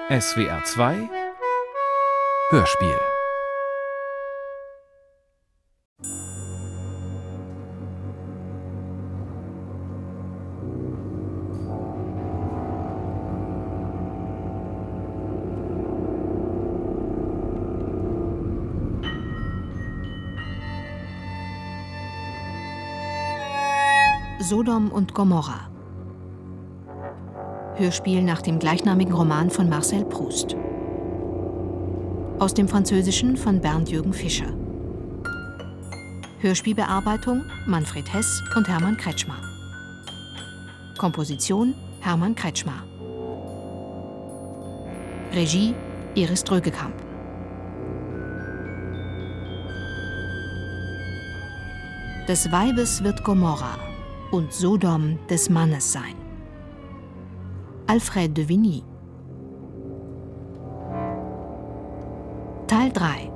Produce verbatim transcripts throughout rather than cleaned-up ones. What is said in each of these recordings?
S W R zwei Hörspiel. Sodom und Gomorra. Hörspiel nach dem gleichnamigen Roman von Marcel Proust. Aus dem Französischen von Bernd-Jürgen Fischer. Hörspielbearbeitung Manfred Hess und Hermann Kretschmar. Komposition Hermann Kretschmar. Regie Iris Drögekamp. Des Weibes wird Gomorra und Sodom des Mannes sein. Alfred de Vigny. Teil drei.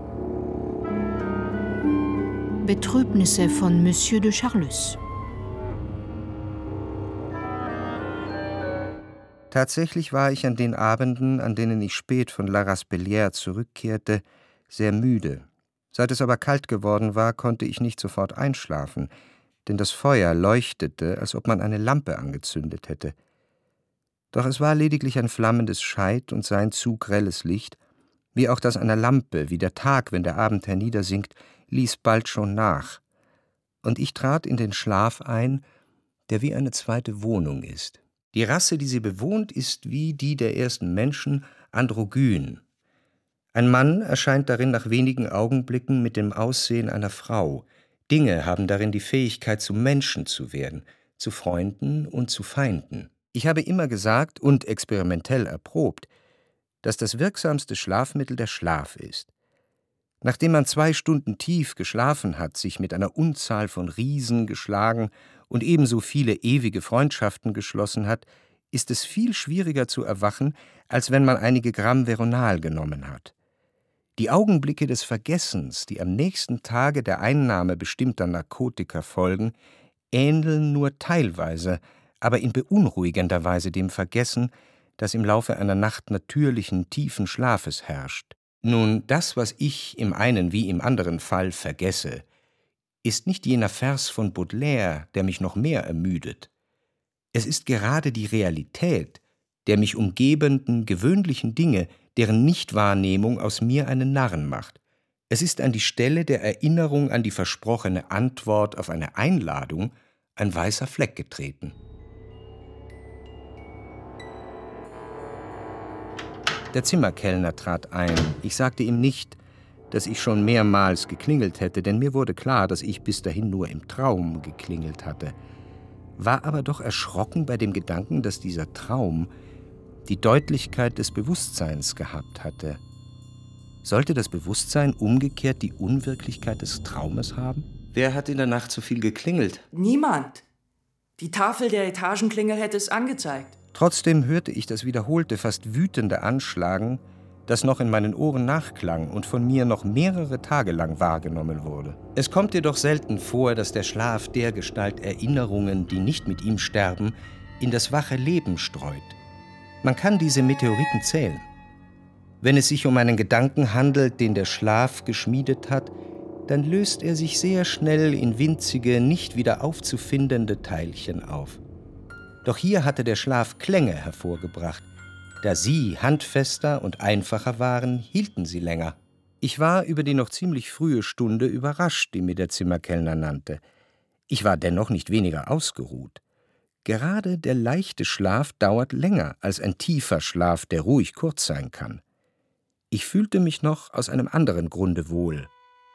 Betrübnisse von Monsieur de Charlus. Tatsächlich war ich an den Abenden, an denen ich spät von La Raspellière zurückkehrte, sehr müde. Seit es aber kalt geworden war, konnte ich nicht sofort einschlafen, denn das Feuer leuchtete, als ob man eine Lampe angezündet hätte. Doch es war lediglich ein flammendes Scheit und sein zu grelles Licht, wie auch das einer Lampe, wie der Tag, wenn der Abend herniedersinkt, ließ bald schon nach. Und ich trat in den Schlaf ein, der wie eine zweite Wohnung ist. Die Rasse, die sie bewohnt, ist wie die der ersten Menschen, androgyn. Ein Mann erscheint darin nach wenigen Augenblicken mit dem Aussehen einer Frau. Dinge haben darin die Fähigkeit, zu Menschen zu werden, zu Freunden und zu Feinden. Ich habe immer gesagt und experimentell erprobt, dass das wirksamste Schlafmittel der Schlaf ist. Nachdem man zwei Stunden tief geschlafen hat, sich mit einer Unzahl von Riesen geschlagen und ebenso viele ewige Freundschaften geschlossen hat, ist es viel schwieriger zu erwachen, als wenn man einige Gramm Veronal genommen hat. Die Augenblicke des Vergessens, die am nächsten Tage der Einnahme bestimmter Narkotika folgen, ähneln nur teilweise, aber in beunruhigender Weise dem Vergessen, das im Laufe einer Nacht natürlichen, tiefen Schlafes herrscht. Nun, das, was ich im einen wie im anderen Fall vergesse, ist nicht jener Vers von Baudelaire, der mich noch mehr ermüdet. Es ist gerade die Realität der mich umgebenden, gewöhnlichen Dinge, deren Nichtwahrnehmung aus mir einen Narren macht. Es ist an die Stelle der Erinnerung an die versprochene Antwort auf eine Einladung ein weißer Fleck getreten. Der Zimmerkellner trat ein. Ich sagte ihm nicht, dass ich schon mehrmals geklingelt hätte, denn mir wurde klar, dass ich bis dahin nur im Traum geklingelt hatte. War aber doch erschrocken bei dem Gedanken, dass dieser Traum die Deutlichkeit des Bewusstseins gehabt hatte. Sollte das Bewusstsein umgekehrt die Unwirklichkeit des Traumes haben? Wer hat in der Nacht so viel geklingelt? Niemand. Die Tafel der Etagenklingel hätte es angezeigt. Trotzdem hörte ich das wiederholte, fast wütende Anschlagen, das noch in meinen Ohren nachklang und von mir noch mehrere Tage lang wahrgenommen wurde. Es kommt jedoch selten vor, dass der Schlaf dergestalt Erinnerungen, die nicht mit ihm sterben, in das wache Leben streut. Man kann diese Meteoriten zählen. Wenn es sich um einen Gedanken handelt, den der Schlaf geschmiedet hat, dann löst er sich sehr schnell in winzige, nicht wieder aufzufindende Teilchen auf. Doch hier hatte der Schlaf Klänge hervorgebracht. Da sie handfester und einfacher waren, hielten sie länger. Ich war über die noch ziemlich frühe Stunde überrascht, die mir der Zimmerkellner nannte. Ich war dennoch nicht weniger ausgeruht. Gerade der leichte Schlaf dauert länger als ein tiefer Schlaf, der ruhig kurz sein kann. Ich fühlte mich noch aus einem anderen Grunde wohl.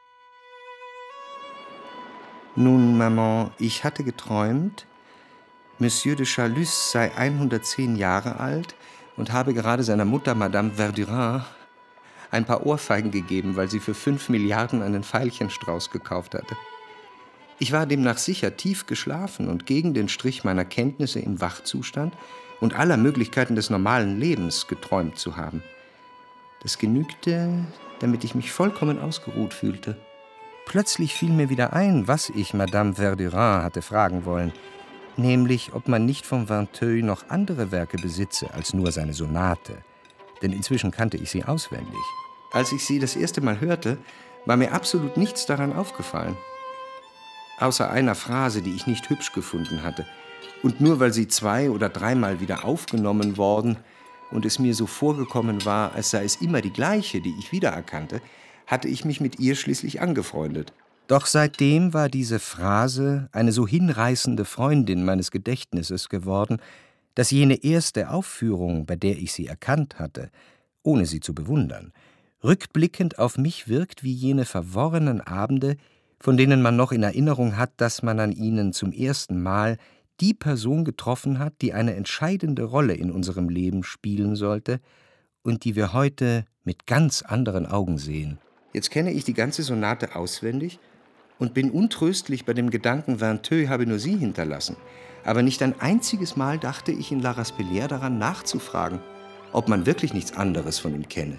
Nun, Maman, ich hatte geträumt, Monsieur de Charlus sei hundertzehn Jahre alt und habe gerade seiner Mutter, Madame Verdurin, ein paar Ohrfeigen gegeben, weil sie für fünf Milliarden einen Veilchenstrauß gekauft hatte. Ich war demnach sicher tief geschlafen und gegen den Strich meiner Kenntnisse im Wachzustand und aller Möglichkeiten des normalen Lebens geträumt zu haben. Das genügte, damit ich mich vollkommen ausgeruht fühlte. Plötzlich fiel mir wieder ein, was ich Madame Verdurin hatte fragen wollen, nämlich ob man nicht vom Vinteuil noch andere Werke besitze als nur seine Sonate. denn inzwischen kannte ich sie auswendig. Als ich sie das erste Mal hörte, war mir absolut nichts daran aufgefallen. Außer einer Phrase, die ich nicht hübsch gefunden hatte. Und nur weil sie zwei- oder dreimal wieder aufgenommen worden und es mir so vorgekommen war, als sei es immer die gleiche, die ich wiedererkannte, hatte ich mich mit ihr schließlich angefreundet. Doch seitdem war diese Phrase eine so hinreißende Freundin meines Gedächtnisses geworden, dass jene erste Aufführung, bei der ich sie erkannt hatte, ohne sie zu bewundern, rückblickend auf mich wirkt wie jene verworrenen Abende, von denen man noch in Erinnerung hat, dass man an ihnen zum ersten Mal die Person getroffen hat, die eine entscheidende Rolle in unserem Leben spielen sollte und die wir heute mit ganz anderen Augen sehen. Jetzt kenne ich die ganze Sonate auswendig und bin untröstlich bei dem Gedanken, Vinteuil habe nur sie hinterlassen. Aber nicht ein einziges Mal dachte ich in La Raspellière daran nachzufragen, ob man wirklich nichts anderes von ihm kenne.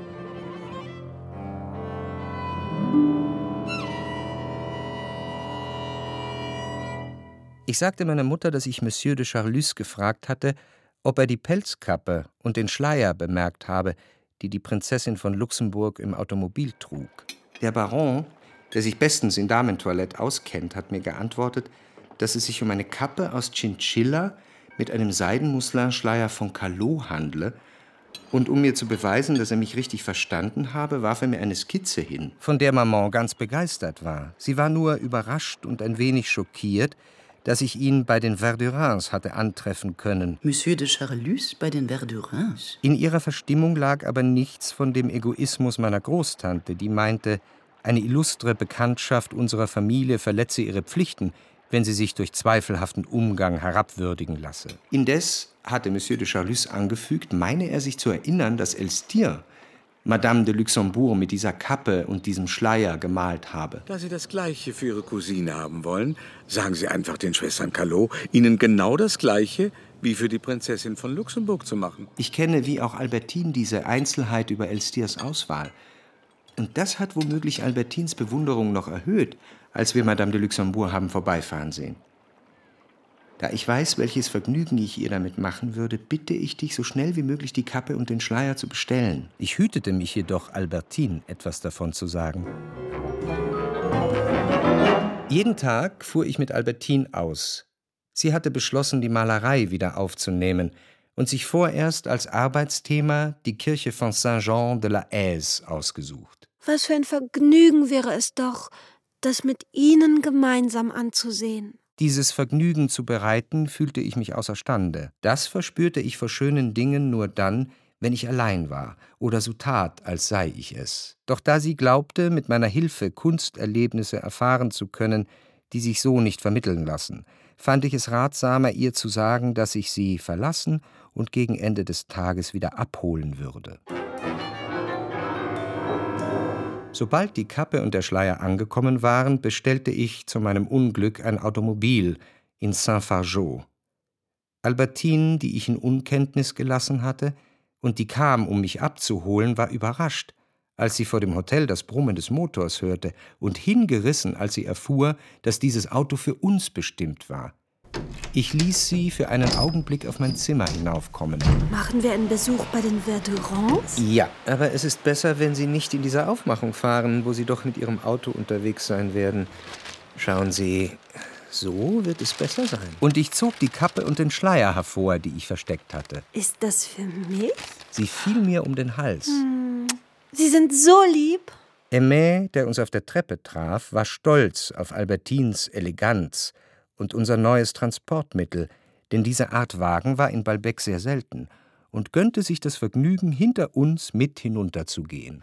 Ich sagte meiner Mutter, dass ich Monsieur de Charlus gefragt hatte, ob er die Pelzkappe und den Schleier bemerkt habe, die die Prinzessin von Luxemburg im Automobil trug. Der Baron, der sich bestens in Damentoilette auskennt, hat mir geantwortet, dass es sich um eine Kappe aus Chinchilla mit einem Seidenmusselinschleier von Callot handle. Und um mir zu beweisen, dass er mich richtig verstanden habe, warf er mir eine Skizze hin, von der Maman ganz begeistert war. Sie war nur überrascht und ein wenig schockiert, dass ich ihn bei den Verdurins hatte antreffen können. Monsieur de Charlus bei den Verdurins? In ihrer Verstimmung lag aber nichts von dem Egoismus meiner Großtante, die meinte, eine illustre Bekanntschaft unserer Familie verletze ihre Pflichten, wenn sie sich durch zweifelhaften Umgang herabwürdigen lasse. Indes hatte Monsieur de Charlus angefügt, meine er sich zu erinnern, dass Elstir Madame de Luxembourg mit dieser Kappe und diesem Schleier gemalt habe. Da Sie das Gleiche für Ihre Cousine haben wollen, sagen Sie einfach den Schwestern Callot, Ihnen genau das Gleiche wie für die Prinzessin von Luxemburg zu machen. Ich kenne wie auch Albertine diese Einzelheit über Elstirs Auswahl. Und das hat womöglich Albertines Bewunderung noch erhöht, als wir Madame de Luxembourg haben vorbeifahren sehen. Da ich weiß, welches Vergnügen ich ihr damit machen würde, bitte ich dich, so schnell wie möglich die Kappe und den Schleier zu bestellen. Ich hütete mich jedoch, Albertine etwas davon zu sagen. Jeden Tag fuhr ich mit Albertine aus. Sie hatte beschlossen, die Malerei wieder aufzunehmen und sich vorerst als Arbeitsthema die Kirche von Saint-Jean de la Haise ausgesucht. Was für ein Vergnügen wäre es doch, das mit Ihnen gemeinsam anzusehen. Dieses Vergnügen zu bereiten, fühlte ich mich außerstande. Das verspürte ich vor schönen Dingen nur dann, wenn ich allein war oder so tat, als sei ich es. Doch da sie glaubte, mit meiner Hilfe Kunsterlebnisse erfahren zu können, die sich so nicht vermitteln lassen, fand ich es ratsamer, ihr zu sagen, dass ich sie verlassen und gegen Ende des Tages wieder abholen würde. Sobald die Kappe und der Schleier angekommen waren, bestellte ich zu meinem Unglück ein Automobil in Saint-Fargeau. Albertine, die ich in Unkenntnis gelassen hatte und die kam, um mich abzuholen, war überrascht, als sie vor dem Hotel das Brummen des Motors hörte und hingerissen, als sie erfuhr, dass dieses Auto für uns bestimmt war. Ich ließ sie für einen Augenblick auf mein Zimmer hinaufkommen. Machen wir einen Besuch bei den Verdurins? Ja, aber es ist besser, wenn Sie nicht in dieser Aufmachung fahren, wo Sie doch mit Ihrem Auto unterwegs sein werden. Schauen Sie, so wird es besser sein. Und ich zog die Kappe und den Schleier hervor, die ich versteckt hatte. Ist das für mich? Sie fiel mir um den Hals. Hm, Sie sind so lieb. Aimé, der uns auf der Treppe traf, war stolz auf Albertines Eleganz und unser neues Transportmittel, denn diese Art Wagen war in Balbec sehr selten, und gönnte sich das Vergnügen, hinter uns mit hinunterzugehen.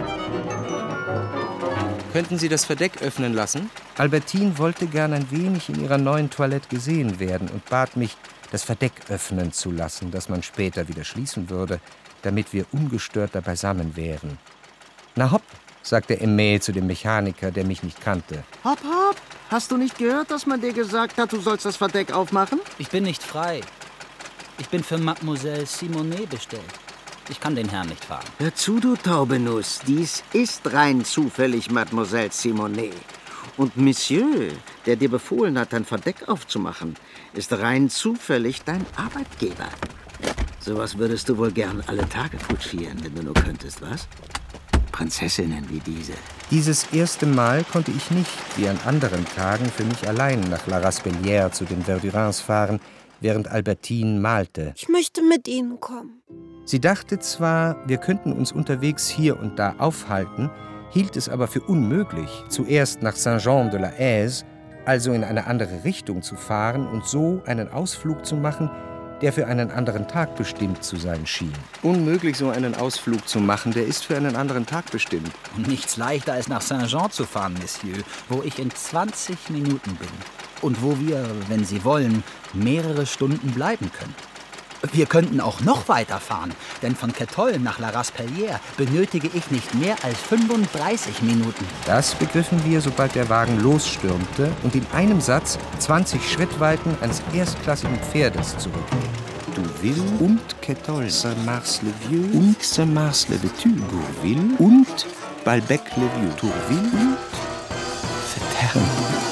Könnten Sie das Verdeck öffnen lassen? Albertine wollte gern ein wenig in ihrer neuen Toilette gesehen werden und bat mich, das Verdeck öffnen zu lassen, das man später wieder schließen würde, damit wir ungestörter beisammen wären. »Na hopp«, sagte Aimé zu dem Mechaniker, der mich nicht kannte. »Hopp, hopp! Hast du nicht gehört, dass man dir gesagt hat, du sollst das Verdeck aufmachen?« Ich bin nicht frei. Ich bin für Mademoiselle Simonet bestellt. Ich kann den Herrn nicht fahren. Hör zu, du Taubenuss. Dies ist rein zufällig Mademoiselle Simonet. Und Monsieur, der dir befohlen hat, dein Verdeck aufzumachen, ist rein zufällig dein Arbeitgeber. Sowas würdest du wohl gern alle Tage kutschieren, wenn du nur könntest, was? Prinzessinnen wie diese. Dieses erste Mal konnte ich nicht, wie an anderen Tagen, für mich allein nach La Raspellière zu den Verdurins fahren, während Albertine malte. Ich möchte mit Ihnen kommen. Sie dachte zwar, wir könnten uns unterwegs hier und da aufhalten, hielt es aber für unmöglich, zuerst nach Saint-Jean-de-la-Aise, also in eine andere Richtung zu fahren und so einen Ausflug zu machen, der für einen anderen Tag bestimmt zu sein schien. Unmöglich, so einen Ausflug zu machen, der ist für einen anderen Tag bestimmt. Und nichts leichter als nach Saint-Jean zu fahren, Monsieur, wo ich in zwanzig Minuten bin. Und wo wir, wenn Sie wollen, mehrere Stunden bleiben können. Wir könnten auch noch weiterfahren, denn von Ketol nach La Raspellière benötige ich nicht mehr als fünfunddreißig Minuten. Das begriffen wir, sobald der Wagen losstürmte und in einem Satz zwanzig Schrittweiten eines erstklassigen Pferdes zurücklegte. Douville und Ketol, Saint-Mars-le-Vieux und Saint-Mars-le-Betue, Bourville und Balbec-le-Vieux, Tourville und Fetern.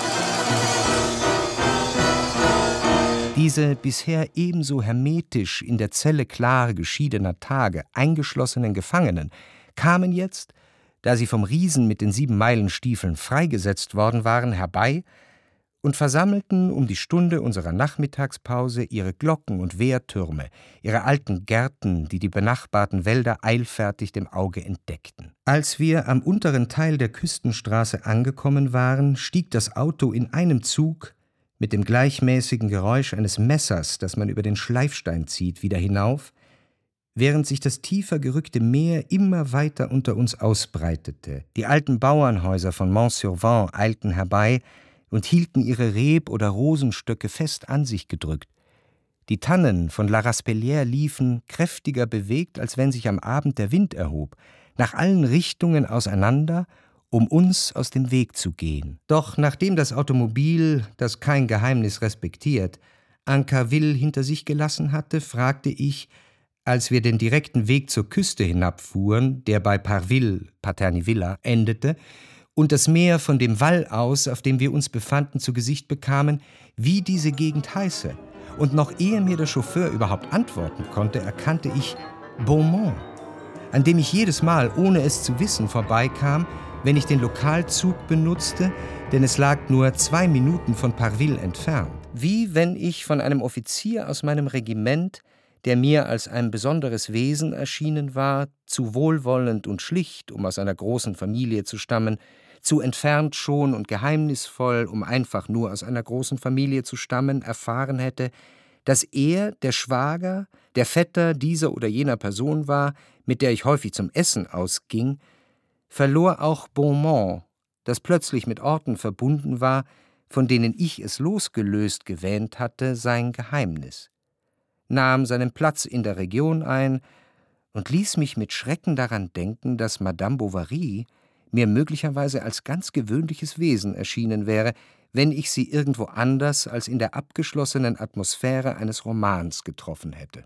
Diese bisher ebenso hermetisch in der Zelle klar geschiedener Tage eingeschlossenen Gefangenen kamen jetzt, da sie vom Riesen mit den Sieben-Meilen-Stiefeln freigesetzt worden waren, herbei und versammelten um die Stunde unserer Nachmittagspause ihre Glocken und Wehrtürme, ihre alten Gärten, die die benachbarten Wälder eilfertig dem Auge entdeckten. Als wir am unteren Teil der Küstenstraße angekommen waren, stieg das Auto in einem Zug mit dem gleichmäßigen Geräusch eines Messers, das man über den Schleifstein zieht, wieder hinauf, während sich das tiefer gerückte Meer immer weiter unter uns ausbreitete. Die alten Bauernhäuser von Mont-sur-Vent eilten herbei und hielten ihre Reb- oder Rosenstöcke fest an sich gedrückt. Die Tannen von La Raspellière liefen, kräftiger bewegt, als wenn sich am Abend der Wind erhob, nach allen Richtungen auseinander, um uns aus dem Weg zu gehen. Doch nachdem das Automobil, das kein Geheimnis respektiert, Ankerville hinter sich gelassen hatte, fragte ich, als wir den direkten Weg zur Küste hinabfuhren, der bei Parville, Paternivilla, endete, und das Meer von dem Wall aus, auf dem wir uns befanden, zu Gesicht bekamen, wie diese Gegend heiße. Und noch ehe mir der Chauffeur überhaupt antworten konnte, erkannte ich Beaumont, an dem ich jedes Mal, ohne es zu wissen, vorbeikam, wenn ich den Lokalzug benutzte, denn es lag nur zwei Minuten von Parville entfernt. Wie wenn ich von einem Offizier aus meinem Regiment, der mir als ein besonderes Wesen erschienen war, zu wohlwollend und schlicht, um aus einer großen Familie zu stammen, zu entfernt schon und geheimnisvoll, um einfach nur aus einer großen Familie zu stammen, erfahren hätte, dass er der Schwager, der Vetter dieser oder jener Person war, mit der ich häufig zum Essen ausging, verlor auch Beaumont, das plötzlich mit Orten verbunden war, von denen ich es losgelöst gewähnt hatte, sein Geheimnis, nahm seinen Platz in der Region ein und ließ mich mit Schrecken daran denken, dass Madame Bovary mir möglicherweise als ganz gewöhnliches Wesen erschienen wäre, wenn ich sie irgendwo anders als in der abgeschlossenen Atmosphäre eines Romans getroffen hätte.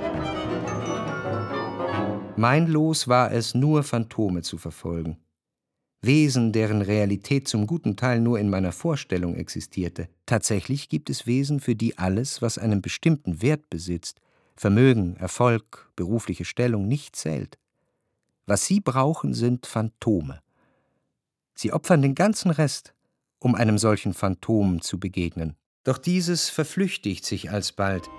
Mein Los war es, nur Phantome zu verfolgen. Wesen, deren Realität zum guten Teil nur in meiner Vorstellung existierte. Tatsächlich gibt es Wesen, für die alles, was einen bestimmten Wert besitzt, Vermögen, Erfolg, berufliche Stellung, nicht zählt. Was sie brauchen, sind Phantome. Sie opfern den ganzen Rest, um einem solchen Phantom zu begegnen. Doch dieses verflüchtigt sich alsbald.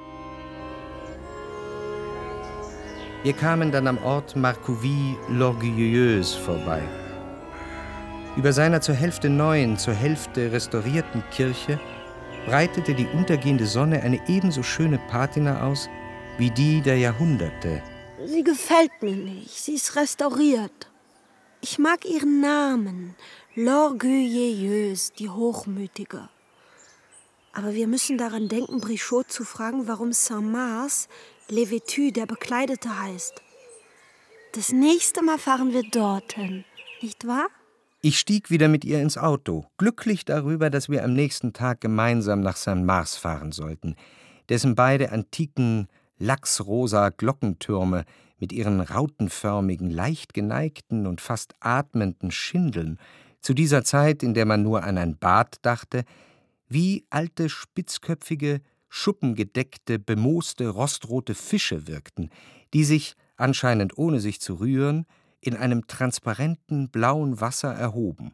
Wir kamen dann am Ort Marcouville-l'Orgueilleuse vorbei. Über seiner zur Hälfte neuen, zur Hälfte restaurierten Kirche breitete die untergehende Sonne eine ebenso schöne Patina aus wie die der Jahrhunderte. Sie gefällt mir nicht, sie ist restauriert. Ich mag ihren Namen, l'Orgueilleuse, die Hochmütige. Aber wir müssen daran denken, Brichot zu fragen, warum Saint-Mars Le Vêtu, der Bekleidete, heißt. Das nächste Mal fahren wir dorthin, nicht wahr? Ich stieg wieder mit ihr ins Auto, glücklich darüber, dass wir am nächsten Tag gemeinsam nach Saint-Mars fahren sollten, dessen beide antiken, lachsrosa Glockentürme mit ihren rautenförmigen, leicht geneigten und fast atmenden Schindeln, zu dieser Zeit, in der man nur an ein Bad dachte, wie alte, spitzköpfige, schuppengedeckte, bemooste, rostrote Fische wirkten, die sich, anscheinend ohne sich zu rühren, in einem transparenten, blauen Wasser erhoben.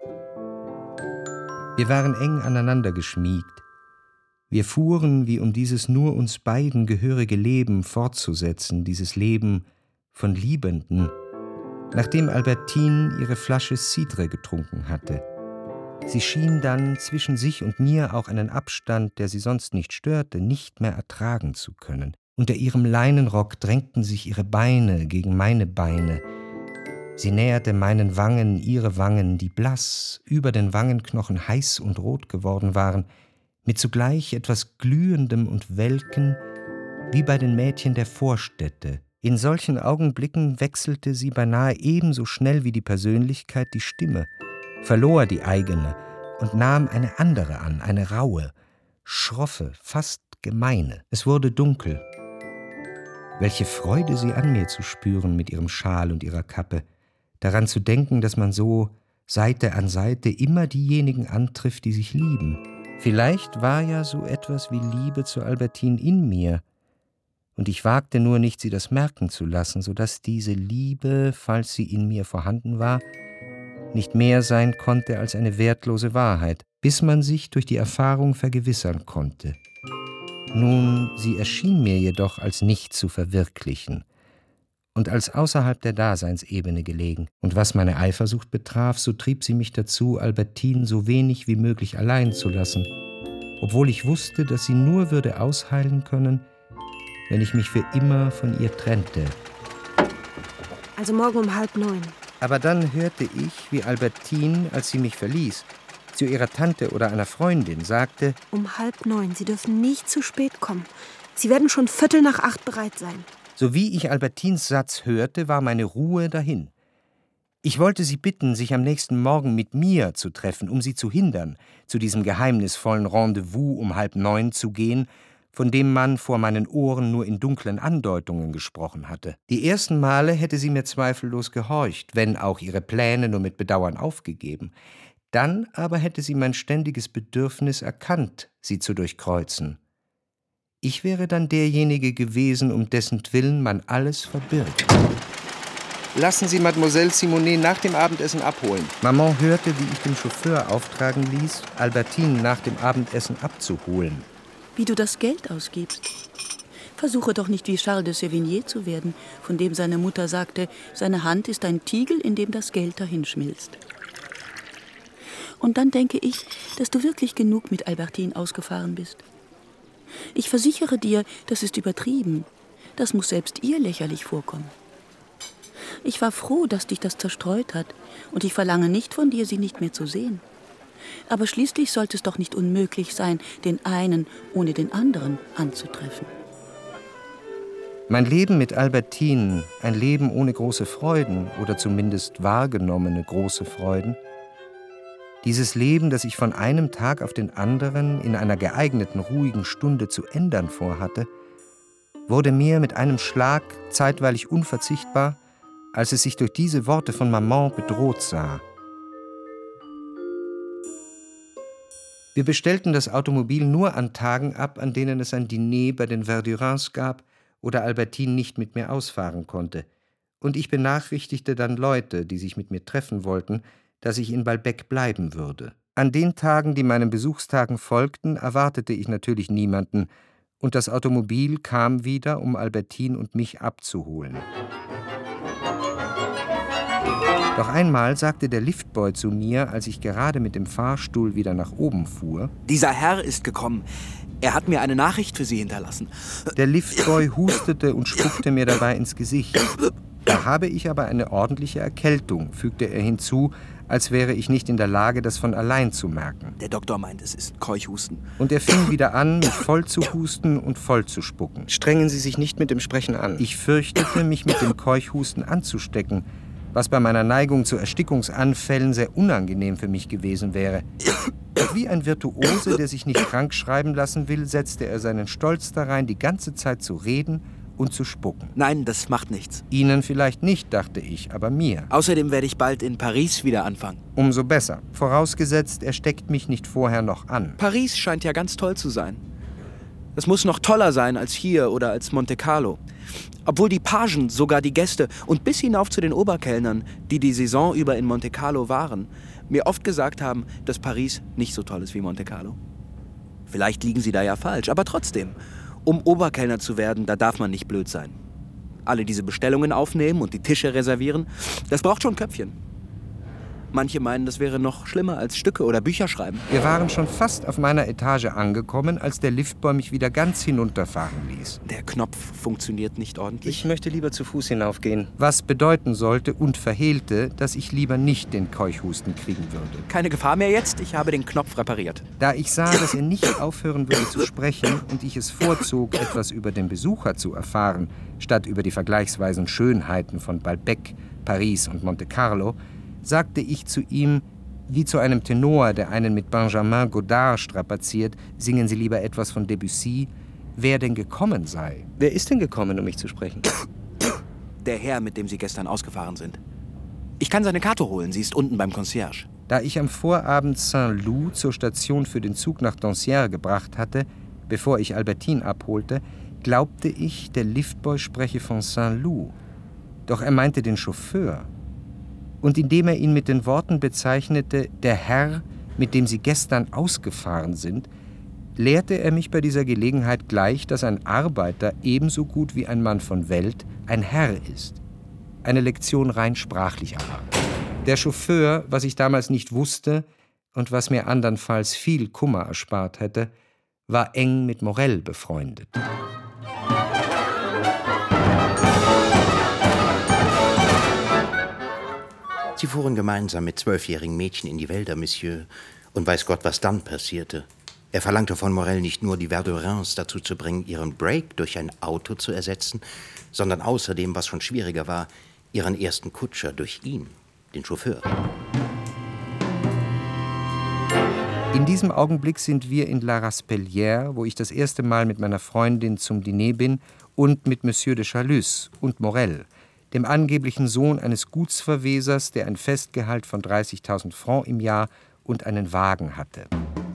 Wir waren eng aneinander geschmiegt. Wir fuhren, wie um dieses nur uns beiden gehörige Leben fortzusetzen, dieses Leben von Liebenden, nachdem Albertine ihre Flasche Cidre getrunken hatte. Sie schien dann zwischen sich und mir auch einen Abstand, der sie sonst nicht störte, nicht mehr ertragen zu können. Unter ihrem Leinenrock drängten sich ihre Beine gegen meine Beine. Sie näherte meinen Wangen ihre Wangen, die blass, über den Wangenknochen heiß und rot geworden waren, mit zugleich etwas Glühendem und Welken, wie bei den Mädchen der Vorstädte. In solchen Augenblicken wechselte sie beinahe ebenso schnell wie die Persönlichkeit die Stimme, verlor die eigene und nahm eine andere an, eine raue, schroffe, fast gemeine. Es wurde dunkel. Welche Freude sie an mir zu spüren mit ihrem Schal und ihrer Kappe, daran zu denken, dass man so Seite an Seite immer diejenigen antrifft, die sich lieben. Vielleicht war ja so etwas wie Liebe zu Albertine in mir, und ich wagte nur nicht, sie das merken zu lassen, so dass diese Liebe, falls sie in mir vorhanden war, nicht mehr sein konnte als eine wertlose Wahrheit, bis man sich durch die Erfahrung vergewissern konnte. Nun, sie erschien mir jedoch als nicht zu verwirklichen und als außerhalb der Daseinsebene gelegen. Und was meine Eifersucht betraf, so trieb sie mich dazu, Albertine so wenig wie möglich allein zu lassen, obwohl ich wusste, dass sie nur würde ausheilen können, wenn ich mich für immer von ihr trennte. Also morgen um halb neun. Aber dann hörte ich, wie Albertine, als sie mich verließ, zu ihrer Tante oder einer Freundin sagte: Um halb neun, Sie dürfen nicht zu spät kommen. Sie werden schon Viertel nach acht bereit sein. So wie ich Albertines Satz hörte, war meine Ruhe dahin. Ich wollte sie bitten, sich am nächsten Morgen mit mir zu treffen, um sie zu hindern, zu diesem geheimnisvollen Rendezvous um halb neun zu gehen, von dem man vor meinen Ohren nur in dunklen Andeutungen gesprochen hatte. Die ersten Male hätte sie mir zweifellos gehorcht, wenn auch ihre Pläne nur mit Bedauern aufgegeben. Dann aber hätte sie mein ständiges Bedürfnis erkannt, sie zu durchkreuzen. Ich wäre dann derjenige gewesen, um dessen Willen man alles verbirgt. Lassen Sie Mademoiselle Simonet nach dem Abendessen abholen. Maman hörte, wie ich dem Chauffeur auftragen ließ, Albertine nach dem Abendessen abzuholen. Wie du das Geld ausgibst. Versuche doch nicht wie Charles de Sévigné zu werden, von dem seine Mutter sagte, seine Hand ist ein Tiegel, in dem das Geld dahinschmilzt. Und dann denke ich, dass du wirklich genug mit Albertine ausgefahren bist. Ich versichere dir, das ist übertrieben. Das muss selbst ihr lächerlich vorkommen. Ich war froh, dass dich das zerstreut hat, und ich verlange nicht von dir, sie nicht mehr zu sehen. Aber schließlich sollte es doch nicht unmöglich sein, den einen ohne den anderen anzutreffen. Mein Leben mit Albertine, ein Leben ohne große Freuden oder zumindest wahrgenommene große Freuden, dieses Leben, das ich von einem Tag auf den anderen in einer geeigneten, ruhigen Stunde zu ändern vorhatte, wurde mir mit einem Schlag zeitweilig unverzichtbar, als es sich durch diese Worte von Maman bedroht sah. Wir bestellten das Automobil nur an Tagen ab, an denen es ein Diner bei den Verdurins gab oder Albertine nicht mit mir ausfahren konnte. Und ich benachrichtigte dann Leute, die sich mit mir treffen wollten, dass ich in Balbec bleiben würde. An den Tagen, die meinen Besuchstagen folgten, erwartete ich natürlich niemanden, und das Automobil kam wieder, um Albertine und mich abzuholen. Doch einmal sagte der Liftboy zu mir, als ich gerade mit dem Fahrstuhl wieder nach oben fuhr: Dieser Herr ist gekommen. Er hat mir eine Nachricht für Sie hinterlassen. Der Liftboy hustete und spuckte mir dabei ins Gesicht. Da habe ich aber eine ordentliche Erkältung, fügte er hinzu, als wäre ich nicht in der Lage, das von allein zu merken. Der Doktor meint, es ist Keuchhusten. Und er fing wieder an, mich voll zu husten und voll zu spucken. Strengen Sie sich nicht mit dem Sprechen an. Ich fürchtete, mich mit dem Keuchhusten anzustecken, was bei meiner Neigung zu Erstickungsanfällen sehr unangenehm für mich gewesen wäre. Und wie ein Virtuose, der sich nicht krank schreiben lassen will, setzte er seinen Stolz darein, die ganze Zeit zu reden und zu spucken. Nein, das macht nichts. Ihnen vielleicht nicht, dachte ich, aber mir. Außerdem werde ich bald in Paris wieder anfangen. Umso besser. Vorausgesetzt, er steckt mich nicht vorher noch an. Paris scheint ja ganz toll zu sein. Das muss noch toller sein als hier oder als Monte Carlo. Obwohl die Pagen, sogar die Gäste und bis hinauf zu den Oberkellnern, die die Saison über in Monte Carlo waren, mir oft gesagt haben, dass Paris nicht so toll ist wie Monte Carlo. Vielleicht liegen sie da ja falsch, aber trotzdem, um Oberkellner zu werden, da darf man nicht blöd sein. Alle diese Bestellungen aufnehmen und die Tische reservieren, das braucht schon Köpfchen. Manche meinen, das wäre noch schlimmer als Stücke oder Bücher schreiben. Wir waren schon fast auf meiner Etage angekommen, als der Liftboy mich wieder ganz hinunterfahren ließ. Der Knopf funktioniert nicht ordentlich. Ich möchte lieber zu Fuß hinaufgehen. Was bedeuten sollte und verhehlte, dass ich lieber nicht den Keuchhusten kriegen würde. Keine Gefahr mehr jetzt, ich habe den Knopf repariert. Da ich sah, dass er nicht aufhören würde zu sprechen und ich es vorzog, etwas über den Besucher zu erfahren, statt über die vergleichsweisen Schönheiten von Balbec, Paris und Monte Carlo, sagte ich zu ihm, wie zu einem Tenor, der einen mit Benjamin Godard strapaziert, singen Sie lieber etwas von Debussy, wer denn gekommen sei. Wer ist denn gekommen, um mich zu sprechen? Der Herr, mit dem Sie gestern ausgefahren sind. Ich kann seine Karte holen, sie ist unten beim Concierge. Da ich am Vorabend Saint-Loup zur Station für den Zug nach Doncières gebracht hatte, bevor ich Albertine abholte, glaubte ich, der Liftboy spreche von Saint-Loup. Doch er meinte den Chauffeur. Und indem er ihn mit den Worten bezeichnete, der Herr, mit dem Sie gestern ausgefahren sind, lehrte er mich bei dieser Gelegenheit gleich, dass ein Arbeiter ebenso gut wie ein Mann von Welt ein Herr ist. Eine Lektion rein sprachlicher Art. Der Chauffeur, was ich damals nicht wusste und was mir andernfalls viel Kummer erspart hätte, war eng mit Morel befreundet. Sie fuhren gemeinsam mit zwölfjährigen Mädchen in die Wälder, Monsieur, und weiß Gott, was dann passierte. Er verlangte von Morel nicht nur, die Verdurins dazu zu bringen, ihren Break durch ein Auto zu ersetzen, sondern außerdem, was schon schwieriger war, ihren ersten Kutscher durch ihn, den Chauffeur. In diesem Augenblick sind wir in La Raspellière, wo ich das erste Mal mit meiner Freundin zum Diner bin und mit Monsieur de Chalus und Morel, dem angeblichen Sohn eines Gutsverwesers, der ein Festgehalt von dreißigtausend Francs im Jahr und einen Wagen hatte.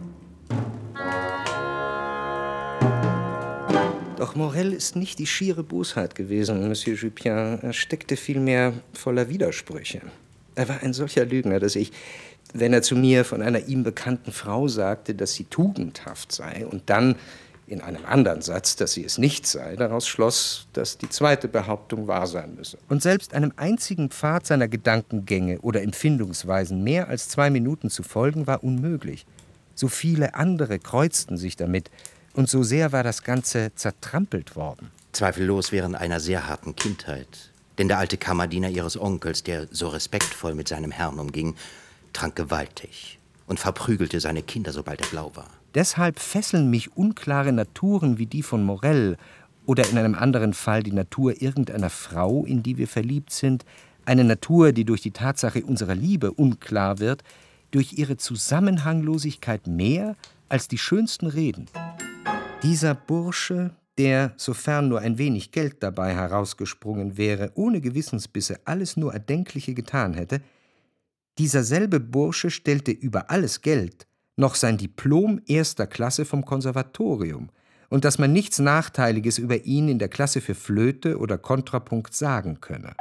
Doch Morel ist nicht die schiere Bosheit gewesen, Monsieur Jupien. Er steckte vielmehr voller Widersprüche. Er war ein solcher Lügner, dass ich, wenn er zu mir von einer ihm bekannten Frau sagte, dass sie tugendhaft sei, und dann in einem anderen Satz, dass sie es nicht sei, daraus schloss, dass die zweite Behauptung wahr sein müsse. Und selbst einem einzigen Pfad seiner Gedankengänge oder Empfindungsweisen mehr als zwei Minuten zu folgen, war unmöglich. So viele andere kreuzten sich damit, und so sehr war das Ganze zertrampelt worden. Zweifellos während einer sehr harten Kindheit. Denn der alte Kammerdiener ihres Onkels, der so respektvoll mit seinem Herrn umging, trank gewaltig und verprügelte seine Kinder, sobald er blau war. Deshalb fesseln mich unklare Naturen wie die von Morel oder in einem anderen Fall die Natur irgendeiner Frau, in die wir verliebt sind, eine Natur, die durch die Tatsache unserer Liebe unklar wird, durch ihre Zusammenhanglosigkeit mehr als die schönsten Reden. Dieser Bursche, der, sofern nur ein wenig Geld dabei herausgesprungen wäre, ohne Gewissensbisse alles nur Erdenkliche getan hätte, dieser selbe Bursche stellte über alles Geld noch sein Diplom erster Klasse vom Konservatorium und dass man nichts Nachteiliges über ihn in der Klasse für Flöte oder Kontrapunkt sagen könne.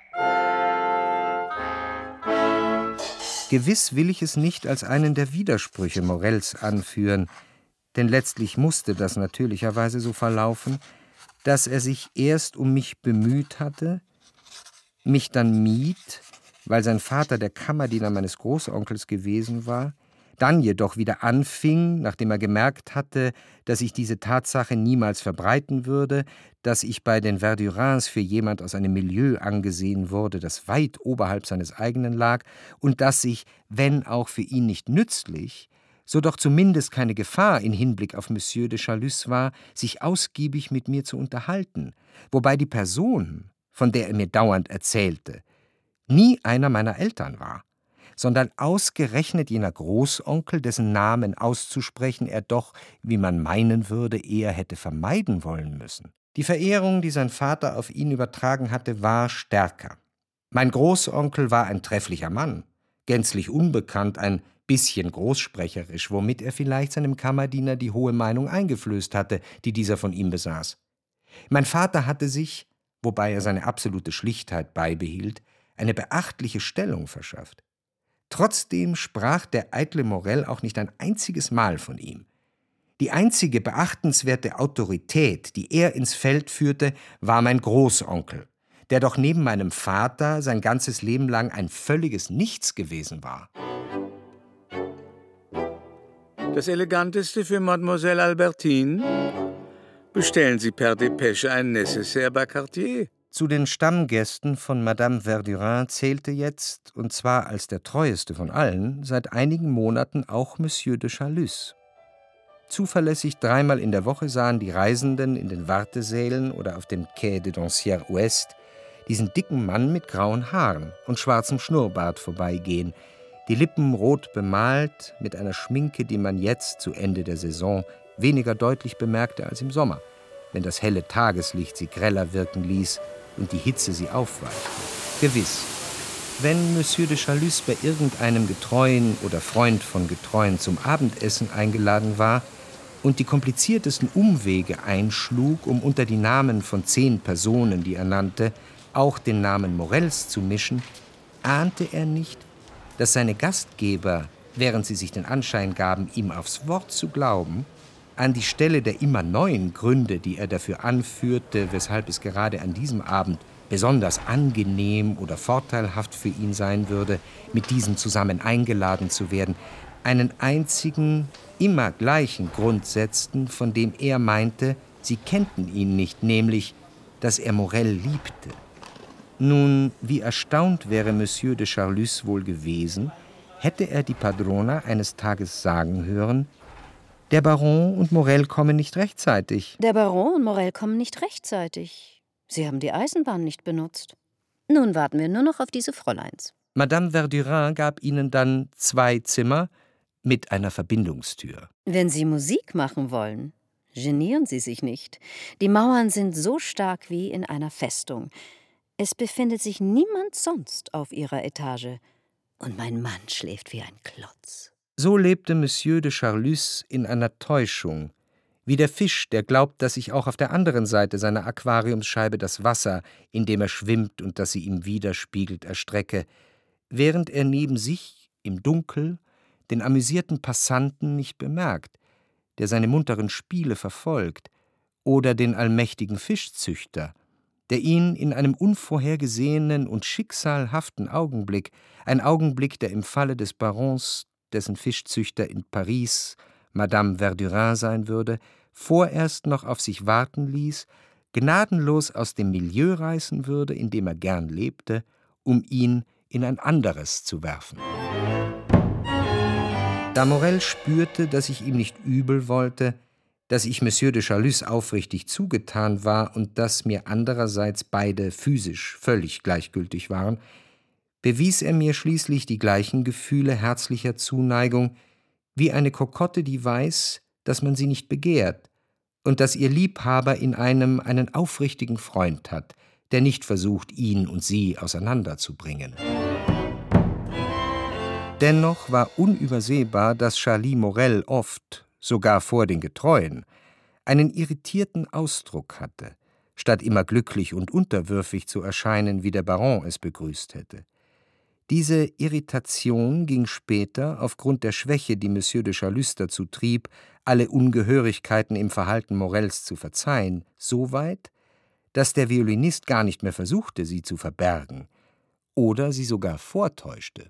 Gewiss will ich es nicht als einen der Widersprüche Morels anführen, denn letztlich musste das natürlicherweise so verlaufen, dass er sich erst um mich bemüht hatte, mich dann mied, weil sein Vater der Kammerdiener meines Großonkels gewesen war, dann jedoch wieder anfing, nachdem er gemerkt hatte, dass ich diese Tatsache niemals verbreiten würde, dass ich bei den Verdurins für jemand aus einem Milieu angesehen wurde, das weit oberhalb seines eigenen lag, und dass ich, wenn auch für ihn nicht nützlich, so doch zumindest keine Gefahr in Hinblick auf Monsieur de Chalus war, sich ausgiebig mit mir zu unterhalten, wobei die Person, von der er mir dauernd erzählte, nie einer meiner Eltern war, sondern ausgerechnet jener Großonkel, dessen Namen auszusprechen er doch, wie man meinen würde, eher hätte vermeiden wollen müssen. Die Verehrung, die sein Vater auf ihn übertragen hatte, war stärker. Mein Großonkel war ein trefflicher Mann, gänzlich unbekannt, ein bisschen großsprecherisch, womit er vielleicht seinem Kammerdiener die hohe Meinung eingeflößt hatte, die dieser von ihm besaß. Mein Vater hatte sich, wobei er seine absolute Schlichtheit beibehielt, eine beachtliche Stellung verschafft. Trotzdem sprach der eitle Morell auch nicht ein einziges Mal von ihm. Die einzige beachtenswerte Autorität, die er ins Feld führte, war mein Großonkel, der doch neben meinem Vater sein ganzes Leben lang ein völliges Nichts gewesen war. Das Eleganteste für Mademoiselle Albertine? Bestellen Sie per Depesche ein Nécessaire bei Cartier. Zu den Stammgästen von Madame Verdurin zählte jetzt, und zwar als der treueste von allen, seit einigen Monaten auch Monsieur de Charlus. Zuverlässig dreimal in der Woche sahen die Reisenden in den Wartesälen oder auf dem Quai de Doncières Ouest diesen dicken Mann mit grauen Haaren und schwarzem Schnurrbart vorbeigehen, die Lippen rot bemalt, mit einer Schminke, die man jetzt, zu Ende der Saison, weniger deutlich bemerkte als im Sommer, wenn das helle Tageslicht sie greller wirken ließ und die Hitze sie aufweichte. Gewiss, wenn Monsieur de Charlus bei irgendeinem Getreuen oder Freund von Getreuen zum Abendessen eingeladen war und die kompliziertesten Umwege einschlug, um unter die Namen von zehn Personen, die er nannte, auch den Namen Morells zu mischen, ahnte er nicht, dass seine Gastgeber, während sie sich den Anschein gaben, ihm aufs Wort zu glauben, an die Stelle der immer neuen Gründe, die er dafür anführte, weshalb es gerade an diesem Abend besonders angenehm oder vorteilhaft für ihn sein würde, mit diesem zusammen eingeladen zu werden, einen einzigen, immer gleichen Grund setzten, von dem er meinte, sie kennten ihn nicht, nämlich, dass er Morell liebte. Nun, wie erstaunt wäre Monsieur de Charlus wohl gewesen, hätte er die Padrona eines Tages sagen hören, der Baron und Morell kommen nicht rechtzeitig. Der Baron und Morell kommen nicht rechtzeitig. Sie haben die Eisenbahn nicht benutzt. Nun warten wir nur noch auf diese Fräuleins. Madame Verdurin gab ihnen dann zwei Zimmer mit einer Verbindungstür. Wenn Sie Musik machen wollen, genieren Sie sich nicht. Die Mauern sind so stark wie in einer Festung. Es befindet sich niemand sonst auf ihrer Etage. Und mein Mann schläft wie ein Klotz. So lebte Monsieur de Charlus in einer Täuschung, wie der Fisch, der glaubt, dass sich auch auf der anderen Seite seiner Aquariumsscheibe das Wasser, in dem er schwimmt und das sie ihm widerspiegelt, erstrecke, während er neben sich im Dunkel den amüsierten Passanten nicht bemerkt, der seine munteren Spiele verfolgt, oder den allmächtigen Fischzüchter, der ihn in einem unvorhergesehenen und schicksalhaften Augenblick, ein Augenblick, der im Falle des Barons, dessen Fischzüchter in Paris Madame Verdurin sein würde, vorerst noch auf sich warten ließ, gnadenlos aus dem Milieu reißen würde, in dem er gern lebte, um ihn in ein anderes zu werfen. Da Morell spürte, dass ich ihm nicht übel wollte, dass ich Monsieur de Charlus aufrichtig zugetan war und dass mir andererseits beide physisch völlig gleichgültig waren, bewies er mir schließlich die gleichen Gefühle herzlicher Zuneigung, wie eine Kokotte, die weiß, dass man sie nicht begehrt und dass ihr Liebhaber in einem einen aufrichtigen Freund hat, der nicht versucht, ihn und sie auseinanderzubringen. Dennoch war unübersehbar, dass Charly Morell oft, sogar vor den Getreuen, einen irritierten Ausdruck hatte, statt immer glücklich und unterwürfig zu erscheinen, wie der Baron es begrüßt hätte. Diese Irritation ging später, aufgrund der Schwäche, die Monsieur de Charlus dazu trieb, alle Ungehörigkeiten im Verhalten Morells zu verzeihen, so weit, dass der Violinist gar nicht mehr versuchte, sie zu verbergen oder sie sogar vortäuschte.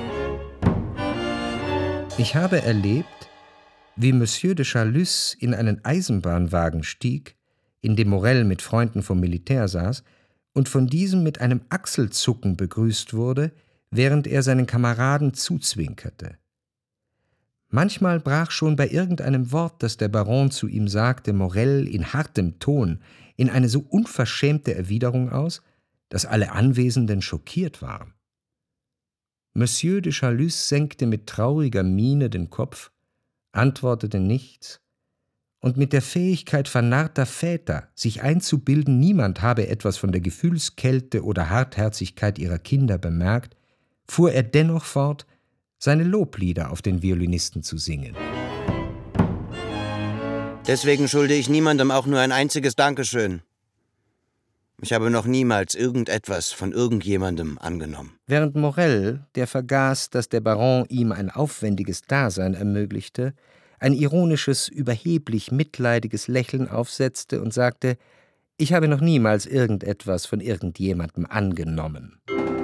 Ich habe erlebt, wie Monsieur de Charlus in einen Eisenbahnwagen stieg, in dem Morell mit Freunden vom Militär saß, und von diesem mit einem Achselzucken begrüßt wurde, während er seinen Kameraden zuzwinkerte. Manchmal brach schon bei irgendeinem Wort, das der Baron zu ihm sagte, Morell in hartem Ton in eine so unverschämte Erwiderung aus, dass alle Anwesenden schockiert waren. Monsieur de Charlus senkte mit trauriger Miene den Kopf, antwortete nichts, und mit der Fähigkeit vernarrter Väter, sich einzubilden, niemand habe etwas von der Gefühlskälte oder Hartherzigkeit ihrer Kinder bemerkt, fuhr er dennoch fort, seine Loblieder auf den Violinisten zu singen. Deswegen schulde ich niemandem auch nur ein einziges Dankeschön. Ich habe noch niemals irgendetwas von irgendjemandem angenommen. Während Morel, der vergaß, dass der Baron ihm ein aufwendiges Dasein ermöglichte, ein ironisches, überheblich mitleidiges Lächeln aufsetzte und sagte, ich habe noch niemals irgendetwas von irgendjemandem angenommen.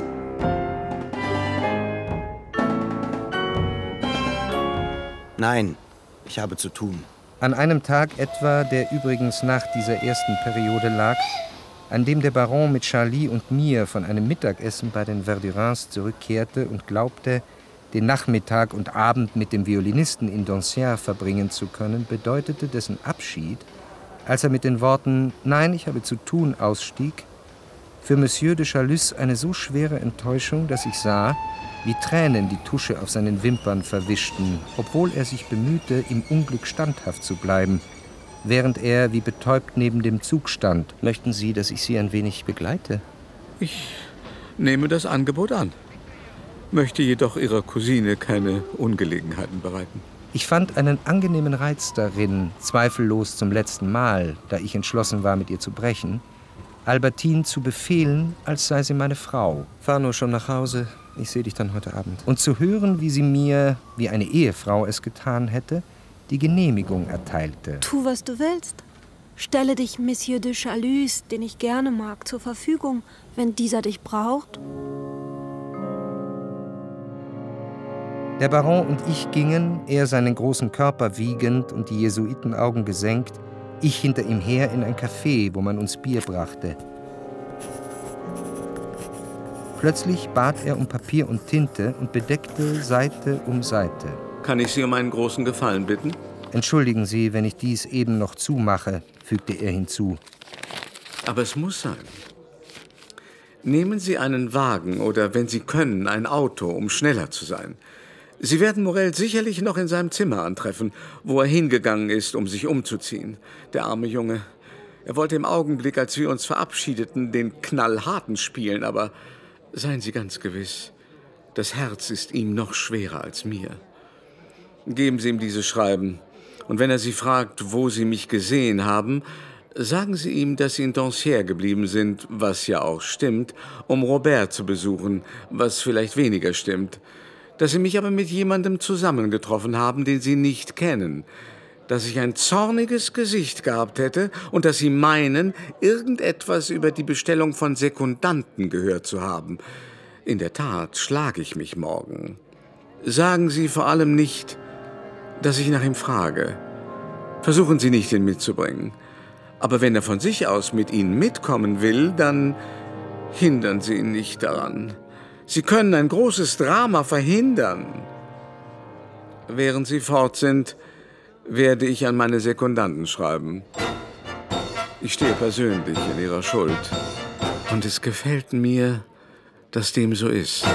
Nein, ich habe zu tun. An einem Tag etwa, der übrigens nach dieser ersten Periode lag, an dem der Baron mit Charlie und mir von einem Mittagessen bei den Verdurins zurückkehrte und glaubte, den Nachmittag und Abend mit dem Violinisten in Doncières verbringen zu können, bedeutete dessen Abschied, als er mit den Worten »Nein, ich habe zu tun« ausstieg, für Monsieur de Chalus eine so schwere Enttäuschung, dass ich sah, wie Tränen die Tusche auf seinen Wimpern verwischten, obwohl er sich bemühte, im Unglück standhaft zu bleiben, während er wie betäubt neben dem Zug stand. Möchten Sie, dass ich Sie ein wenig begleite? Ich nehme das Angebot an, möchte jedoch Ihrer Cousine keine Ungelegenheiten bereiten. Ich fand einen angenehmen Reiz darin, zweifellos zum letzten Mal, da ich entschlossen war, mit ihr zu brechen, Albertine zu befehlen, als sei sie meine Frau. Fahr nur schon nach Hause, ich sehe dich dann heute Abend. Und zu hören, wie sie mir, wie eine Ehefrau es getan hätte, die Genehmigung erteilte. Tu, was du willst. Stelle dich Monsieur de Chalus, den ich gerne mag, zur Verfügung, wenn dieser dich braucht. Der Baron und ich gingen, er seinen großen Körper wiegend und die Jesuitenaugen gesenkt, ich hinter ihm her in ein Café, wo man uns Bier brachte. Plötzlich bat er um Papier und Tinte und bedeckte Seite um Seite. Kann ich Sie um einen großen Gefallen bitten? Entschuldigen Sie, wenn ich dies eben noch zumache, fügte er hinzu. Aber es muss sein. Nehmen Sie einen Wagen oder, wenn Sie können, ein Auto, um schneller zu sein. Sie werden Morel sicherlich noch in seinem Zimmer antreffen, wo er hingegangen ist, um sich umzuziehen. Der arme Junge. Er wollte im Augenblick, als wir uns verabschiedeten, den Knallharten spielen, aber seien Sie ganz gewiss, das Herz ist ihm noch schwerer als mir. Geben Sie ihm dieses Schreiben, und wenn er Sie fragt, wo Sie mich gesehen haben, sagen Sie ihm, dass Sie in Doncières geblieben sind, was ja auch stimmt, um Robert zu besuchen, was vielleicht weniger stimmt. Dass Sie mich aber mit jemandem zusammengetroffen haben, den Sie nicht kennen, dass ich ein zorniges Gesicht gehabt hätte und dass Sie meinen, irgendetwas über die Bestellung von Sekundanten gehört zu haben. In der Tat schlage ich mich morgen. Sagen Sie vor allem nicht, dass ich nach ihm frage. Versuchen Sie nicht, ihn mitzubringen. Aber wenn er von sich aus mit Ihnen mitkommen will, dann hindern Sie ihn nicht daran. Sie können ein großes Drama verhindern. Während Sie fort sind, werde ich an meine Sekundanten schreiben. Ich stehe persönlich in Ihrer Schuld. Und es gefällt mir, dass dem so ist.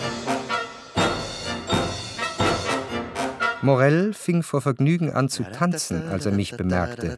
Morel fing vor Vergnügen an zu tanzen, als er mich bemerkte.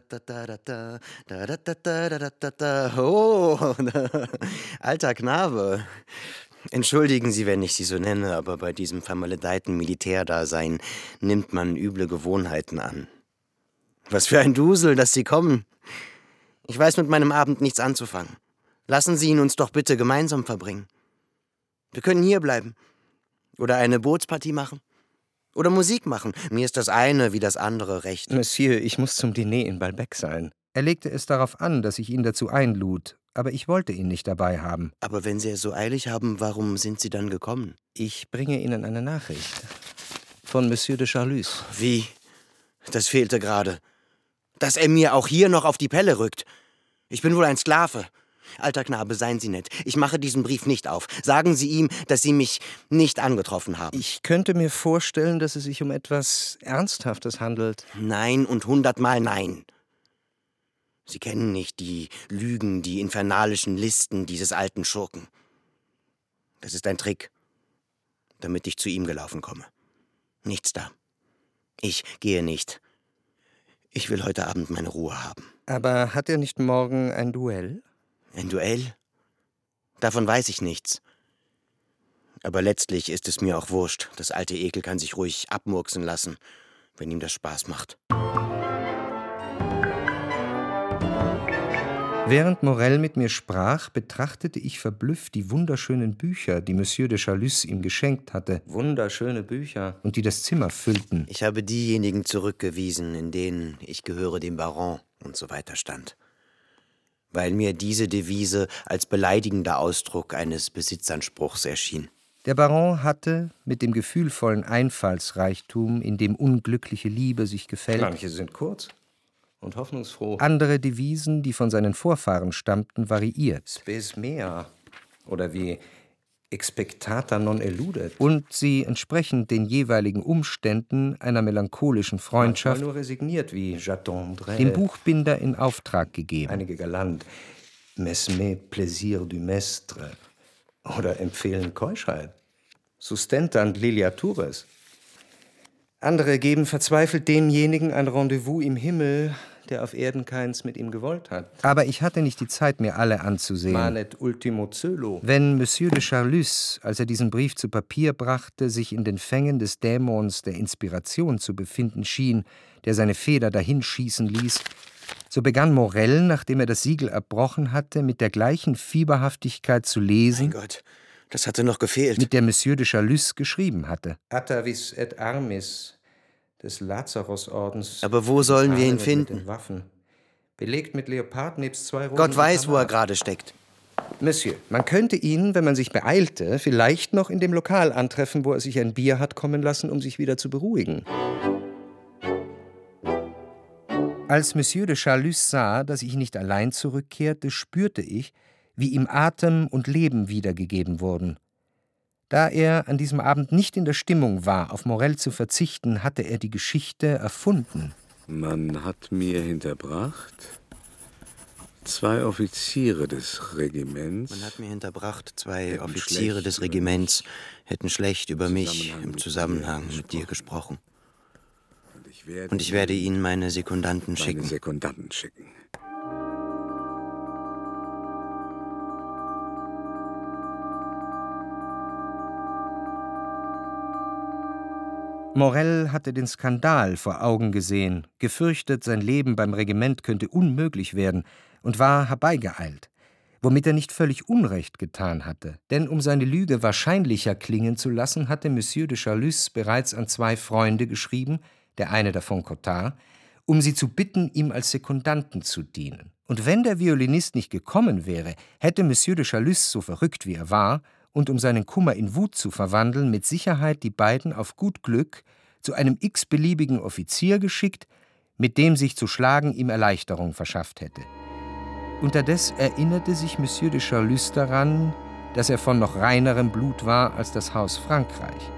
Oh, alter Knabe. Entschuldigen Sie, wenn ich Sie so nenne, aber bei diesem vermaledeiten Militärdasein nimmt man üble Gewohnheiten an. Was für ein Dusel, dass Sie kommen. Ich weiß mit meinem Abend nichts anzufangen. Lassen Sie ihn uns doch bitte gemeinsam verbringen. Wir können hier bleiben. Oder eine Bootspartie machen. Oder Musik machen. Mir ist das eine wie das andere recht. Monsieur, ich muss zum Diner in Balbec sein. Er legte es darauf an, dass ich ihn dazu einlud, aber ich wollte ihn nicht dabei haben. Aber wenn Sie es so eilig haben, warum sind Sie dann gekommen? Ich bringe Ihnen eine Nachricht. Von Monsieur de Chalus. Wie? Das fehlte gerade. Dass er mir auch hier noch auf die Pelle rückt. Ich bin wohl ein Sklave. Alter Knabe, seien Sie nett. Ich mache diesen Brief nicht auf. Sagen Sie ihm, dass Sie mich nicht angetroffen haben. Ich könnte mir vorstellen, dass es sich um etwas Ernsthaftes handelt. Nein und hundertmal nein. Sie kennen nicht die Lügen, die infernalischen Listen dieses alten Schurken. Das ist ein Trick, damit ich zu ihm gelaufen komme. Nichts da. Ich gehe nicht. Ich will heute Abend meine Ruhe haben. Aber hat er nicht morgen ein Duell? Ein Duell? Davon weiß ich nichts. Aber letztlich ist es mir auch wurscht. Das alte Ekel kann sich ruhig abmurksen lassen, wenn ihm das Spaß macht. Während Morel mit mir sprach, betrachtete ich verblüfft die wunderschönen Bücher, die Monsieur de Chalus ihm geschenkt hatte. Wunderschöne Bücher. Und die das Zimmer füllten. Ich habe diejenigen zurückgewiesen, in denen ich gehöre dem Baron und so weiter stand. Weil mir diese Devise als beleidigender Ausdruck eines Besitzanspruchs erschien. Der Baron hatte, mit dem gefühlvollen Einfallsreichtum, in dem unglückliche Liebe sich gefällt, Manche sind kurz und hoffnungsfroh. andere Devisen, die von seinen Vorfahren stammten, variiert. Spes mea. Oder wie expectata non eludet. Und sie entsprechend den jeweiligen Umständen einer melancholischen Freundschaft nur resigniert wie J'attendrai. dem Buchbinder in Auftrag gegeben. Einige galant. Mesme plaisir du mestre. Oder empfehlen Keuschheit. Sustentant liliatures. Andere geben verzweifelt demjenigen ein Rendezvous im Himmel, der auf Erden keins mit ihm gewollt hat. Aber ich hatte nicht die Zeit, mir alle anzusehen. Manet ultimo zölo. Wenn Monsieur de Charlus, als er diesen Brief zu Papier brachte, sich in den Fängen des Dämons der Inspiration zu befinden schien, der seine Feder dahinschießen ließ, so begann Morel, nachdem er das Siegel erbrochen hatte, mit der gleichen Fieberhaftigkeit zu lesen, mein Gott, das hatte noch gefehlt, mit der Monsieur de Charlus geschrieben hatte. Atavis et armis des Lazarus-Ordens. Aber wo sollen wir ihn finden? Mit den Waffen. Belegt mit Leopard nebst zwei Rosen. Gott weiß, wo er gerade steckt. Monsieur, man könnte ihn, wenn man sich beeilte, vielleicht noch in dem Lokal antreffen, wo er sich ein Bier hat kommen lassen, um sich wieder zu beruhigen. Als Monsieur de Charlus sah, dass ich nicht allein zurückkehrte, spürte ich, wie ihm Atem und Leben wiedergegeben wurden. Da er an diesem Abend nicht in der Stimmung war, auf Morel zu verzichten, hatte er die Geschichte erfunden. Man hat mir hinterbracht zwei Offiziere des Regiments. Man hat mir hinterbracht, zwei Offiziere des Regiments hätten schlecht über mich im Zusammenhang mit dir gesprochen. Und ich werde Ihnen meine Sekundanten schicken. Meine Sekundanten schicken. Morel hatte den Skandal vor Augen gesehen, gefürchtet, sein Leben beim Regiment könnte unmöglich werden und war herbeigeeilt, womit er nicht völlig Unrecht getan hatte. Denn um seine Lüge wahrscheinlicher klingen zu lassen, hatte Monsieur de Charlus bereits an zwei Freunde geschrieben, der eine davon Cottard, um sie zu bitten, ihm als Sekundanten zu dienen. Und wenn der Violinist nicht gekommen wäre, hätte Monsieur de Charlus, so verrückt wie er war, und um seinen Kummer in Wut zu verwandeln, mit Sicherheit die beiden auf gut Glück zu einem x-beliebigen Offizier geschickt, mit dem sich zu schlagen ihm Erleichterung verschafft hätte. Unterdes erinnerte sich Monsieur de Charlus daran, dass er von noch reinerem Blut war als das Haus Frankreich.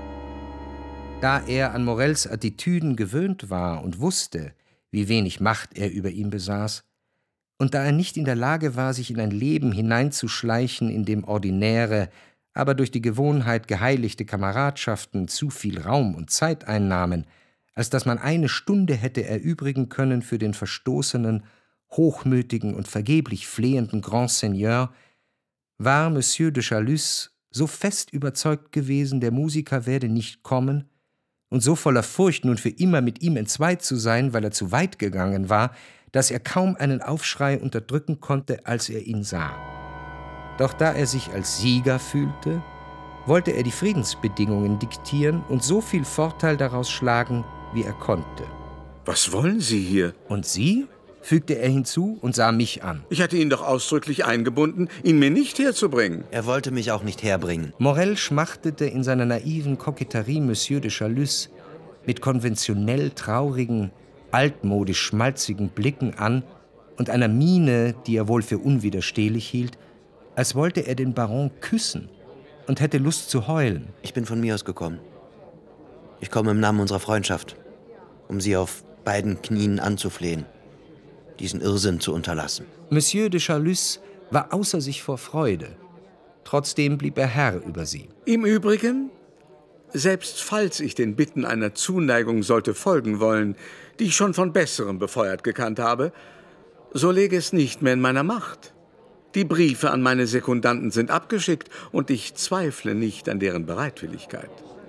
Da er an Morels Attitüden gewöhnt war und wusste, wie wenig Macht er über ihn besaß, und da er nicht in der Lage war, sich in ein Leben hineinzuschleichen, in dem ordinäre, aber durch die Gewohnheit geheiligte Kameradschaften zu viel Raum und Zeit einnahmen, als dass man eine Stunde hätte erübrigen können für den verstoßenen, hochmütigen und vergeblich flehenden Grand Seigneur, war Monsieur de Charlus so fest überzeugt gewesen, der Musiker werde nicht kommen, und so voller Furcht, nun für immer mit ihm entzweit zu sein, weil er zu weit gegangen war, dass er kaum einen Aufschrei unterdrücken konnte, als er ihn sah. Doch da er sich als Sieger fühlte, wollte er die Friedensbedingungen diktieren und so viel Vorteil daraus schlagen, wie er konnte. Was wollen Sie hier? Und Sie? Fügte er hinzu und sah mich an. Ich hatte ihn doch ausdrücklich eingebunden, ihn mir nicht herzubringen. Er wollte mich auch nicht herbringen. Morel schmachtete in seiner naiven Koketterie Monsieur de Charlus mit konventionell traurigen, altmodisch schmalzigen Blicken an und einer Miene, die er wohl für unwiderstehlich hielt, als wollte er den Baron küssen und hätte Lust zu heulen. Ich bin von mir aus gekommen. Ich komme im Namen unserer Freundschaft, um Sie auf beiden Knien anzuflehen, diesen Irrsinn zu unterlassen. Monsieur de Charlus war außer sich vor Freude. Trotzdem blieb er Herr über sie. Im Übrigen, selbst falls ich den Bitten einer Zuneigung sollte folgen wollen, die ich schon von Besserem befeuert gekannt habe, so läge es nicht mehr in meiner Macht. Die Briefe an meine Sekundanten sind abgeschickt und ich zweifle nicht an deren Bereitwilligkeit.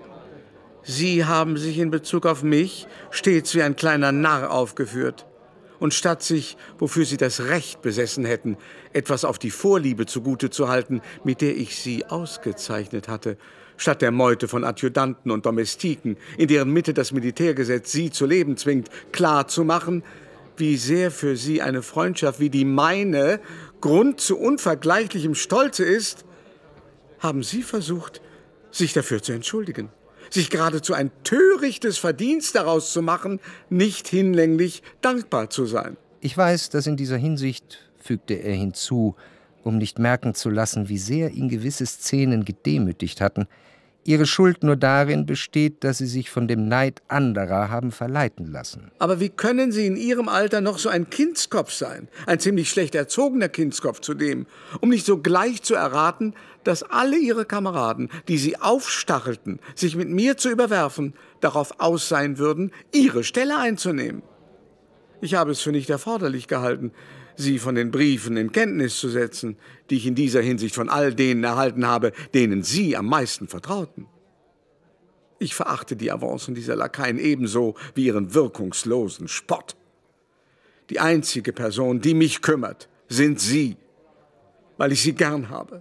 Sie haben sich in Bezug auf mich stets wie ein kleiner Narr aufgeführt. Und statt sich, wofür Sie das Recht besessen hätten, etwas auf die Vorliebe zugute zu halten, mit der ich Sie ausgezeichnet hatte, statt der Meute von Adjutanten und Domestiken, in deren Mitte das Militärgesetz Sie zu leben zwingt, klar zu machen, wie sehr für Sie eine Freundschaft wie die meine Grund zu unvergleichlichem Stolze ist, haben Sie versucht, sich dafür zu entschuldigen, sich geradezu ein törichtes Verdienst daraus zu machen, nicht hinlänglich dankbar zu sein. Ich weiß, dass in dieser Hinsicht, fügte er hinzu, um nicht merken zu lassen, wie sehr ihn gewisse Szenen gedemütigt hatten, ihre Schuld nur darin besteht, dass sie sich von dem Neid anderer haben verleiten lassen. Aber wie können Sie in Ihrem Alter noch so ein Kindskopf sein, ein ziemlich schlecht erzogener Kindskopf zudem, um nicht sogleich zu erraten, dass alle Ihre Kameraden, die Sie aufstachelten, sich mit mir zu überwerfen, darauf aus sein würden, Ihre Stelle einzunehmen? Ich habe es für nicht erforderlich gehalten, Sie von den Briefen in Kenntnis zu setzen, die ich in dieser Hinsicht von all denen erhalten habe, denen Sie am meisten vertrauten. Ich verachte die Avancen dieser Lakaien ebenso wie ihren wirkungslosen Spott. Die einzige Person, die mich kümmert, sind Sie, weil ich Sie gern habe.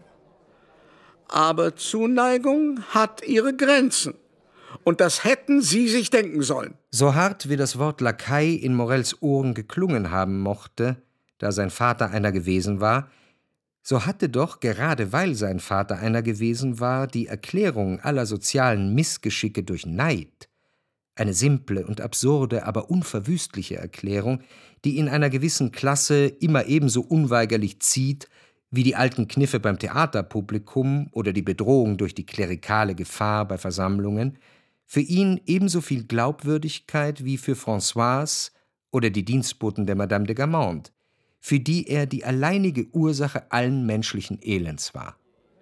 Aber Zuneigung hat ihre Grenzen. Und das hätten Sie sich denken sollen. So hart wie das Wort Lakai in Morels Ohren geklungen haben mochte, da sein Vater einer gewesen war, so hatte doch, gerade weil sein Vater einer gewesen war, die Erklärung aller sozialen Missgeschicke durch Neid, eine simple und absurde, aber unverwüstliche Erklärung, die in einer gewissen Klasse immer ebenso unweigerlich zieht, wie die alten Kniffe beim Theaterpublikum oder die Bedrohung durch die klerikale Gefahr bei Versammlungen, für ihn ebenso viel Glaubwürdigkeit wie für Françoise oder die Dienstboten der Madame de Guermantes, für die er die alleinige Ursache allen menschlichen Elends war.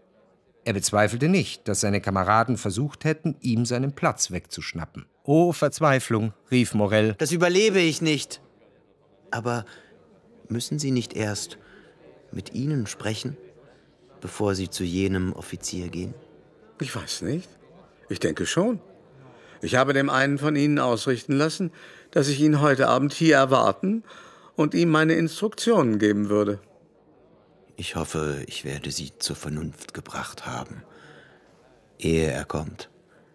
Er bezweifelte nicht, dass seine Kameraden versucht hätten, ihm seinen Platz wegzuschnappen. »Oh, Verzweiflung«, rief Morel. »Das überlebe ich nicht. Aber müssen Sie nicht erst mit Ihnen sprechen, bevor Sie zu jenem Offizier gehen?« Ich weiß nicht. Ich denke schon. Ich habe dem einen von Ihnen ausrichten lassen, dass ich ihn heute Abend hier erwarten und ihm meine Instruktionen geben würde. Ich hoffe, ich werde Sie zur Vernunft gebracht haben, ehe er kommt.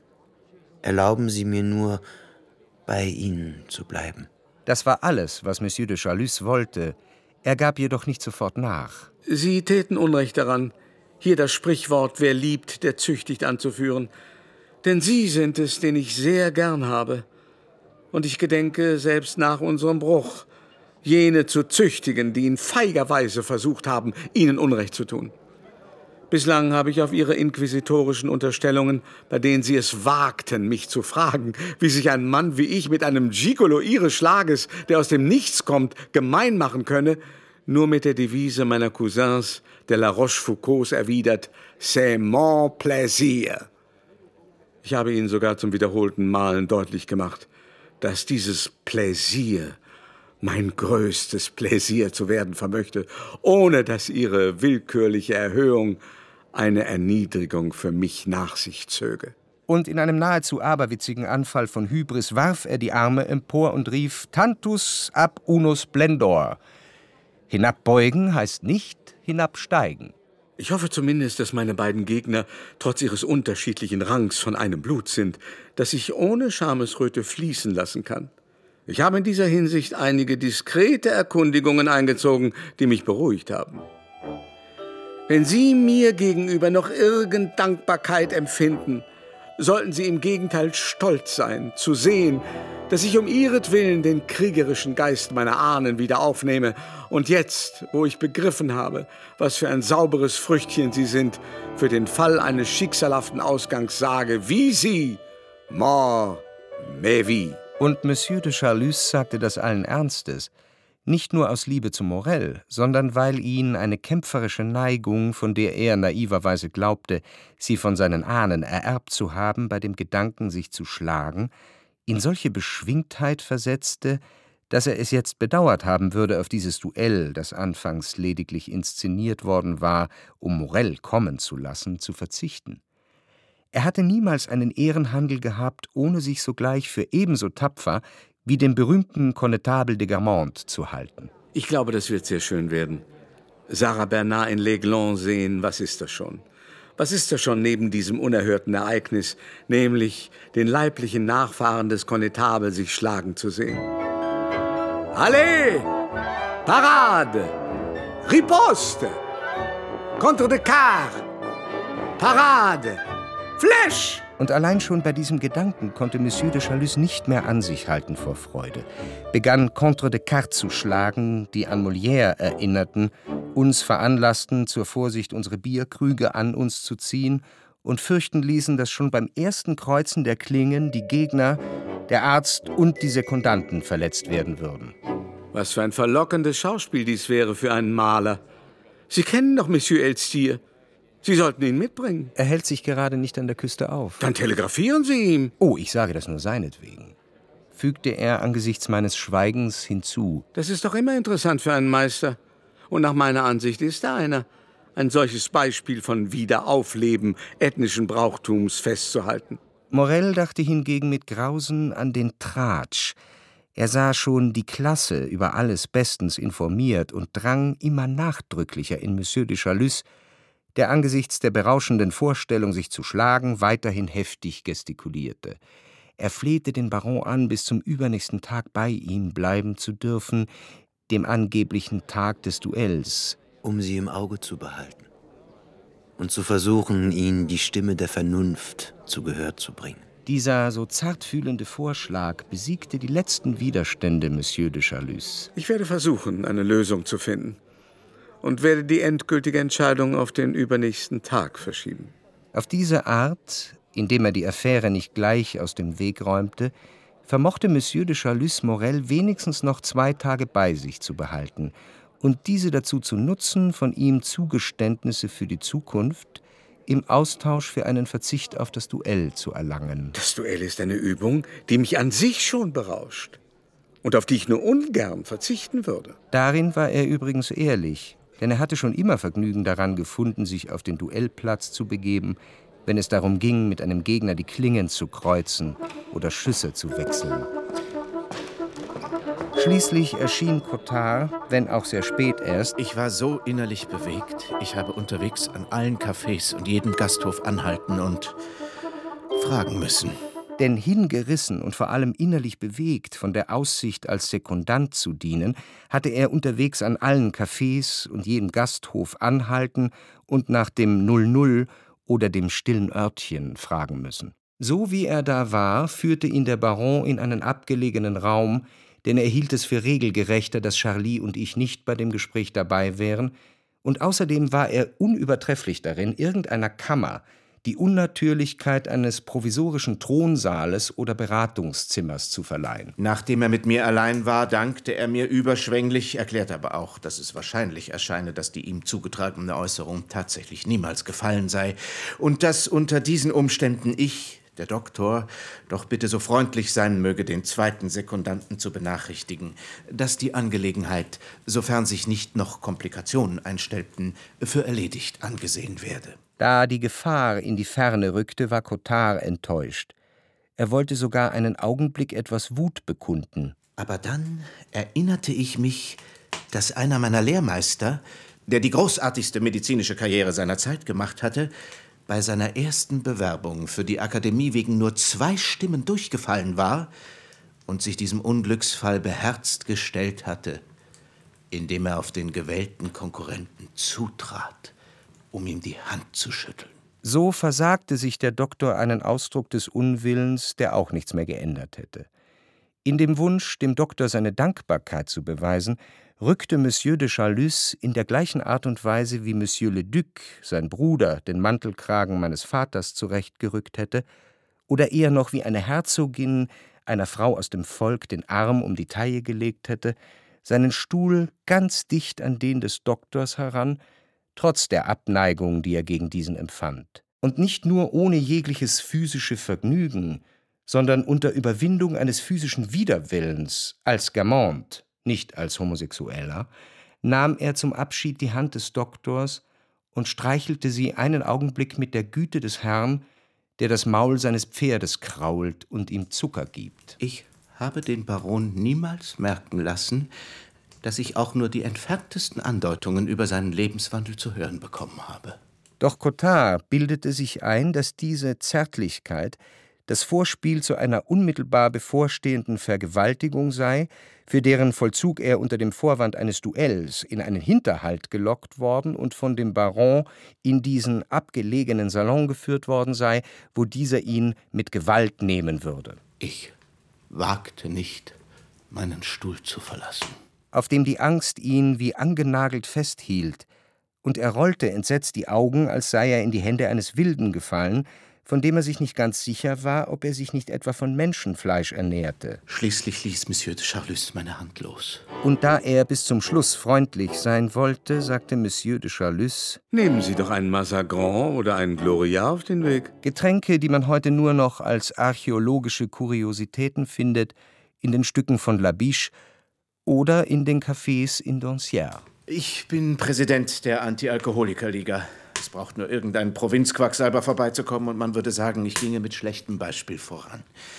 Erlauben Sie mir nur, bei Ihnen zu bleiben. Das war alles, was Monsieur de Charlus wollte. Er gab jedoch nicht sofort nach. Sie täten Unrecht daran, hier das Sprichwort »Wer liebt, der züchtigt« anzuführen. Denn Sie sind es, den ich sehr gern habe. Und ich gedenke, selbst nach unserem Bruch, jene zu züchtigen, die in feiger Weise versucht haben, Ihnen Unrecht zu tun. Bislang habe ich auf Ihre inquisitorischen Unterstellungen, bei denen Sie es wagten, mich zu fragen, wie sich ein Mann wie ich mit einem Gigolo Ihres Schlages, der aus dem Nichts kommt, gemein machen könne, nur mit der Devise meiner Cousins de la Rochefoucaulds erwidert, »C'est mon plaisir«. Ich habe Ihnen sogar zum wiederholten Malen deutlich gemacht, dass dieses Pläsier mein größtes Pläsier zu werden vermöchte, ohne dass Ihre willkürliche Erhöhung eine Erniedrigung für mich nach sich zöge. Und in einem nahezu aberwitzigen Anfall von Hybris warf er die Arme empor und rief »Tantus ab uno splendor«. Hinabbeugen heißt nicht hinabsteigen. Ich hoffe zumindest, dass meine beiden Gegner trotz ihres unterschiedlichen Rangs von einem Blut sind, das ich ohne Schamesröte fließen lassen kann. Ich habe in dieser Hinsicht einige diskrete Erkundigungen eingezogen, die mich beruhigt haben. Wenn Sie mir gegenüber noch irgend Dankbarkeit empfinden, sollten Sie im Gegenteil stolz sein, zu sehen, dass ich um ihretwillen den kriegerischen Geist meiner Ahnen wieder aufnehme und jetzt, wo ich begriffen habe, was für ein sauberes Früchtchen sie sind, für den Fall eines schicksalhaften Ausgangs sage, wie Sie, mort, mais vie. Und Monsieur de Charlus sagte das allen Ernstes, nicht nur aus Liebe zu Morel, sondern weil ihn eine kämpferische Neigung, von der er naiverweise glaubte, sie von seinen Ahnen ererbt zu haben, bei dem Gedanken, sich zu schlagen, in solche Beschwingtheit versetzte, Dass er es jetzt bedauert haben würde, auf dieses Duell, das anfangs lediglich inszeniert worden war, um Morel kommen zu lassen, zu verzichten. Er hatte niemals einen Ehrenhandel gehabt, ohne sich sogleich für ebenso tapfer wie den berühmten Connetable de Guermantes zu halten. Ich glaube, das wird sehr schön werden. Sarah Bernard in l'Aiglon sehen, was ist das schon? Was ist das schon neben diesem unerhörten Ereignis, nämlich den leiblichen Nachfahren des Connetable sich schlagen zu sehen? Allez! Parade! Riposte! Contre de quart! Parade! Flèche! Und allein schon bei diesem Gedanken konnte Monsieur de Chalus nicht mehr an sich halten vor Freude, begann Contre de quart zu schlagen, die an Molière erinnerten, uns veranlassten, zur Vorsicht unsere Bierkrüge an uns zu ziehen und fürchten ließen, dass schon beim ersten Kreuzen der Klingen die Gegner, der Arzt und die Sekundanten verletzt werden würden. Was für ein verlockendes Schauspiel dies wäre für einen Maler. Sie kennen doch Monsieur Elstir. Sie sollten ihn mitbringen. Er hält sich gerade nicht an der Küste auf. Dann telegrafieren Sie ihm. Oh, ich sage das nur seinetwegen, fügte er angesichts meines Schweigens hinzu. Das ist doch immer interessant für einen Meister. Und nach meiner Ansicht ist er einer. Ein solches Beispiel von Wiederaufleben ethnischen Brauchtums festzuhalten. Morel dachte hingegen mit Grausen an den Tratsch. Er sah schon die Klasse über alles bestens informiert und drang immer nachdrücklicher in Monsieur de Chalus, der angesichts der berauschenden Vorstellung, sich zu schlagen, weiterhin heftig gestikulierte. Er flehte den Baron an, bis zum übernächsten Tag bei ihm bleiben zu dürfen, dem angeblichen Tag des Duells. Um sie im Auge zu behalten und zu versuchen, ihnen die Stimme der Vernunft zu Gehör zu bringen. Dieser so zartfühlende Vorschlag besiegte die letzten Widerstände Monsieur de Chalus. Ich werde versuchen, eine Lösung zu finden. Und werde die endgültige Entscheidung auf den übernächsten Tag verschieben. Auf diese Art, indem er die Affäre nicht gleich aus dem Weg räumte, vermochte Monsieur de Chalus Morel wenigstens noch zwei Tage bei sich zu behalten und diese dazu zu nutzen, von ihm Zugeständnisse für die Zukunft im Austausch für einen Verzicht auf das Duell zu erlangen. Das Duell ist eine Übung, die mich an sich schon berauscht und auf die ich nur ungern verzichten würde. Darin war er übrigens ehrlich. Denn er hatte schon immer Vergnügen daran gefunden, sich auf den Duellplatz zu begeben, wenn es darum ging, mit einem Gegner die Klingen zu kreuzen oder Schüsse zu wechseln. Schließlich erschien Cottard, wenn auch sehr spät erst. Ich war so innerlich bewegt. Ich habe unterwegs an allen Cafés und jedem Gasthof anhalten und fragen müssen. Denn hingerissen und vor allem innerlich bewegt von der Aussicht, als Sekundant zu dienen, hatte er unterwegs an allen Cafés und jedem Gasthof anhalten und nach dem Null Null oder dem stillen Örtchen fragen müssen. So wie er da war, führte ihn der Baron in einen abgelegenen Raum, denn er hielt es für regelgerechter, dass Charlie und ich nicht bei dem Gespräch dabei wären, und außerdem war er unübertrefflich darin, irgendeiner Kammer die Unnatürlichkeit eines provisorischen Thronsaales oder Beratungszimmers zu verleihen. Nachdem er mit mir allein war, dankte er mir überschwänglich, erklärte aber auch, dass es wahrscheinlich erscheine, dass die ihm zugetragene Äußerung tatsächlich niemals gefallen sei und dass unter diesen Umständen ich, der Doktor, doch bitte so freundlich sein möge, den zweiten Sekundanten zu benachrichtigen, dass die Angelegenheit, sofern sich nicht noch Komplikationen einstellten, für erledigt angesehen werde. Da die Gefahr in die Ferne rückte, war Cottard enttäuscht. Er wollte sogar einen Augenblick etwas Wut bekunden. Aber dann erinnerte ich mich, dass einer meiner Lehrmeister, der die großartigste medizinische Karriere seiner Zeit gemacht hatte, bei seiner ersten Bewerbung für die Akademie wegen nur zwei Stimmen durchgefallen war und sich diesem Unglücksfall beherzt gestellt hatte, indem er auf den gewählten Konkurrenten zutrat, um ihm die Hand zu schütteln. So versagte sich der Doktor einen Ausdruck des Unwillens, der auch nichts mehr geändert hätte. In dem Wunsch, dem Doktor seine Dankbarkeit zu beweisen, rückte Monsieur de Chalus in der gleichen Art und Weise, wie Monsieur le Duc, sein Bruder, den Mantelkragen meines Vaters zurechtgerückt hätte, oder eher noch wie eine Herzogin einer Frau aus dem Volk den Arm um die Taille gelegt hätte, seinen Stuhl ganz dicht an den des Doktors heran, trotz der Abneigung, die er gegen diesen empfand. Und nicht nur ohne jegliches physische Vergnügen, sondern unter Überwindung eines physischen Widerwillens als Guermantes, nicht als Homosexueller, nahm er zum Abschied die Hand des Doktors und streichelte sie einen Augenblick mit der Güte des Herrn, der das Maul seines Pferdes krault und ihm Zucker gibt. Ich habe den Baron niemals merken lassen, dass ich auch nur die entferntesten Andeutungen über seinen Lebenswandel zu hören bekommen habe. Doch Cottard bildete sich ein, dass diese Zärtlichkeit das Vorspiel zu einer unmittelbar bevorstehenden Vergewaltigung sei, für deren Vollzug er unter dem Vorwand eines Duells in einen Hinterhalt gelockt worden und von dem Baron in diesen abgelegenen Salon geführt worden sei, wo dieser ihn mit Gewalt nehmen würde. Ich wagte nicht, meinen Stuhl zu verlassen, auf dem die Angst ihn wie angenagelt festhielt, und er rollte entsetzt die Augen, als sei er in die Hände eines Wilden gefallen, von dem er sich nicht ganz sicher war, ob er sich nicht etwa von Menschenfleisch ernährte. Schließlich ließ Monsieur de Charlus meine Hand los. Und da er bis zum Schluss freundlich sein wollte, sagte Monsieur de Charlus: »Nehmen Sie doch einen Massagran oder einen Gloria auf den Weg.« Getränke, die man heute nur noch als archäologische Kuriositäten findet, in den Stücken von Labiche oder in den Cafés in Doncières. Ich bin Präsident der Anti-Alkoholiker-Liga. Es braucht nur irgendein Provinzquacksalber vorbeizukommen und man würde sagen, ich ginge mit schlechtem Beispiel voran.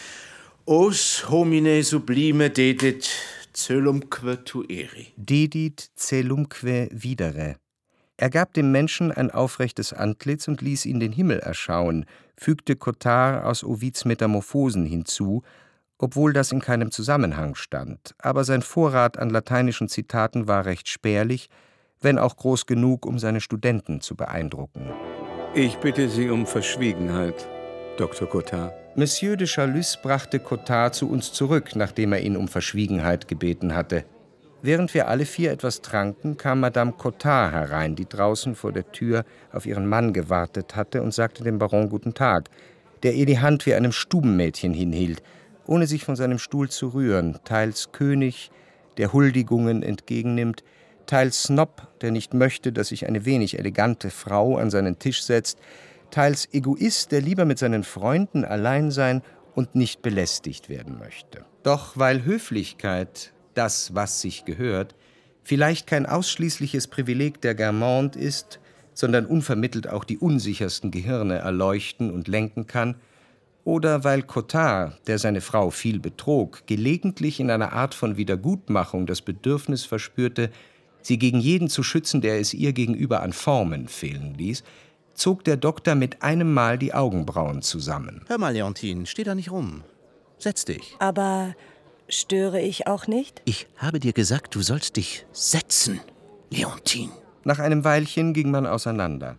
Os homine sublime dedit coelumque tueri. Dedit coelumque videre. Er gab dem Menschen ein aufrechtes Antlitz und ließ ihn den Himmel erschauen, fügte Cottard aus Ovids Metamorphosen hinzu, obwohl das in keinem Zusammenhang stand. Aber sein Vorrat an lateinischen Zitaten war recht spärlich, wenn auch groß genug, um seine Studenten zu beeindrucken. Ich bitte Sie um Verschwiegenheit, Doktor Cottard. Monsieur de Charlus brachte Cottard zu uns zurück, nachdem er ihn um Verschwiegenheit gebeten hatte. Während wir alle vier etwas tranken, kam Madame Cottard herein, die draußen vor der Tür auf ihren Mann gewartet hatte, und sagte dem Baron guten Tag, der ihr die Hand wie einem Stubenmädchen hinhielt, ohne sich von seinem Stuhl zu rühren, teils König, der Huldigungen entgegennimmt, teils Snob, der nicht möchte, dass sich eine wenig elegante Frau an seinen Tisch setzt, teils Egoist, der lieber mit seinen Freunden allein sein und nicht belästigt werden möchte. Doch weil Höflichkeit, das, was sich gehört, vielleicht kein ausschließliches Privileg der Guermantes ist, sondern unvermittelt auch die unsichersten Gehirne erleuchten und lenken kann, oder weil Cottard, der seine Frau viel betrog, gelegentlich in einer Art von Wiedergutmachung das Bedürfnis verspürte, sie gegen jeden zu schützen, der es ihr gegenüber an Formen fehlen ließ, zog der Doktor mit einem Mal die Augenbrauen zusammen. Hör mal, Leontine, steh da nicht rum. Setz dich. Aber störe ich auch nicht? Ich habe dir gesagt, du sollst dich setzen, Leontine. Nach einem Weilchen ging man auseinander.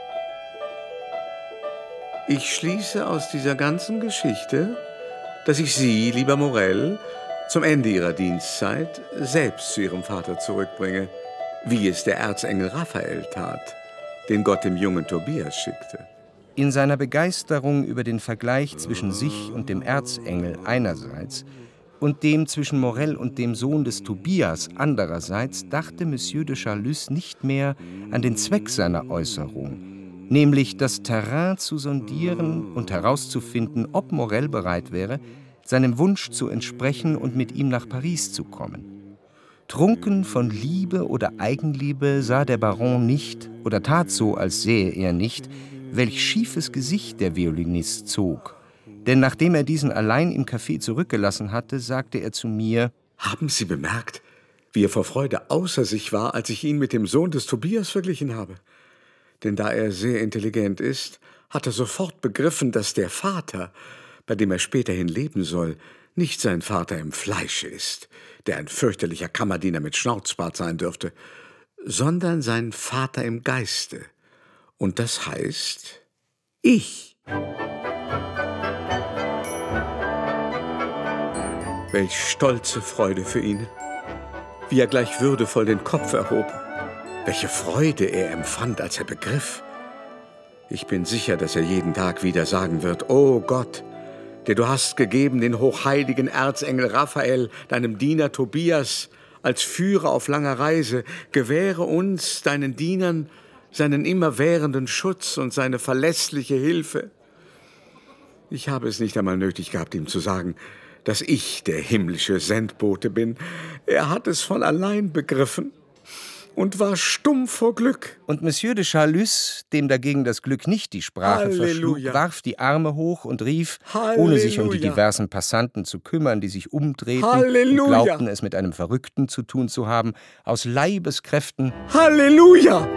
Ich schließe aus dieser ganzen Geschichte, dass ich Sie, lieber Morel, zum Ende Ihrer Dienstzeit selbst zu Ihrem Vater zurückbringe, wie es der Erzengel Raphael tat, den Gott dem jungen Tobias schickte. In seiner Begeisterung über den Vergleich zwischen sich und dem Erzengel einerseits und dem zwischen Morel und dem Sohn des Tobias andererseits dachte Monsieur de Charlus nicht mehr an den Zweck seiner Äußerung, nämlich das Terrain zu sondieren und herauszufinden, ob Morel bereit wäre, seinem Wunsch zu entsprechen und mit ihm nach Paris zu kommen. Trunken von Liebe oder Eigenliebe sah der Baron nicht oder tat so, als sähe er nicht, welch schiefes Gesicht der Violinist zog. Denn nachdem er diesen allein im Café zurückgelassen hatte, sagte er zu mir: »Haben Sie bemerkt, wie er vor Freude außer sich war, als ich ihn mit dem Sohn des Tobias verglichen habe? Denn da er sehr intelligent ist, hat er sofort begriffen, dass der Vater, bei dem er späterhin leben soll, nicht sein Vater im Fleische ist, der ein fürchterlicher Kammerdiener mit Schnauzbart sein dürfte, sondern sein Vater im Geiste. Und das heißt, ich. Welch stolze Freude für ihn, wie er gleich würdevoll den Kopf erhob. Welche Freude er empfand, als er begriff. Ich bin sicher, dass er jeden Tag wieder sagen wird: »O Gott, der du hast gegeben den hochheiligen Erzengel Raphael, deinem Diener Tobias, als Führer auf langer Reise, gewähre uns, deinen Dienern, seinen immerwährenden Schutz und seine verlässliche Hilfe. Ich habe es nicht einmal nötig gehabt, ihm zu sagen, dass ich der himmlische Sendbote bin. Er hat es von allein begriffen und war stumm vor Glück. Und Monsieur de Charlus, dem dagegen das Glück nicht die Sprache Halleluja. verschlug, warf die Arme hoch und rief, Halleluja. ohne sich um die diversen Passanten zu kümmern, die sich umdrehten Halleluja. und glaubten, es mit einem Verrückten zu tun zu haben, aus Leibeskräften: Halleluja!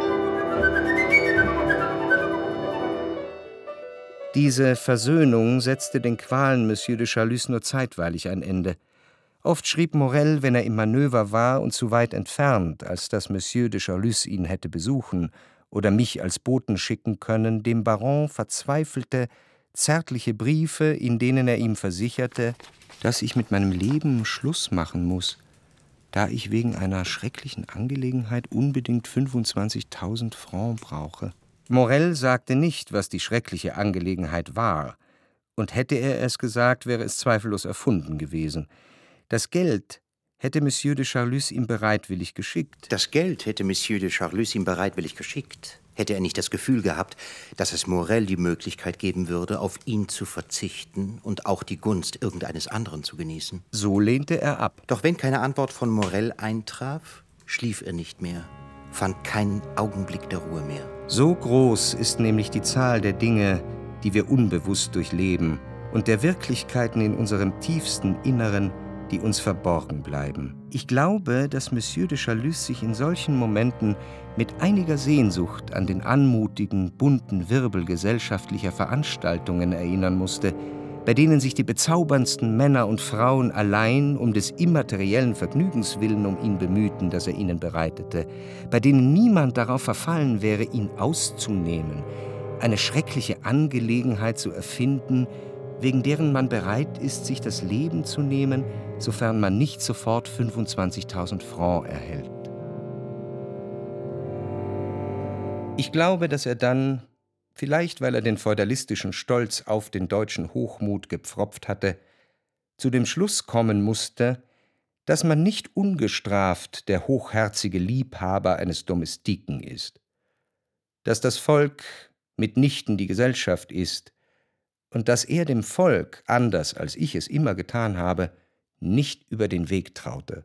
Diese Versöhnung setzte den Qualen Monsieur de Charlus nur zeitweilig ein Ende. Oft schrieb Morel, wenn er im Manöver war und zu weit entfernt, als dass Monsieur de Charlus ihn hätte besuchen oder mich als Boten schicken können, dem Baron verzweifelte, zärtliche Briefe, in denen er ihm versicherte, dass ich mit meinem Leben Schluss machen muss, da ich wegen einer schrecklichen Angelegenheit unbedingt fünfundzwanzigtausend Francs brauche. Morel sagte nicht, was die schreckliche Angelegenheit war, und hätte er es gesagt, wäre es zweifellos erfunden gewesen. Das Geld hätte Monsieur de Charlus ihm bereitwillig geschickt. Das Geld hätte Monsieur de Charlus ihm bereitwillig geschickt, hätte er nicht das Gefühl gehabt, dass es Morel die Möglichkeit geben würde, auf ihn zu verzichten und auch die Gunst irgendeines anderen zu genießen. So lehnte er ab. Doch wenn keine Antwort von Morel eintraf, schlief er nicht mehr, fand keinen Augenblick der Ruhe mehr. So groß ist nämlich die Zahl der Dinge, die wir unbewusst durchleben, und der Wirklichkeiten in unserem tiefsten Inneren, die uns verborgen bleiben. Ich glaube, dass Monsieur de Charlus sich in solchen Momenten mit einiger Sehnsucht an den anmutigen, bunten Wirbel gesellschaftlicher Veranstaltungen erinnern musste, bei denen sich die bezauberndsten Männer und Frauen allein um des immateriellen Vergnügens willen um ihn bemühten, das er ihnen bereitete, bei denen niemand darauf verfallen wäre, ihn auszunehmen, eine schreckliche Angelegenheit zu erfinden, wegen deren man bereit ist, sich das Leben zu nehmen, sofern man nicht sofort fünfundzwanzigtausend Francs erhält. Ich glaube, dass er dann, vielleicht weil er den feudalistischen Stolz auf den deutschen Hochmut gepfropft hatte, zu dem Schluss kommen musste, dass man nicht ungestraft der hochherzige Liebhaber eines Domestiken ist, dass das Volk mitnichten die Gesellschaft ist und dass er dem Volk, anders als ich es immer getan habe, nicht über den Weg traute.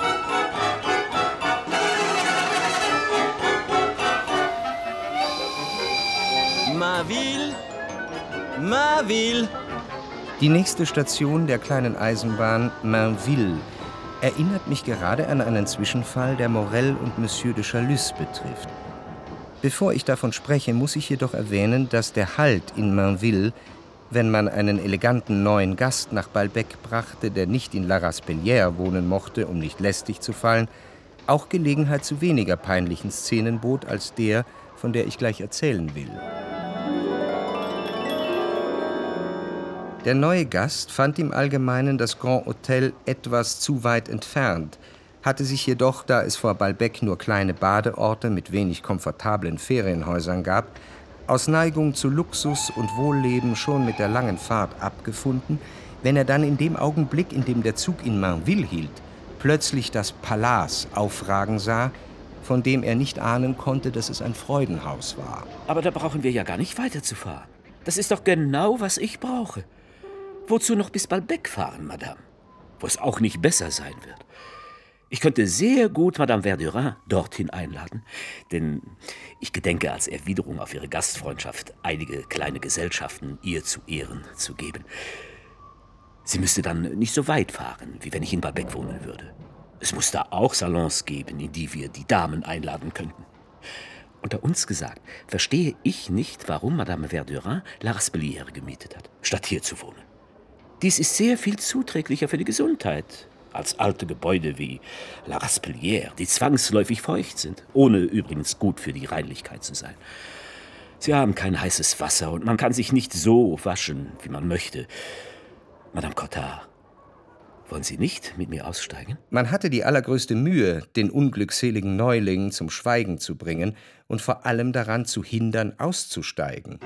Ma ville, ma ville. Die nächste Station der kleinen Eisenbahn, Mainville, erinnert mich gerade an einen Zwischenfall, der Morel und Monsieur de Charlus betrifft. Bevor ich davon spreche, muss ich jedoch erwähnen, dass der Halt in Mainville, wenn man einen eleganten neuen Gast nach Balbec brachte, der nicht in La Raspellière wohnen mochte, um nicht lästig zu fallen, auch Gelegenheit zu weniger peinlichen Szenen bot als der, von der ich gleich erzählen will. Der neue Gast fand im Allgemeinen das Grand Hotel etwas zu weit entfernt, hatte sich jedoch, da es vor Balbec nur kleine Badeorte mit wenig komfortablen Ferienhäusern gab, aus Neigung zu Luxus und Wohlleben schon mit der langen Fahrt abgefunden, wenn er dann in dem Augenblick, in dem der Zug in Mainville hielt, plötzlich das Palais aufragen sah, von dem er nicht ahnen konnte, dass es ein Freudenhaus war. Aber da brauchen wir ja gar nicht weiterzufahren. Das ist doch genau, was ich brauche. Wozu noch bis Balbec fahren, Madame? Wo es auch nicht besser sein wird. Ich könnte sehr gut Madame Verdurin dorthin einladen, denn ich gedenke als Erwiderung auf ihre Gastfreundschaft einige kleine Gesellschaften ihr zu Ehren zu geben. Sie müsste dann nicht so weit fahren, wie wenn ich in Balbec wohnen würde. Es muss da auch Salons geben, in die wir die Damen einladen könnten. Unter uns gesagt, verstehe ich nicht, warum Madame Verdurin La Raspellière gemietet hat, statt hier zu wohnen. Dies ist sehr viel zuträglicher für die Gesundheit als alte Gebäude wie La Raspellière, die zwangsläufig feucht sind, ohne übrigens gut für die Reinlichkeit zu sein. Sie haben kein heißes Wasser und man kann sich nicht so waschen, wie man möchte. Madame Cottard, wollen Sie nicht mit mir aussteigen? Man hatte die allergrößte Mühe, den unglückseligen Neuling zum Schweigen zu bringen und vor allem daran zu hindern, auszusteigen.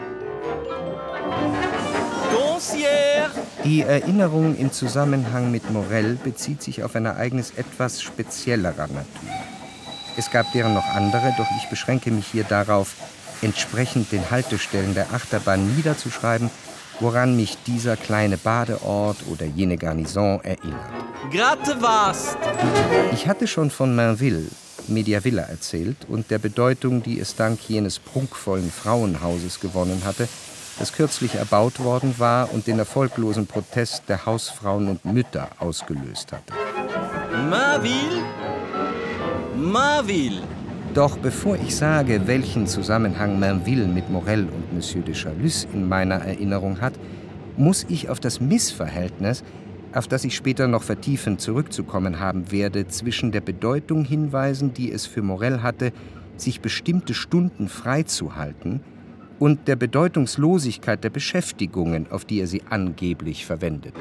Die Erinnerung im Zusammenhang mit Morel bezieht sich auf ein Ereignis etwas speziellerer Natur. Es gab deren noch andere, doch ich beschränke mich hier darauf, entsprechend den Haltestellen der Achterbahn niederzuschreiben, woran mich dieser kleine Badeort oder jene Garnison erinnert. Gratte was! Ich hatte schon von Mainville, Mediavilla, erzählt und der Bedeutung, die es dank jenes prunkvollen Frauenhauses gewonnen hatte, das kürzlich erbaut worden war und den erfolglosen Protest der Hausfrauen und Mütter ausgelöst hatte. Mainville? Mainville! Doch bevor ich sage, welchen Zusammenhang Mainville mit Morel und Monsieur de Charlus in meiner Erinnerung hat, muss ich auf das Missverhältnis, auf das ich später noch vertiefend zurückzukommen haben werde, zwischen der Bedeutung hinweisen, die es für Morel hatte, sich bestimmte Stunden freizuhalten, und der Bedeutungslosigkeit der Beschäftigungen, auf die er sie angeblich verwendete.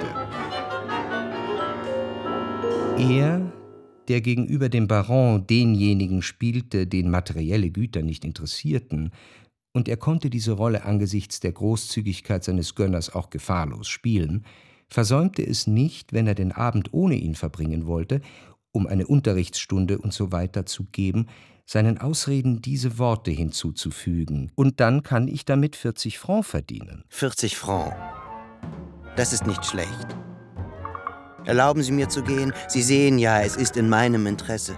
Er, der gegenüber dem Baron denjenigen spielte, den materielle Güter nicht interessierten, und er konnte diese Rolle angesichts der Großzügigkeit seines Gönners auch gefahrlos spielen, versäumte es nicht, wenn er den Abend ohne ihn verbringen wollte, um eine Unterrichtsstunde und so weiter zu geben, seinen Ausreden diese Worte hinzuzufügen. Und dann kann ich damit vierzig Francs verdienen. vierzig Francs. Das ist nicht schlecht. Erlauben Sie mir zu gehen. Sie sehen ja, es ist in meinem Interesse.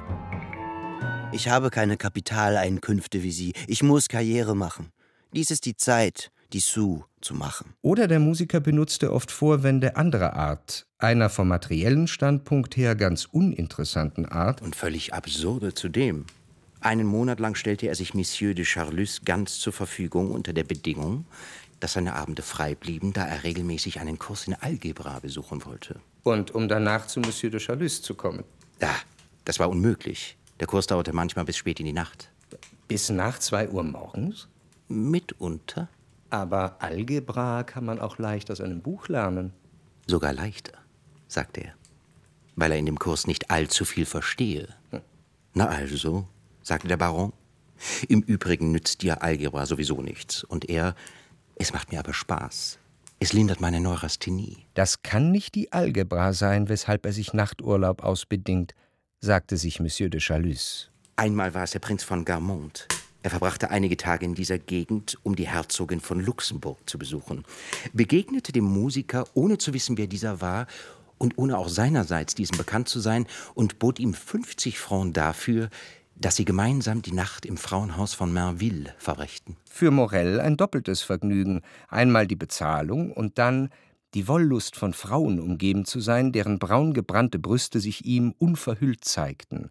Ich habe keine Kapitaleinkünfte wie Sie. Ich muss Karriere machen. Dies ist die Zeit, die Sous zu machen. Oder der Musiker benutzte oft Vorwände anderer Art, einer vom materiellen Standpunkt her ganz uninteressanten Art. Und völlig absurde zudem. Einen Monat lang stellte er sich Monsieur de Charlus ganz zur Verfügung unter der Bedingung, dass seine Abende frei blieben, da er regelmäßig einen Kurs in Algebra besuchen wollte. Und um danach zu Monsieur de Charlus zu kommen? Ja, das war unmöglich. Der Kurs dauerte manchmal bis spät in die Nacht. Bis nach zwei Uhr morgens? Mitunter. Aber Algebra kann man auch leicht aus einem Buch lernen. Sogar leichter, sagte er, weil er in dem Kurs nicht allzu viel verstehe. Hm. Na also, sagte der Baron. Im Übrigen nützt dir Algebra sowieso nichts. Und er, es macht mir aber Spaß. Es lindert meine Neurasthenie. Das kann nicht die Algebra sein, weshalb er sich Nachturlaub ausbedingt, sagte sich Monsieur de Charlus. Einmal war es der Prinz von Garmont. Er verbrachte einige Tage in dieser Gegend, um die Herzogin von Luxemburg zu besuchen. Begegnete dem Musiker, ohne zu wissen, wer dieser war, und ohne auch seinerseits diesem bekannt zu sein, und bot ihm fünfzig Francs dafür, dass sie gemeinsam die Nacht im Frauenhaus von Mainville verbrächten. Für Morel ein doppeltes Vergnügen. Einmal die Bezahlung und dann die Wollust von Frauen umgeben zu sein, deren braungebrannte Brüste sich ihm unverhüllt zeigten.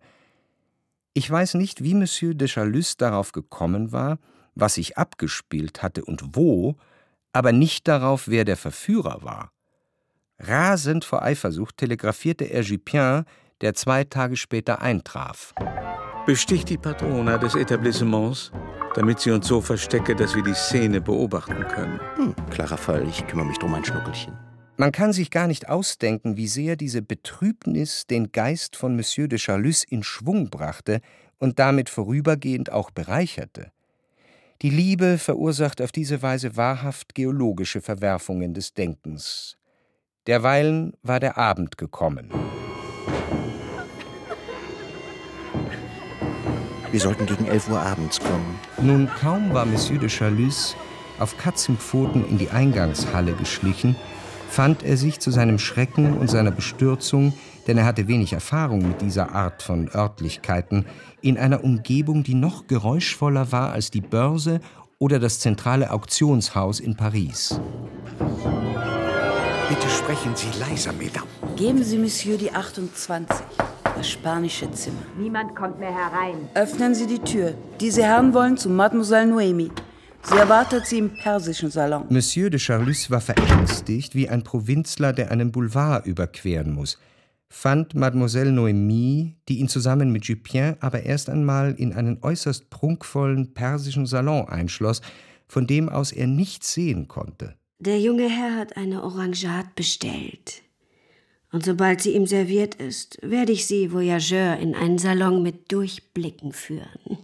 Ich weiß nicht, wie Monsieur de Charlus darauf gekommen war, was sich abgespielt hatte und wo, aber nicht darauf, wer der Verführer war. Rasend vor Eifersucht telegrafierte er Jupien, der zwei Tage später eintraf. Besticht die Patrona des Etablissements, damit sie uns so verstecke, dass wir die Szene beobachten können. Hm, klarer Fall, ich kümmere mich drum ein Schnuckelchen. Man kann sich gar nicht ausdenken, wie sehr diese Betrübnis den Geist von Monsieur de Charlus in Schwung brachte und damit vorübergehend auch bereicherte. Die Liebe verursacht auf diese Weise wahrhaft geologische Verwerfungen des Denkens. Derweilen war der Abend gekommen. Wir sollten gegen elf Uhr abends kommen. Nun, kaum war Monsieur de Charlus auf Katzenpfoten in die Eingangshalle geschlichen, fand er sich zu seinem Schrecken und seiner Bestürzung, denn er hatte wenig Erfahrung mit dieser Art von Örtlichkeiten, in einer Umgebung, die noch geräuschvoller war als die Börse oder das zentrale Auktionshaus in Paris. Bitte sprechen Sie leiser, Mesdames. Geben Sie Monsieur die achtundzwanzig, das spanische Zimmer. Niemand kommt mehr herein. Öffnen Sie die Tür. Diese Herren wollen zu Mademoiselle Noémie. Sie erwartet sie im persischen Salon. Monsieur de Charlus war verängstigt, wie ein Provinzler, der einen Boulevard überqueren muss, fand Mademoiselle Noémie, die ihn zusammen mit Jupien aber erst einmal in einen äußerst prunkvollen persischen Salon einschloss, von dem aus er nichts sehen konnte. Der junge Herr hat eine Orangeade bestellt. Und sobald sie ihm serviert ist, werde ich Sie, Voyageur, in einen Salon mit Durchblicken führen.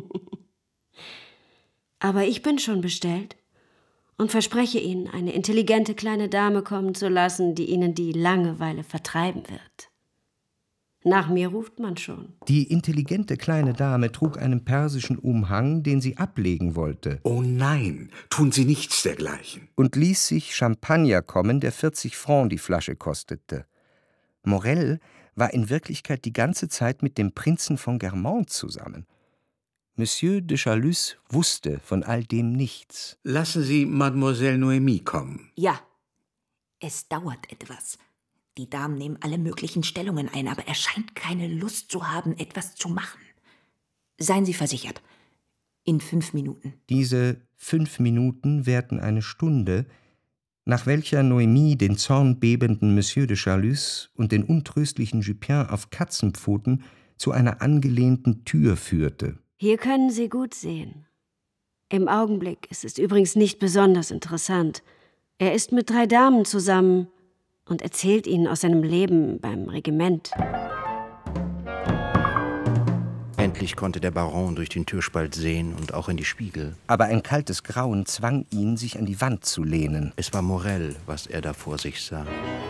Aber ich bin schon bestellt und verspreche Ihnen, eine intelligente kleine Dame kommen zu lassen, die Ihnen die Langeweile vertreiben wird. Nach mir ruft man schon. Die intelligente kleine Dame trug einen persischen Umhang, den sie ablegen wollte. Oh nein, tun Sie nichts dergleichen. Und ließ sich Champagner kommen, der vierzig Francs die Flasche kostete. Morel war in Wirklichkeit die ganze Zeit mit dem Prinzen von Guermantes zusammen. Monsieur de Charlus wusste von all dem nichts. Lassen Sie Mademoiselle Noémie kommen. Ja, es dauert etwas. Die Damen nehmen alle möglichen Stellungen ein, aber er scheint keine Lust zu haben, etwas zu machen. Seien Sie versichert, in fünf Minuten. Diese fünf Minuten währten eine Stunde, nach welcher Noémie den zornbebenden Monsieur de Charlus und den untröstlichen Jupin auf Katzenpfoten zu einer angelehnten Tür führte. Hier können Sie gut sehen. Im Augenblick ist es übrigens nicht besonders interessant. Er ist mit drei Damen zusammen und erzählt ihnen aus seinem Leben beim Regiment. Endlich konnte der Baron durch den Türspalt sehen und auch in die Spiegel. Aber ein kaltes Grauen zwang ihn, sich an die Wand zu lehnen. Es war Morel, was er da vor sich sah.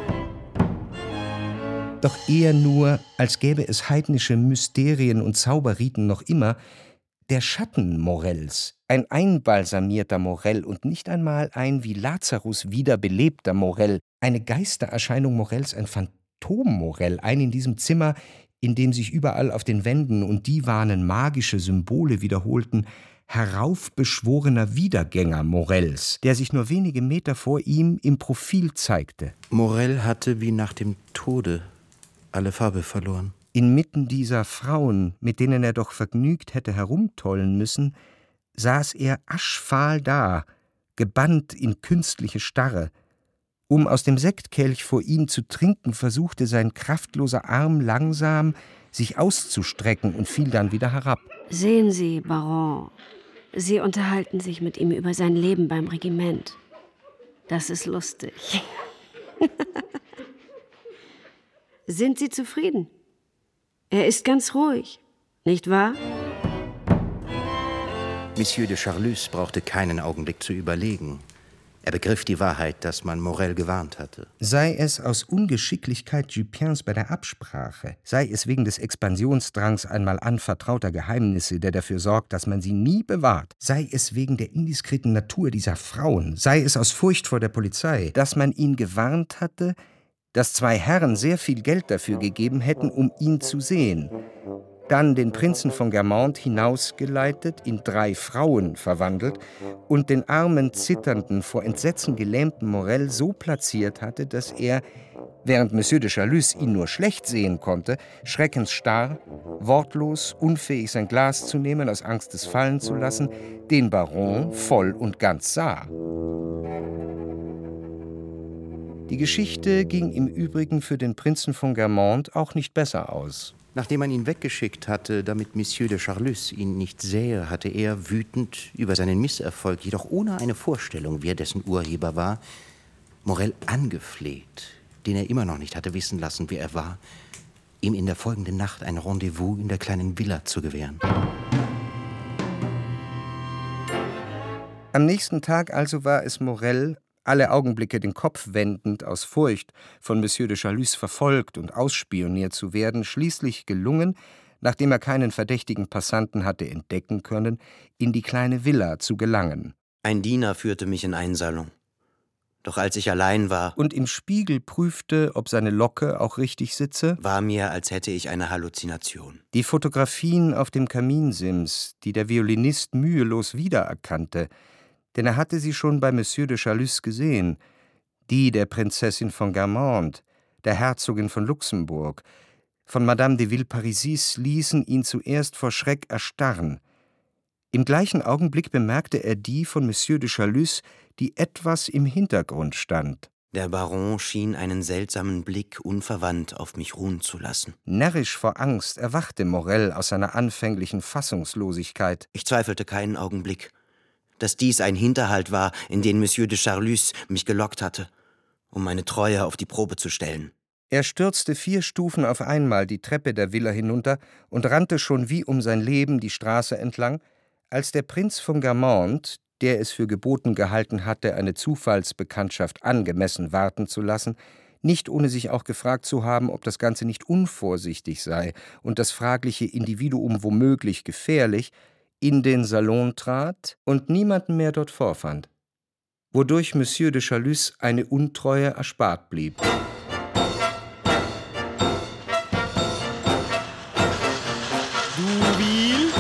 Doch eher nur, als gäbe es heidnische Mysterien und Zauberriten noch immer, der Schatten Morels, ein einbalsamierter Morel und nicht einmal ein wie Lazarus wiederbelebter Morel, eine Geistererscheinung Morels, ein Phantom Morel, ein in diesem Zimmer, in dem sich überall auf den Wänden und Divanen magische Symbole wiederholten, heraufbeschworener Wiedergänger Morels, der sich nur wenige Meter vor ihm im Profil zeigte. Morel hatte wie nach dem Tode alle Farbe verloren. Inmitten dieser Frauen, mit denen er doch vergnügt hätte herumtollen müssen, saß er aschfahl da, gebannt in künstliche Starre. Um aus dem Sektkelch vor ihm zu trinken, versuchte sein kraftloser Arm langsam, sich auszustrecken und fiel dann wieder herab. Sehen Sie, Baron, Sie unterhalten sich mit ihm über sein Leben beim Regiment. Das ist lustig. Sind Sie zufrieden? Er ist ganz ruhig, nicht wahr? Monsieur de Charlus brauchte keinen Augenblick zu überlegen. Er begriff die Wahrheit, dass man Morel gewarnt hatte. Sei es aus Ungeschicklichkeit Jupins bei der Absprache, sei es wegen des Expansionsdrangs einmal anvertrauter Geheimnisse, der dafür sorgt, dass man sie nie bewahrt, sei es wegen der indiskreten Natur dieser Frauen, sei es aus Furcht vor der Polizei, dass man ihn gewarnt hatte, dass zwei Herren sehr viel Geld dafür gegeben hätten, um ihn zu sehen, dann den Prinzen von Guermantes hinausgeleitet, in drei Frauen verwandelt und den armen, zitternden, vor Entsetzen gelähmten Morel so platziert hatte, dass er, während Monsieur de Charlus ihn nur schlecht sehen konnte, schreckensstarr, wortlos, unfähig sein Glas zu nehmen, aus Angst es fallen zu lassen, den Baron voll und ganz sah. Die Geschichte ging im Übrigen für den Prinzen von Guermantes auch nicht besser aus. Nachdem man ihn weggeschickt hatte, damit Monsieur de Charlus ihn nicht sähe, hatte er, wütend über seinen Misserfolg, jedoch ohne eine Vorstellung, wer dessen Urheber war, Morel angefleht, den er immer noch nicht hatte wissen lassen, wer er war, ihm in der folgenden Nacht ein Rendezvous in der kleinen Villa zu gewähren. Am nächsten Tag also war es Morel, alle Augenblicke den Kopf wendend aus Furcht, von Monsieur de Charlus verfolgt und ausspioniert zu werden, schließlich gelungen, nachdem er keinen verdächtigen Passanten hatte entdecken können, in die kleine Villa zu gelangen. Ein Diener führte mich in einen Salon. Doch als ich allein war und im Spiegel prüfte, ob seine Locke auch richtig sitze, war mir, als hätte ich eine Halluzination. Die Fotografien auf dem Kaminsims, die der Violinist mühelos wiedererkannte, denn er hatte sie schon bei Monsieur de Charlus gesehen, die der Prinzessin von Guermantes, der Herzogin von Luxemburg, von Madame de Villeparisis, ließen ihn zuerst vor Schreck erstarren. Im gleichen Augenblick bemerkte er die von Monsieur de Charlus, die etwas im Hintergrund stand. Der Baron schien einen seltsamen Blick unverwandt auf mich ruhen zu lassen. Närrisch vor Angst erwachte Morel aus seiner anfänglichen Fassungslosigkeit. Ich zweifelte keinen Augenblick, dass dies ein Hinterhalt war, in den Monsieur de Charlus mich gelockt hatte, um meine Treue auf die Probe zu stellen. Er stürzte vier Stufen auf einmal die Treppe der Villa hinunter und rannte schon wie um sein Leben die Straße entlang, als der Prinz von Guermantes, der es für geboten gehalten hatte, eine Zufallsbekanntschaft angemessen warten zu lassen, nicht ohne sich auch gefragt zu haben, ob das Ganze nicht unvorsichtig sei und das fragliche Individuum womöglich gefährlich, in den Salon trat und niemanden mehr dort vorfand, wodurch Monsieur de Chalus eine Untreue erspart blieb. Douville?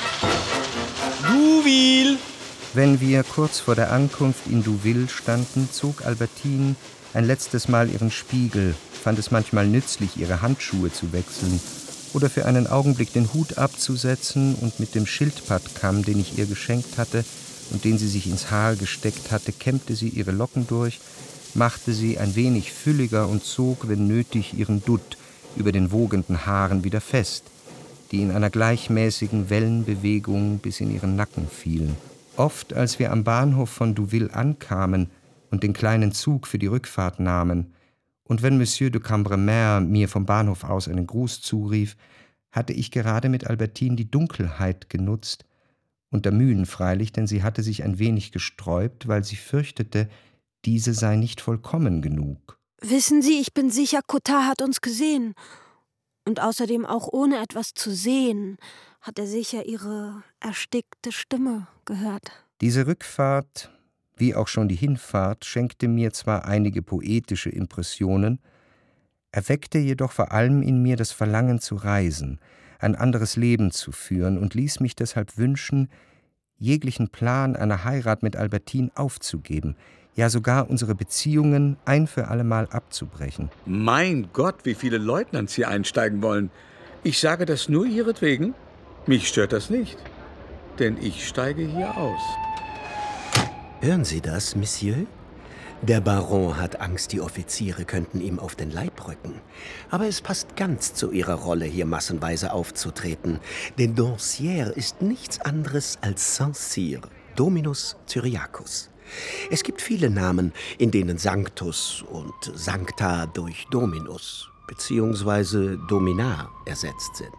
Douville? Wenn wir kurz vor der Ankunft in Douville standen, zog Albertine ein letztes Mal ihren Spiegel, fand es manchmal nützlich, ihre Handschuhe zu wechseln oder für einen Augenblick den Hut abzusetzen und mit dem Schildpattkamm, den ich ihr geschenkt hatte und den sie sich ins Haar gesteckt hatte, kämmte sie ihre Locken durch, machte sie ein wenig fülliger und zog, wenn nötig, ihren Dutt über den wogenden Haaren wieder fest, die in einer gleichmäßigen Wellenbewegung bis in ihren Nacken fielen. Oft, als wir am Bahnhof von Douville ankamen und den kleinen Zug für die Rückfahrt nahmen, und wenn Monsieur de Cambremer mir vom Bahnhof aus einen Gruß zurief, hatte ich gerade mit Albertine die Dunkelheit genutzt, unter Mühen freilich, denn sie hatte sich ein wenig gesträubt, weil sie fürchtete, diese sei nicht vollkommen genug. Wissen Sie, ich bin sicher, Cottard hat uns gesehen. Und außerdem auch ohne etwas zu sehen, hat er sicher Ihre erstickte Stimme gehört. Diese Rückfahrt, wie auch schon die Hinfahrt, schenkte mir zwar einige poetische Impressionen, erweckte jedoch vor allem in mir das Verlangen zu reisen, ein anderes Leben zu führen und ließ mich deshalb wünschen, jeglichen Plan einer Heirat mit Albertine aufzugeben, ja sogar unsere Beziehungen ein für allemal abzubrechen. Mein Gott, wie viele Leutnants hier einsteigen wollen. Ich sage das nur ihretwegen. Mich stört das nicht, denn ich steige hier aus. Hören Sie das, Monsieur? Der Baron hat Angst, die Offiziere könnten ihm auf den Leib rücken. Aber es passt ganz zu Ihrer Rolle, hier massenweise aufzutreten. Denn Doncières ist nichts anderes als Saint-Cyr, Dominus Cyriacus. Es gibt viele Namen, in denen Sanctus und Sancta durch Dominus bzw. Dominar ersetzt sind.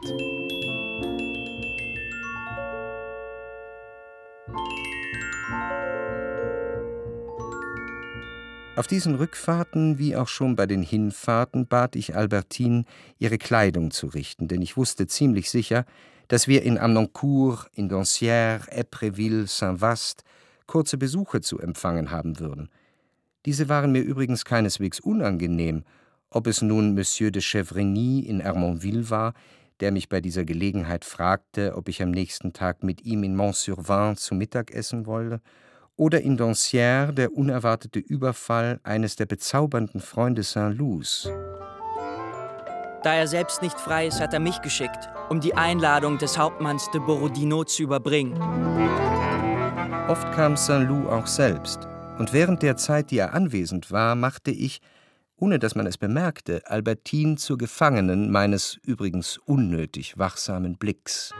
Auf diesen Rückfahrten, wie auch schon bei den Hinfahrten, bat ich Albertine, ihre Kleidung zu richten, denn ich wusste ziemlich sicher, dass wir in Amnoncourt, in Doncières, Epréville, Saint-Vaast kurze Besuche zu empfangen haben würden. Diese waren mir übrigens keineswegs unangenehm, ob es nun Monsieur de Chevrigny in Hermonville war, der mich bei dieser Gelegenheit fragte, ob ich am nächsten Tag mit ihm in Mont-sur-Vin zu Mittag essen wolle, oder in Doncières der unerwartete Überfall eines der bezaubernden Freunde Saint-Loups. Da er selbst nicht frei ist, hat er mich geschickt, um die Einladung des Hauptmanns de Borodino zu überbringen. Oft kam Saint-Loup auch selbst, und während der Zeit, die er anwesend war, machte ich, ohne dass man es bemerkte, Albertine zur Gefangenen meines übrigens unnötig wachsamen Blicks.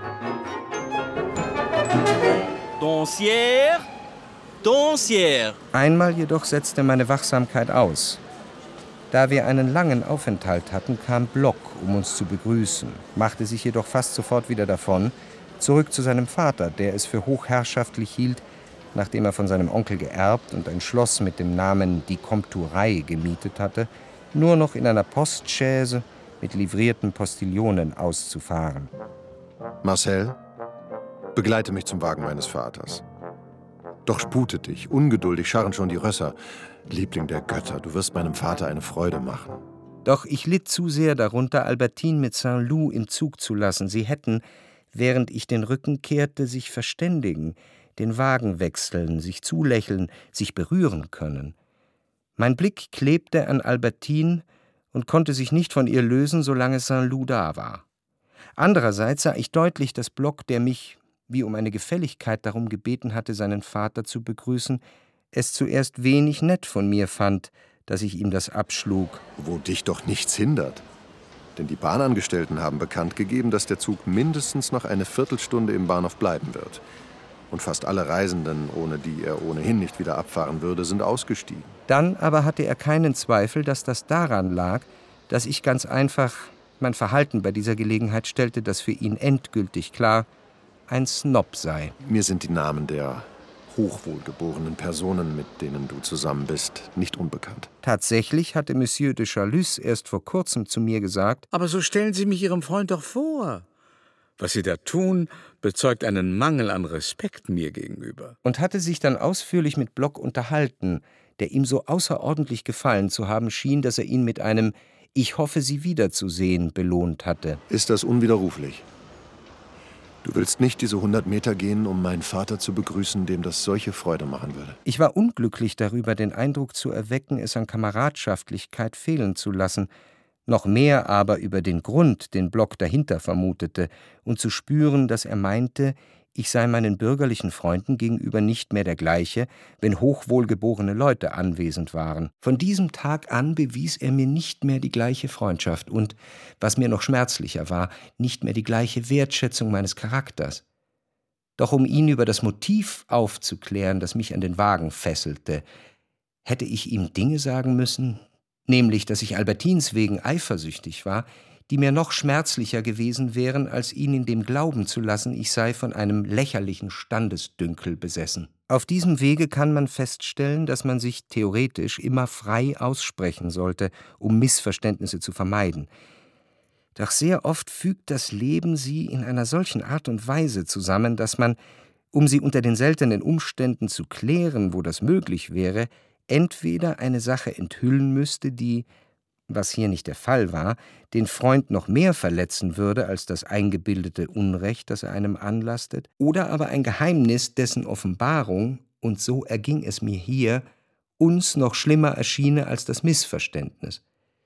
Doncières! Doncières! Einmal jedoch setzte meine Wachsamkeit aus. Da wir einen langen Aufenthalt hatten, kam Block, um uns zu begrüßen, machte sich jedoch fast sofort wieder davon, zurück zu seinem Vater, der es für hochherrschaftlich hielt, nachdem er von seinem Onkel geerbt und ein Schloss mit dem Namen die Komturei gemietet hatte, nur noch in einer Postchaise mit livrierten Postillonen auszufahren. Marcel, begleite mich zum Wagen meines Vaters. Doch spute dich, ungeduldig scharren schon die Rösser. Liebling der Götter, du wirst meinem Vater eine Freude machen. Doch ich litt zu sehr darunter, Albertine mit Saint-Loup im Zug zu lassen. Sie hätten, während ich den Rücken kehrte, sich verständigen, den Wagen wechseln, sich zulächeln, sich berühren können. Mein Blick klebte an Albertine und konnte sich nicht von ihr lösen, solange Saint-Loup da war. Andererseits sah ich deutlich, dass Block, der mich wie um eine Gefälligkeit darum gebeten hatte, seinen Vater zu begrüßen, es zuerst wenig nett von mir fand, dass ich ihm das abschlug. Wo dich doch nichts hindert. Denn die Bahnangestellten haben bekannt gegeben, dass der Zug mindestens noch eine Viertelstunde im Bahnhof bleiben wird. Und fast alle Reisenden, ohne die er ohnehin nicht wieder abfahren würde, sind ausgestiegen. Dann aber hatte er keinen Zweifel, dass das daran lag, dass ich ganz einfach mein Verhalten bei dieser Gelegenheit stellte, das für ihn endgültig klar ein Snob sei. Mir sind die Namen der hochwohlgeborenen Personen, mit denen du zusammen bist, nicht unbekannt. Tatsächlich hatte Monsieur de Chalus erst vor kurzem zu mir gesagt: Aber so stellen Sie mich Ihrem Freund doch vor. Was Sie da tun, bezeugt einen Mangel an Respekt mir gegenüber. Und hatte sich dann ausführlich mit Block unterhalten, der ihm so außerordentlich gefallen zu haben schien, dass er ihn mit einem »Ich hoffe, Sie wiederzusehen« belohnt hatte. Ist das unwiderruflich? Du willst nicht diese hundert Meter gehen, um meinen Vater zu begrüßen, dem das solche Freude machen würde. Ich war unglücklich darüber, den Eindruck zu erwecken, es an Kameradschaftlichkeit fehlen zu lassen, noch mehr aber über den Grund, den Block dahinter vermutete, und zu spüren, dass er meinte, ich sei meinen bürgerlichen Freunden gegenüber nicht mehr der gleiche, wenn hochwohlgeborene Leute anwesend waren. Von diesem Tag an bewies er mir nicht mehr die gleiche Freundschaft und, was mir noch schmerzlicher war, nicht mehr die gleiche Wertschätzung meines Charakters. Doch um ihn über das Motiv aufzuklären, das mich an den Wagen fesselte, hätte ich ihm Dinge sagen müssen, nämlich, dass ich Albertins wegen eifersüchtig war, die mir noch schmerzlicher gewesen wären, als ihn in dem Glauben zu lassen, ich sei von einem lächerlichen Standesdünkel besessen. Auf diesem Wege kann man feststellen, dass man sich theoretisch immer frei aussprechen sollte, um Missverständnisse zu vermeiden. Doch sehr oft fügt das Leben sie in einer solchen Art und Weise zusammen, dass man, um sie unter den seltenen Umständen zu klären, wo das möglich wäre, entweder eine Sache enthüllen müsste, die, was hier nicht der Fall war, den Freund noch mehr verletzen würde als das eingebildete Unrecht, das er einem anlastet, oder aber ein Geheimnis, dessen Offenbarung, und so erging es mir hier, uns noch schlimmer erschiene als das Missverständnis.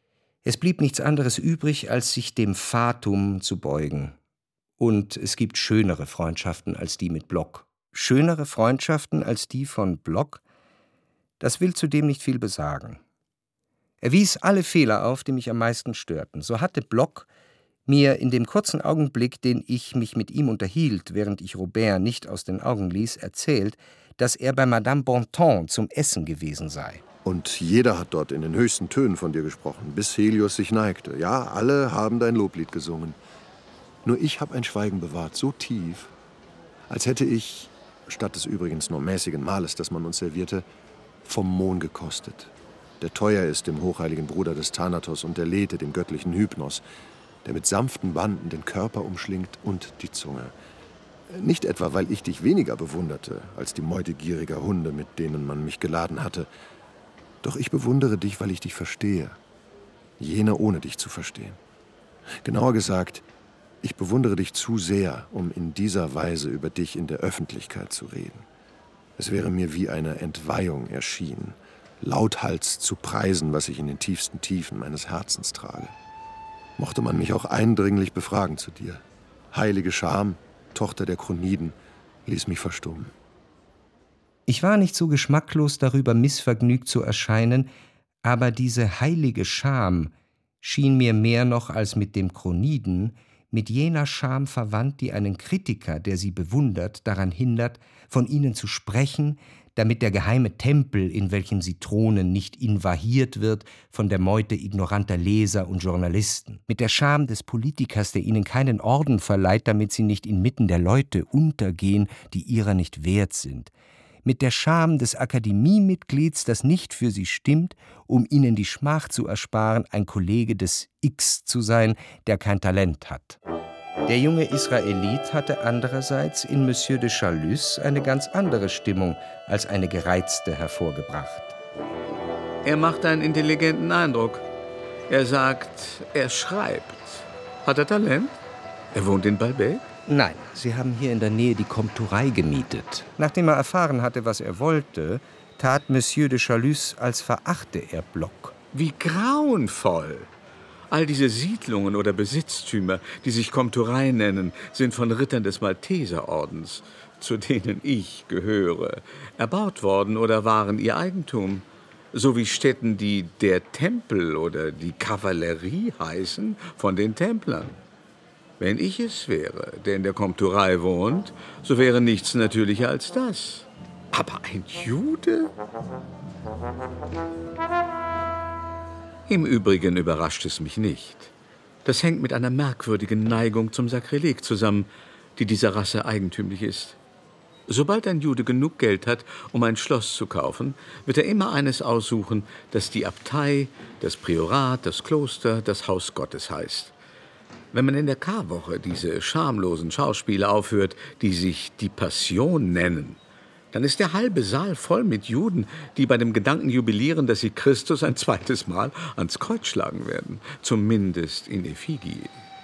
Es blieb nichts anderes übrig, als sich dem Fatum zu beugen. Und es gibt schönere Freundschaften als die mit Block. Schönere Freundschaften als die von Block? Das will zudem nicht viel besagen. Er wies alle Fehler auf, die mich am meisten störten. So hatte Block mir in dem kurzen Augenblick, den ich mich mit ihm unterhielt, während ich Robert nicht aus den Augen ließ, erzählt, dass er bei Madame Bontemps zum Essen gewesen sei. Und jeder hat dort in den höchsten Tönen von dir gesprochen, bis Helios sich neigte. Ja, alle haben dein Loblied gesungen. Nur ich habe ein Schweigen bewahrt, so tief, als hätte ich, statt des übrigens nur mäßigen Mahles, das man uns servierte, vom Mohn gekostet, der teuer ist dem hochheiligen Bruder des Thanatos und der Lethe, dem göttlichen Hypnos, der mit sanften Banden den Körper umschlingt und die Zunge. Nicht etwa, weil ich dich weniger bewunderte als die Meute gieriger Hunde, mit denen man mich geladen hatte. Doch ich bewundere dich, weil ich dich verstehe, jene ohne dich zu verstehen. Genauer gesagt, ich bewundere dich zu sehr, um in dieser Weise über dich in der Öffentlichkeit zu reden. Es wäre mir wie eine Entweihung erschienen, lauthals zu preisen, was ich in den tiefsten Tiefen meines Herzens trage. Mochte man mich auch eindringlich befragen zu dir. Heilige Scham, Tochter der Kroniden, ließ mich verstummen. Ich war nicht so geschmacklos darüber, missvergnügt zu erscheinen, aber diese heilige Scham schien mir mehr noch als mit dem Kroniden mit jener Scham verwandt, die einen Kritiker, der sie bewundert, daran hindert, von ihnen zu sprechen, damit der geheime Tempel, in welchem sie thronen, nicht invahiert wird von der Meute ignoranter Leser und Journalisten. Mit der Scham des Politikers, der ihnen keinen Orden verleiht, damit sie nicht inmitten der Leute untergehen, die ihrer nicht wert sind. Mit der Scham des Akademiemitglieds, das nicht für sie stimmt, um ihnen die Schmach zu ersparen, ein Kollege des X zu sein, der kein Talent hat. Der junge Israelit hatte andererseits in Monsieur de Chalus eine ganz andere Stimmung als eine gereizte hervorgebracht. Er macht einen intelligenten Eindruck. Er sagt, er schreibt. Hat er Talent? Er wohnt in Balbec? Nein, sie haben hier in der Nähe die Komturei gemietet. Nachdem er erfahren hatte, was er wollte, tat Monsieur de Chalus, als verachte er Block. Wie grauenvoll! All diese Siedlungen oder Besitztümer, die sich Komturei nennen, sind von Rittern des Malteserordens, zu denen ich gehöre, erbaut worden oder waren ihr Eigentum. So wie Städten, die der Tempel oder die Kavallerie heißen, von den Templern. Wenn ich es wäre, der in der Komturei wohnt, so wäre nichts natürlicher als das. Aber ein Jude? Im Übrigen überrascht es mich nicht. Das hängt mit einer merkwürdigen Neigung zum Sakrileg zusammen, die dieser Rasse eigentümlich ist. Sobald ein Jude genug Geld hat, um ein Schloss zu kaufen, wird er immer eines aussuchen, das die Abtei, das Priorat, das Kloster, das Haus Gottes heißt. Wenn man in der Karwoche diese schamlosen Schauspiele aufführt, die sich die Passion nennen, dann ist der halbe Saal voll mit Juden, die bei dem Gedanken jubilieren, dass sie Christus ein zweites Mal ans Kreuz schlagen werden, zumindest in Effigie.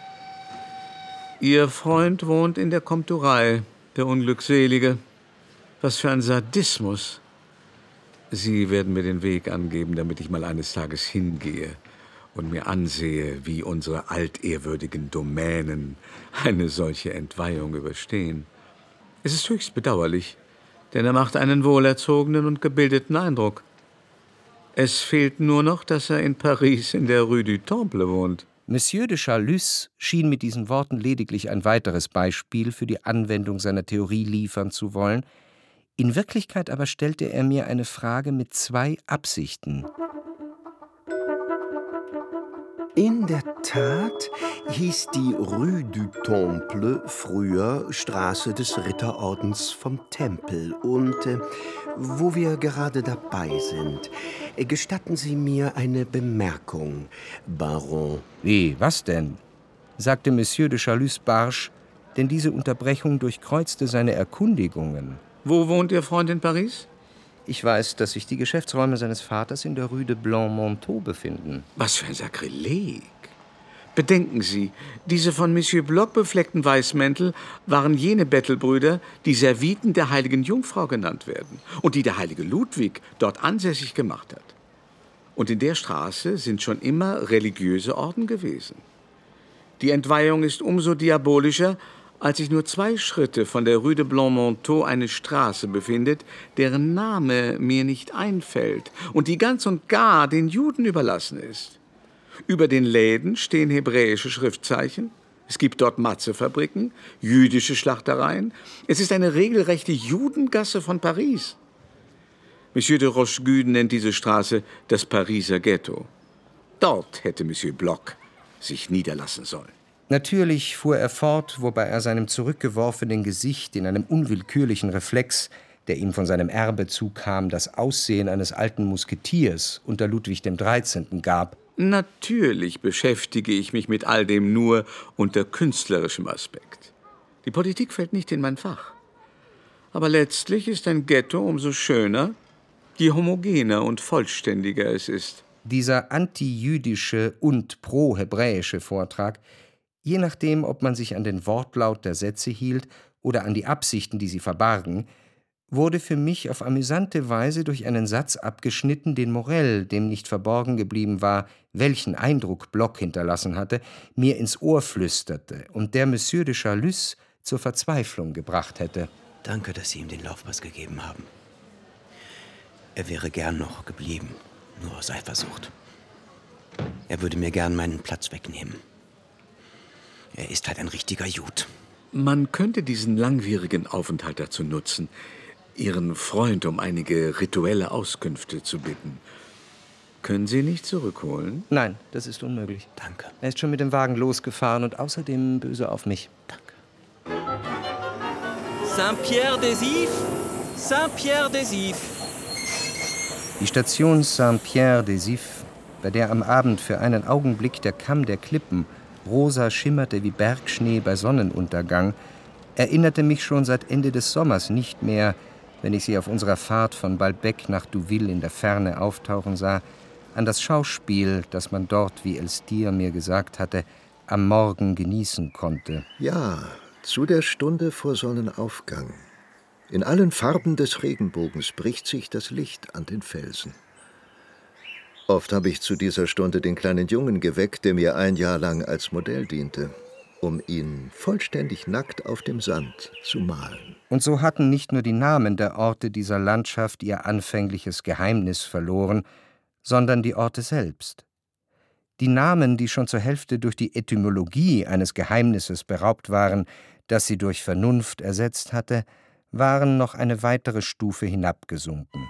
Ihr Freund wohnt in der Komturei, der Unglückselige. Was für ein Sadismus. Sie werden mir den Weg angeben, damit ich mal eines Tages hingehe und mir ansehe, wie unsere altehrwürdigen Domänen eine solche Entweihung überstehen. Es ist höchst bedauerlich, denn er macht einen wohlerzogenen und gebildeten Eindruck. Es fehlt nur noch, dass er in Paris in der Rue du Temple wohnt. Monsieur de Charlus schien mit diesen Worten lediglich ein weiteres Beispiel für die Anwendung seiner Theorie liefern zu wollen. In Wirklichkeit aber stellte er mir eine Frage mit zwei Absichten. In der Tat hieß die Rue du Temple früher Straße des Ritterordens vom Tempel. Und äh, wo wir gerade dabei sind, äh, gestatten Sie mir eine Bemerkung, Baron. Wie, was denn? Sagte Monsieur de Charlus barsch, denn diese Unterbrechung durchkreuzte seine Erkundigungen. Wo wohnt Ihr Freund in Paris? Ich weiß, dass sich die Geschäftsräume seines Vaters in der Rue de Blanc-Manteau befinden. Was für ein Sakrileg! Bedenken Sie, diese von Monsieur Bloch befleckten Weißmäntel waren jene Bettelbrüder, die Serviten der heiligen Jungfrau genannt werden und die der heilige Ludwig dort ansässig gemacht hat. Und in der Straße sind schon immer religiöse Orden gewesen. Die Entweihung ist umso diabolischer, als sich nur zwei Schritte von der Rue de Blanc-Manteau eine Straße befindet, deren Name mir nicht einfällt und die ganz und gar den Juden überlassen ist. Über den Läden stehen hebräische Schriftzeichen. Es gibt dort Matzefabriken, jüdische Schlachtereien. Es ist eine regelrechte Judengasse von Paris. Monsieur de Rochegude nennt diese Straße das Pariser Ghetto. Dort hätte Monsieur Bloch sich niederlassen sollen. Natürlich fuhr er fort, wobei er seinem zurückgeworfenen Gesicht in einem unwillkürlichen Reflex, der ihm von seinem Erbe zukam, das Aussehen eines alten Musketiers unter Ludwig dem Dreizehnten gab. Natürlich beschäftige ich mich mit all dem nur unter künstlerischem Aspekt. Die Politik fällt nicht in mein Fach. Aber letztlich ist ein Ghetto umso schöner, je homogener und vollständiger es ist. Dieser antijüdische und pro-hebräische Vortrag, je nachdem, ob man sich an den Wortlaut der Sätze hielt oder an die Absichten, die sie verbargen, wurde für mich auf amüsante Weise durch einen Satz abgeschnitten, den Morel, dem nicht verborgen geblieben war, welchen Eindruck Bloch hinterlassen hatte, mir ins Ohr flüsterte und der Monsieur de Charlus zur Verzweiflung gebracht hätte. Danke, dass Sie ihm den Laufpass gegeben haben. Er wäre gern noch geblieben, nur aus Eifersucht. Er würde mir gern meinen Platz wegnehmen. Er ist halt ein richtiger Jud. Man könnte diesen langwierigen Aufenthalt dazu nutzen, Ihren Freund um einige rituelle Auskünfte zu bitten. Können Sie ihn nicht zurückholen? Nein, das ist unmöglich. Danke. Er ist schon mit dem Wagen losgefahren und außerdem böse auf mich. Danke. Saint-Pierre-des-Ifs, Saint-Pierre-des-Ifs. Die Station Saint-Pierre-des-Ifs, bei der am Abend für einen Augenblick der Kamm der Klippen rosa schimmerte wie Bergschnee bei Sonnenuntergang, erinnerte mich schon seit Ende des Sommers nicht mehr, wenn ich sie auf unserer Fahrt von Balbec nach Douville in der Ferne auftauchen sah, an das Schauspiel, das man dort, wie Elstir mir gesagt hatte, am Morgen genießen konnte. Ja, zu der Stunde vor Sonnenaufgang. In allen Farben des Regenbogens bricht sich das Licht an den Felsen. Oft habe ich zu dieser Stunde den kleinen Jungen geweckt, der mir ein Jahr lang als Modell diente, um ihn vollständig nackt auf dem Sand zu malen. Und so hatten nicht nur die Namen der Orte dieser Landschaft ihr anfängliches Geheimnis verloren, sondern die Orte selbst. Die Namen, die schon zur Hälfte durch die Etymologie eines Geheimnisses beraubt waren, das sie durch Vernunft ersetzt hatte, waren noch eine weitere Stufe hinabgesunken.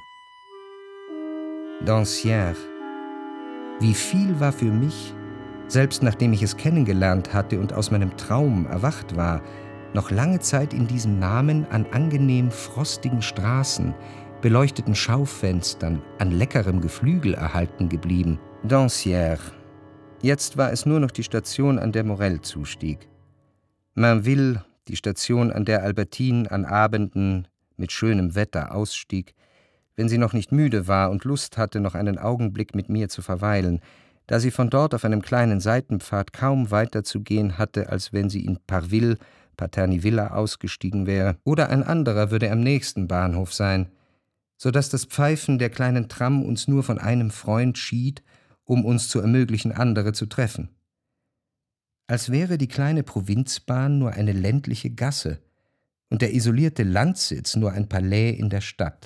Dancière. Wie viel war für mich, selbst nachdem ich es kennengelernt hatte und aus meinem Traum erwacht war, noch lange Zeit in diesem Namen an angenehm frostigen Straßen, beleuchteten Schaufenstern, an leckerem Geflügel erhalten geblieben. Dancières. Jetzt war es nur noch die Station, an der Morel zustieg. Mainville, die Station, an der Albertine an Abenden mit schönem Wetter ausstieg, wenn sie noch nicht müde war und Lust hatte, noch einen Augenblick mit mir zu verweilen, da sie von dort auf einem kleinen Seitenpfad kaum weiter zu gehen hatte, als wenn sie in Parville, Paternivilla ausgestiegen wäre, oder ein anderer würde am nächsten Bahnhof sein, so dass das Pfeifen der kleinen Tram uns nur von einem Freund schied, um uns zu ermöglichen, andere zu treffen. Als wäre die kleine Provinzbahn nur eine ländliche Gasse und der isolierte Landsitz nur ein Palais in der Stadt.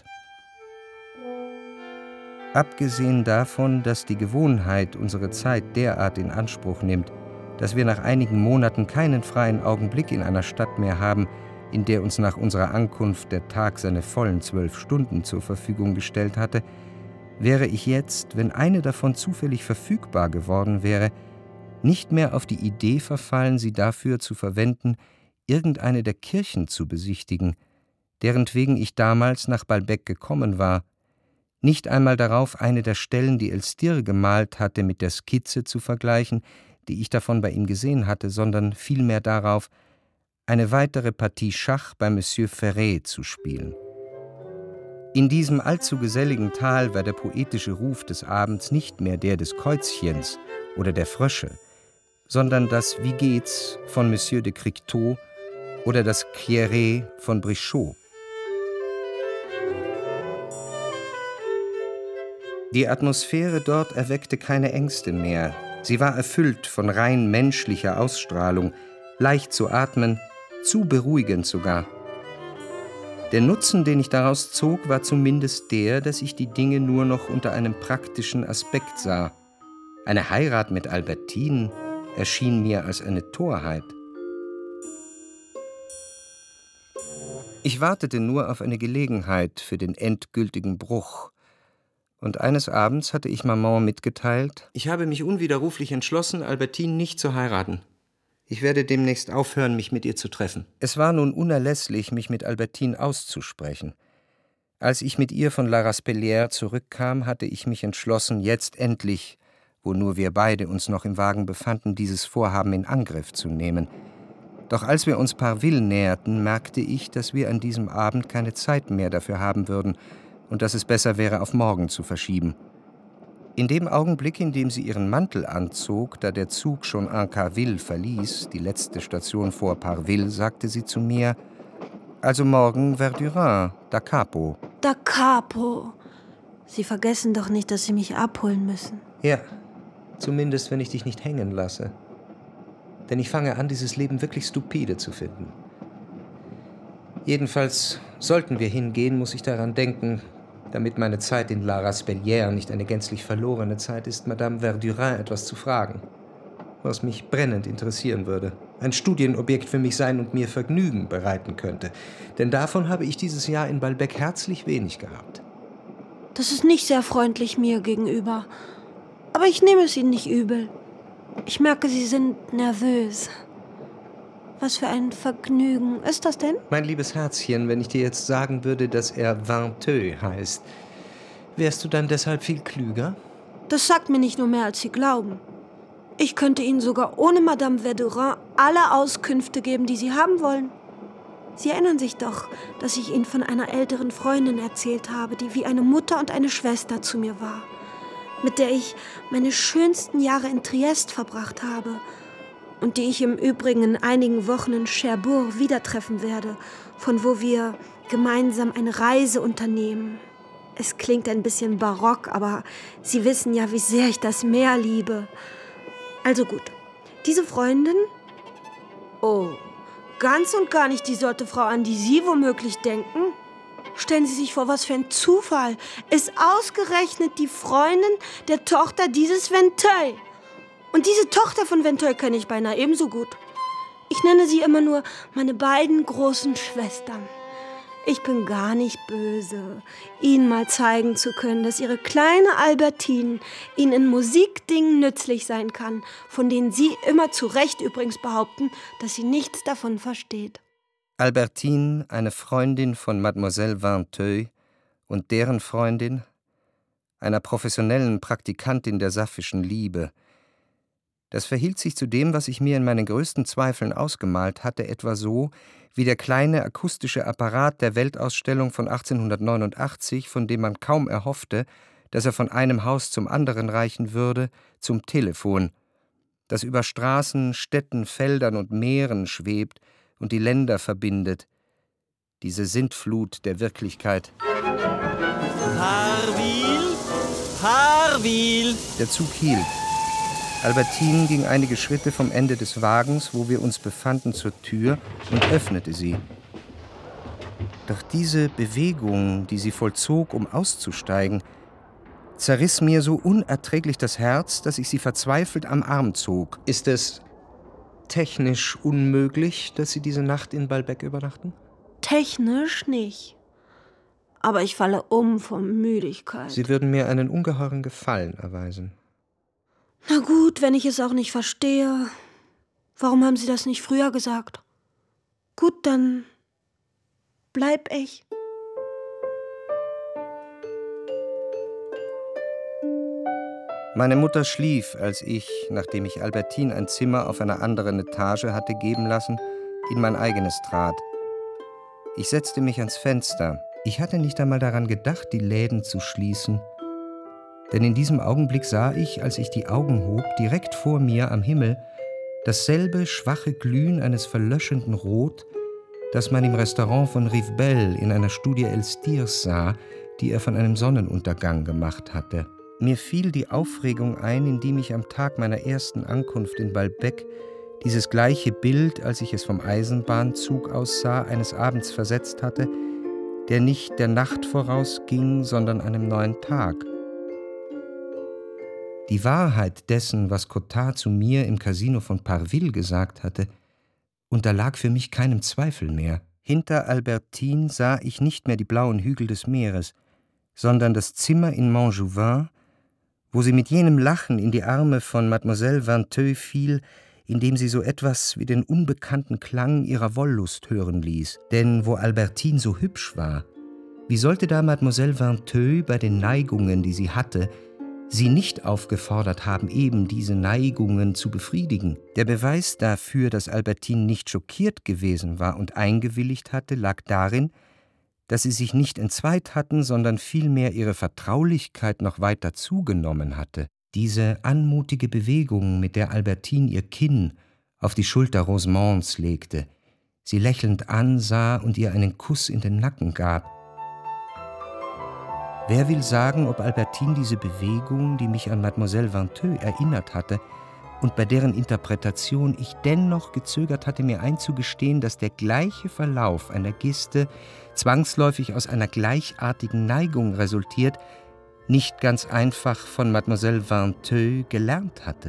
Abgesehen davon, dass die Gewohnheit unsere Zeit derart in Anspruch nimmt, dass wir nach einigen Monaten keinen freien Augenblick in einer Stadt mehr haben, in der uns nach unserer Ankunft der Tag seine vollen zwölf Stunden zur Verfügung gestellt hatte, wäre ich jetzt, wenn eine davon zufällig verfügbar geworden wäre, nicht mehr auf die Idee verfallen, sie dafür zu verwenden, irgendeine der Kirchen zu besichtigen, derentwegen ich damals nach Balbec gekommen war, nicht einmal darauf, eine der Stellen, die Elstir gemalt hatte, mit der Skizze zu vergleichen, die ich davon bei ihm gesehen hatte, sondern vielmehr darauf, eine weitere Partie Schach bei Monsieur Ferré zu spielen. In diesem allzu geselligen Tal war der poetische Ruf des Abends nicht mehr der des Käuzchens oder der Frösche, sondern das Wie geht's von Monsieur de Criquetot oder das Quieré von Brichot. Die Atmosphäre dort erweckte keine Ängste mehr. Sie war erfüllt von rein menschlicher Ausstrahlung, leicht zu atmen, zu beruhigend sogar. Der Nutzen, den ich daraus zog, war zumindest der, dass ich die Dinge nur noch unter einem praktischen Aspekt sah. Eine Heirat mit Albertine erschien mir als eine Torheit. Ich wartete nur auf eine Gelegenheit für den endgültigen Bruch. Und eines Abends hatte ich Maman mitgeteilt: Ich habe mich unwiderruflich entschlossen, Albertine nicht zu heiraten. Ich werde demnächst aufhören, mich mit ihr zu treffen. Es war nun unerlässlich, mich mit Albertine auszusprechen. Als ich mit ihr von La Raspellière zurückkam, hatte ich mich entschlossen, jetzt endlich, wo nur wir beide uns noch im Wagen befanden, dieses Vorhaben in Angriff zu nehmen. Doch als wir uns Parville näherten, merkte ich, dass wir an diesem Abend keine Zeit mehr dafür haben würden und dass es besser wäre, auf morgen zu verschieben. In dem Augenblick, in dem sie ihren Mantel anzog, da der Zug schon Incarville verließ, die letzte Station vor Parville, sagte sie zu mir: Also morgen Verdurin, da Capo. Da Capo. Sie vergessen doch nicht, dass Sie mich abholen müssen. Ja, zumindest wenn ich dich nicht hängen lasse. Denn ich fange an, dieses Leben wirklich stupide zu finden. Jedenfalls sollten wir hingehen, muss ich daran denken, damit meine Zeit in La Raspellière nicht eine gänzlich verlorene Zeit ist, Madame Verdurin etwas zu fragen, was mich brennend interessieren würde, ein Studienobjekt für mich sein und mir Vergnügen bereiten könnte. Denn davon habe ich dieses Jahr in Balbec herzlich wenig gehabt. Das ist nicht sehr freundlich mir gegenüber, aber ich nehme es Ihnen nicht übel. Ich merke, Sie sind nervös. Was für ein Vergnügen ist das denn? Mein liebes Herzchen, wenn ich dir jetzt sagen würde, dass er Vinteux heißt, wärst du dann deshalb viel klüger? Das sagt mir nicht nur mehr, als Sie glauben. Ich könnte Ihnen sogar ohne Madame Verdurin alle Auskünfte geben, die Sie haben wollen. Sie erinnern sich doch, dass ich Ihnen von einer älteren Freundin erzählt habe, die wie eine Mutter und eine Schwester zu mir war, mit der ich meine schönsten Jahre in Triest verbracht habe und die ich im Übrigen in einigen Wochen in Cherbourg wieder treffen werde, von wo wir gemeinsam eine Reise unternehmen. Es klingt ein bisschen barock, aber Sie wissen ja, wie sehr ich das Meer liebe. Also gut, diese Freundin? Oh, ganz und gar nicht die Sorte Frau, an die Sie womöglich denken. Stellen Sie sich vor, was für ein Zufall. Ist ausgerechnet die Freundin der Tochter dieses Vinteuil. Und diese Tochter von Vinteuil kenne ich beinahe ebenso gut. Ich nenne sie immer nur meine beiden großen Schwestern. Ich bin gar nicht böse, Ihnen mal zeigen zu können, dass Ihre kleine Albertine Ihnen in Musikdingen nützlich sein kann, von denen Sie immer zu Recht übrigens behaupten, dass sie nichts davon versteht. Albertine, eine Freundin von Mademoiselle Vinteuil und deren Freundin, einer professionellen Praktikantin der sapphischen Liebe. Das verhielt sich zu dem, was ich mir in meinen größten Zweifeln ausgemalt hatte, etwa so wie der kleine akustische Apparat der Weltausstellung von achtzehnhundertneunundachtzig, von dem man kaum erhoffte, dass er von einem Haus zum anderen reichen würde, zum Telefon, das über Straßen, Städten, Feldern und Meeren schwebt und die Länder verbindet. Diese Sintflut der Wirklichkeit. Harwil! Harwil! Der Zug hielt. Albertine ging einige Schritte vom Ende des Wagens, wo wir uns befanden, zur Tür und öffnete sie. Doch diese Bewegung, die sie vollzog, um auszusteigen, zerriss mir so unerträglich das Herz, dass ich sie verzweifelt am Arm zog. Ist es technisch unmöglich, dass Sie diese Nacht in Balbec übernachten? Technisch nicht. Aber ich falle um vor Müdigkeit. Sie würden mir einen ungeheuren Gefallen erweisen. Na gut, wenn ich es auch nicht verstehe. Warum haben Sie das nicht früher gesagt? Gut, dann bleib ich. Meine Mutter schlief, als ich, nachdem ich Albertine ein Zimmer auf einer anderen Etage hatte geben lassen, in mein eigenes trat. Ich setzte mich ans Fenster. Ich hatte nicht einmal daran gedacht, die Läden zu schließen. Denn in diesem Augenblick sah ich, als ich die Augen hob, direkt vor mir am Himmel dasselbe schwache Glühen eines verlöschenden Rot, das man im Restaurant von Rivebelle in einer Studie Elstirs sah, die er von einem Sonnenuntergang gemacht hatte. Mir fiel die Aufregung ein, in die mich am Tag meiner ersten Ankunft in Balbec dieses gleiche Bild, als ich es vom Eisenbahnzug aus sah, eines Abends versetzt hatte, der nicht der Nacht vorausging, sondern einem neuen Tag. Die Wahrheit dessen, was Cottard zu mir im Casino von Parville gesagt hatte, unterlag für mich keinem Zweifel mehr. Hinter Albertine sah ich nicht mehr die blauen Hügel des Meeres, sondern das Zimmer in Montjouvin, wo sie mit jenem Lachen in die Arme von Mademoiselle Vinteuil fiel, indem sie so etwas wie den unbekannten Klang ihrer Wollust hören ließ. Denn wo Albertine so hübsch war, wie sollte da Mademoiselle Vinteuil bei den Neigungen, die sie hatte, sie nicht aufgefordert haben, eben diese Neigungen zu befriedigen? Der Beweis dafür, dass Albertine nicht schockiert gewesen war und eingewilligt hatte, lag darin, dass sie sich nicht entzweit hatten, sondern vielmehr ihre Vertraulichkeit noch weiter zugenommen hatte. Diese anmutige Bewegung, mit der Albertine ihr Kinn auf die Schulter Rosemonds legte, sie lächelnd ansah und ihr einen Kuss in den Nacken gab. Wer will sagen, ob Albertine diese Bewegung, die mich an Mademoiselle Vinteuil erinnert hatte und bei deren Interpretation ich dennoch gezögert hatte, mir einzugestehen, dass der gleiche Verlauf einer Geste zwangsläufig aus einer gleichartigen Neigung resultiert, nicht ganz einfach von Mademoiselle Vinteuil gelernt hatte.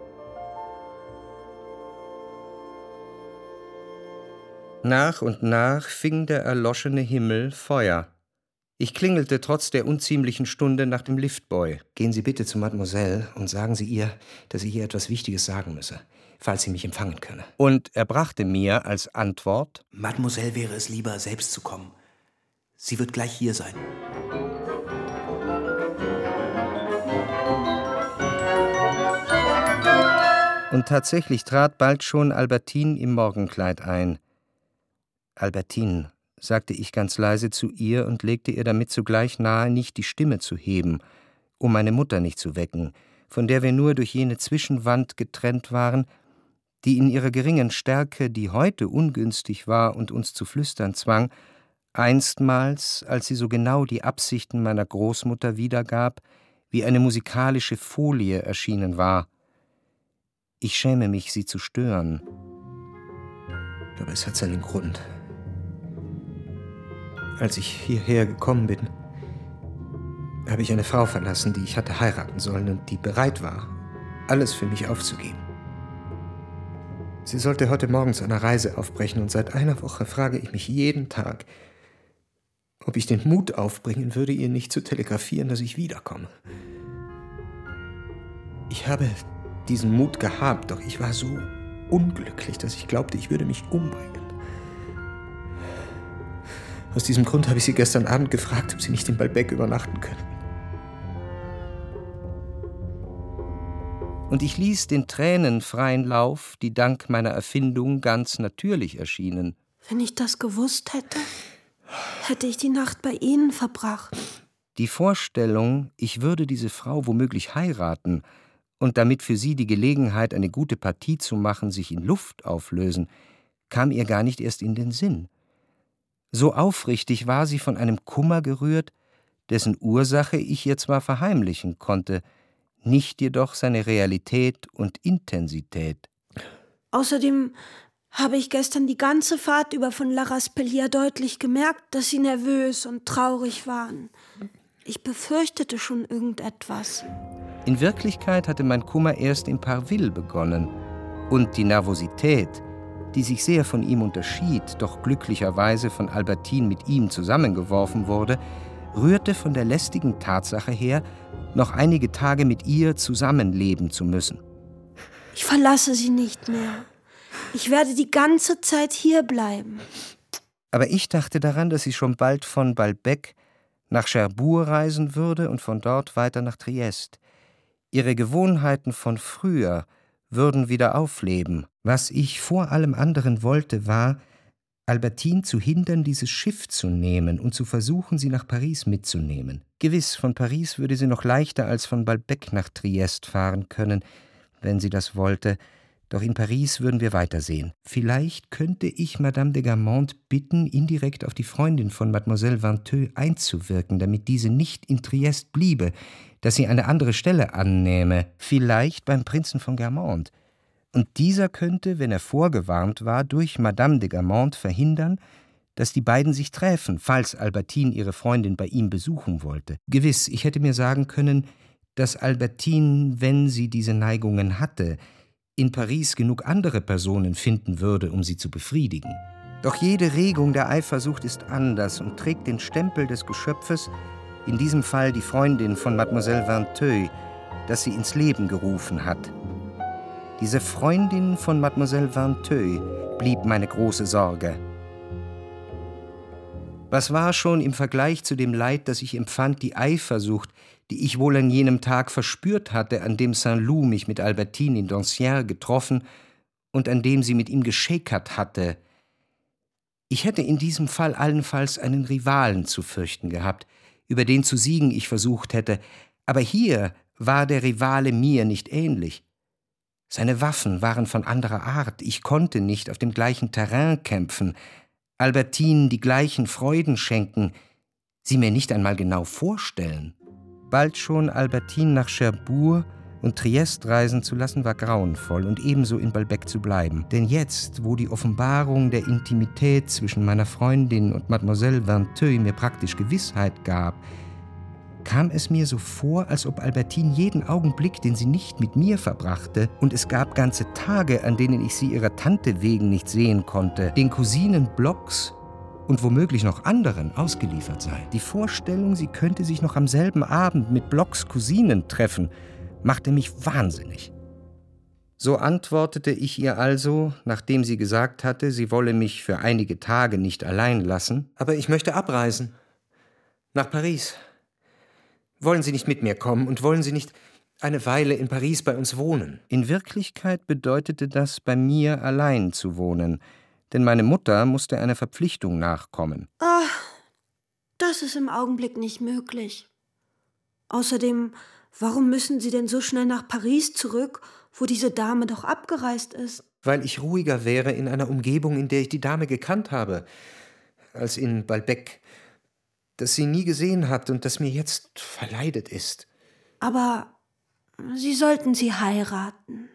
Nach und nach fing der erloschene Himmel Feuer. Ich klingelte trotz der unziemlichen Stunde nach dem Liftboy. Gehen Sie bitte zu Mademoiselle und sagen Sie ihr, dass ich ihr etwas Wichtiges sagen müsse, falls sie mich empfangen könne. Und er brachte mir als Antwort: Mademoiselle wäre es lieber, selbst zu kommen. Sie wird gleich hier sein. Und tatsächlich trat bald schon Albertine im Morgenkleid ein. »Albertine«, sagte ich ganz leise zu ihr und legte ihr damit zugleich nahe, nicht die Stimme zu heben, um meine Mutter nicht zu wecken, von der wir nur durch jene Zwischenwand getrennt waren, die in ihrer geringen Stärke, die heute ungünstig war und uns zu flüstern zwang, einstmals, als sie so genau die Absichten meiner Großmutter wiedergab, wie eine musikalische Folie erschienen war. Ich schäme mich, sie zu stören. Aber es hat seinen Grund. Als ich hierher gekommen bin, habe ich eine Frau verlassen, die ich hatte heiraten sollen und die bereit war, alles für mich aufzugeben. Sie sollte heute Morgen zu einer Reise aufbrechen und seit einer Woche frage ich mich jeden Tag, ob ich den Mut aufbringen würde, ihr nicht zu telegrafieren, dass ich wiederkomme. Ich habe diesen Mut gehabt, doch ich war so unglücklich, dass ich glaubte, ich würde mich umbringen. Aus diesem Grund habe ich Sie gestern Abend gefragt, ob Sie nicht in Balbec übernachten könnten. Und ich ließ den Tränen freien Lauf, die dank meiner Erfindung ganz natürlich erschienen. Wenn ich das gewusst hätte, hätte ich die Nacht bei Ihnen verbracht. Die Vorstellung, ich würde diese Frau womöglich heiraten und damit für sie die Gelegenheit, eine gute Partie zu machen, sich in Luft auflösen, kam ihr gar nicht erst in den Sinn. So aufrichtig war sie von einem Kummer gerührt, dessen Ursache ich ihr zwar verheimlichen konnte, nicht jedoch seine Realität und Intensität. Außerdem habe ich gestern die ganze Fahrt über von La Raspellière deutlich gemerkt, dass Sie nervös und traurig waren. Ich befürchtete schon irgendetwas. In Wirklichkeit hatte mein Kummer erst in Parville begonnen. Und die Nervosität, die sich sehr von ihm unterschied, doch glücklicherweise von Albertine mit ihm zusammengeworfen wurde, rührte von der lästigen Tatsache her, noch einige Tage mit ihr zusammenleben zu müssen. Ich verlasse Sie nicht mehr. Ich werde die ganze Zeit hier bleiben. Aber ich dachte daran, dass sie schon bald von Balbec nach Cherbourg reisen würde und von dort weiter nach Triest. Ihre Gewohnheiten von früher würden wieder aufleben. Was ich vor allem anderen wollte, war, Albertine zu hindern, dieses Schiff zu nehmen und zu versuchen, sie nach Paris mitzunehmen. Gewiss, von Paris würde sie noch leichter als von Balbec nach Triest fahren können, wenn sie das wollte. Doch in Paris würden wir weitersehen. Vielleicht könnte ich Madame de Guermantes bitten, indirekt auf die Freundin von Mademoiselle Vinteuil einzuwirken, damit diese nicht in Triest bliebe, dass sie eine andere Stelle annähme, vielleicht beim Prinzen von Guermantes. Und dieser könnte, wenn er vorgewarnt war, durch Madame de Guermantes verhindern, dass die beiden sich träfen, falls Albertine ihre Freundin bei ihm besuchen wollte. Gewiss, ich hätte mir sagen können, dass Albertine, wenn sie diese Neigungen hatte, in Paris genug andere Personen finden würde, um sie zu befriedigen. Doch jede Regung der Eifersucht ist anders und trägt den Stempel des Geschöpfes, in diesem Fall die Freundin von Mademoiselle Vinteuil, das sie ins Leben gerufen hat. Diese Freundin von Mademoiselle Vinteuil blieb meine große Sorge. Was war schon im Vergleich zu dem Leid, das ich empfand, die Eifersucht, die ich wohl an jenem Tag verspürt hatte, an dem Saint-Loup mich mit Albertine in Doncières getroffen und an dem sie mit ihm geschäkert hatte. Ich hätte in diesem Fall allenfalls einen Rivalen zu fürchten gehabt, über den zu siegen ich versucht hätte, aber hier war der Rivale mir nicht ähnlich. Seine Waffen waren von anderer Art, ich konnte nicht auf dem gleichen Terrain kämpfen, Albertine die gleichen Freuden schenken, sie mir nicht einmal genau vorstellen. Bald schon Albertine nach Cherbourg und Triest reisen zu lassen, war grauenvoll und ebenso in Balbec zu bleiben. Denn jetzt, wo die Offenbarung der Intimität zwischen meiner Freundin und Mademoiselle Vinteuil mir praktisch Gewissheit gab, kam es mir so vor, als ob Albertine jeden Augenblick, den sie nicht mit mir verbrachte, und es gab ganze Tage, an denen ich sie ihrer Tante wegen nicht sehen konnte, den Cousinen Blocks und womöglich noch anderen ausgeliefert sei. Die Vorstellung, sie könnte sich noch am selben Abend mit Blocks Cousinen treffen, machte mich wahnsinnig. So antwortete ich ihr also, nachdem sie gesagt hatte, sie wolle mich für einige Tage nicht allein lassen. Aber ich möchte abreisen. Nach Paris. Wollen Sie nicht mit mir kommen und wollen Sie nicht eine Weile in Paris bei uns wohnen? In Wirklichkeit bedeutete das, bei mir allein zu wohnen, denn meine Mutter musste einer Verpflichtung nachkommen. Ach, das ist im Augenblick nicht möglich. Außerdem, warum müssen Sie denn so schnell nach Paris zurück, wo diese Dame doch abgereist ist? Weil ich ruhiger wäre in einer Umgebung, in der ich die Dame gekannt habe, als in Balbec, das sie nie gesehen hat und das mir jetzt verleidet ist. Aber Sie sollten sie heiraten.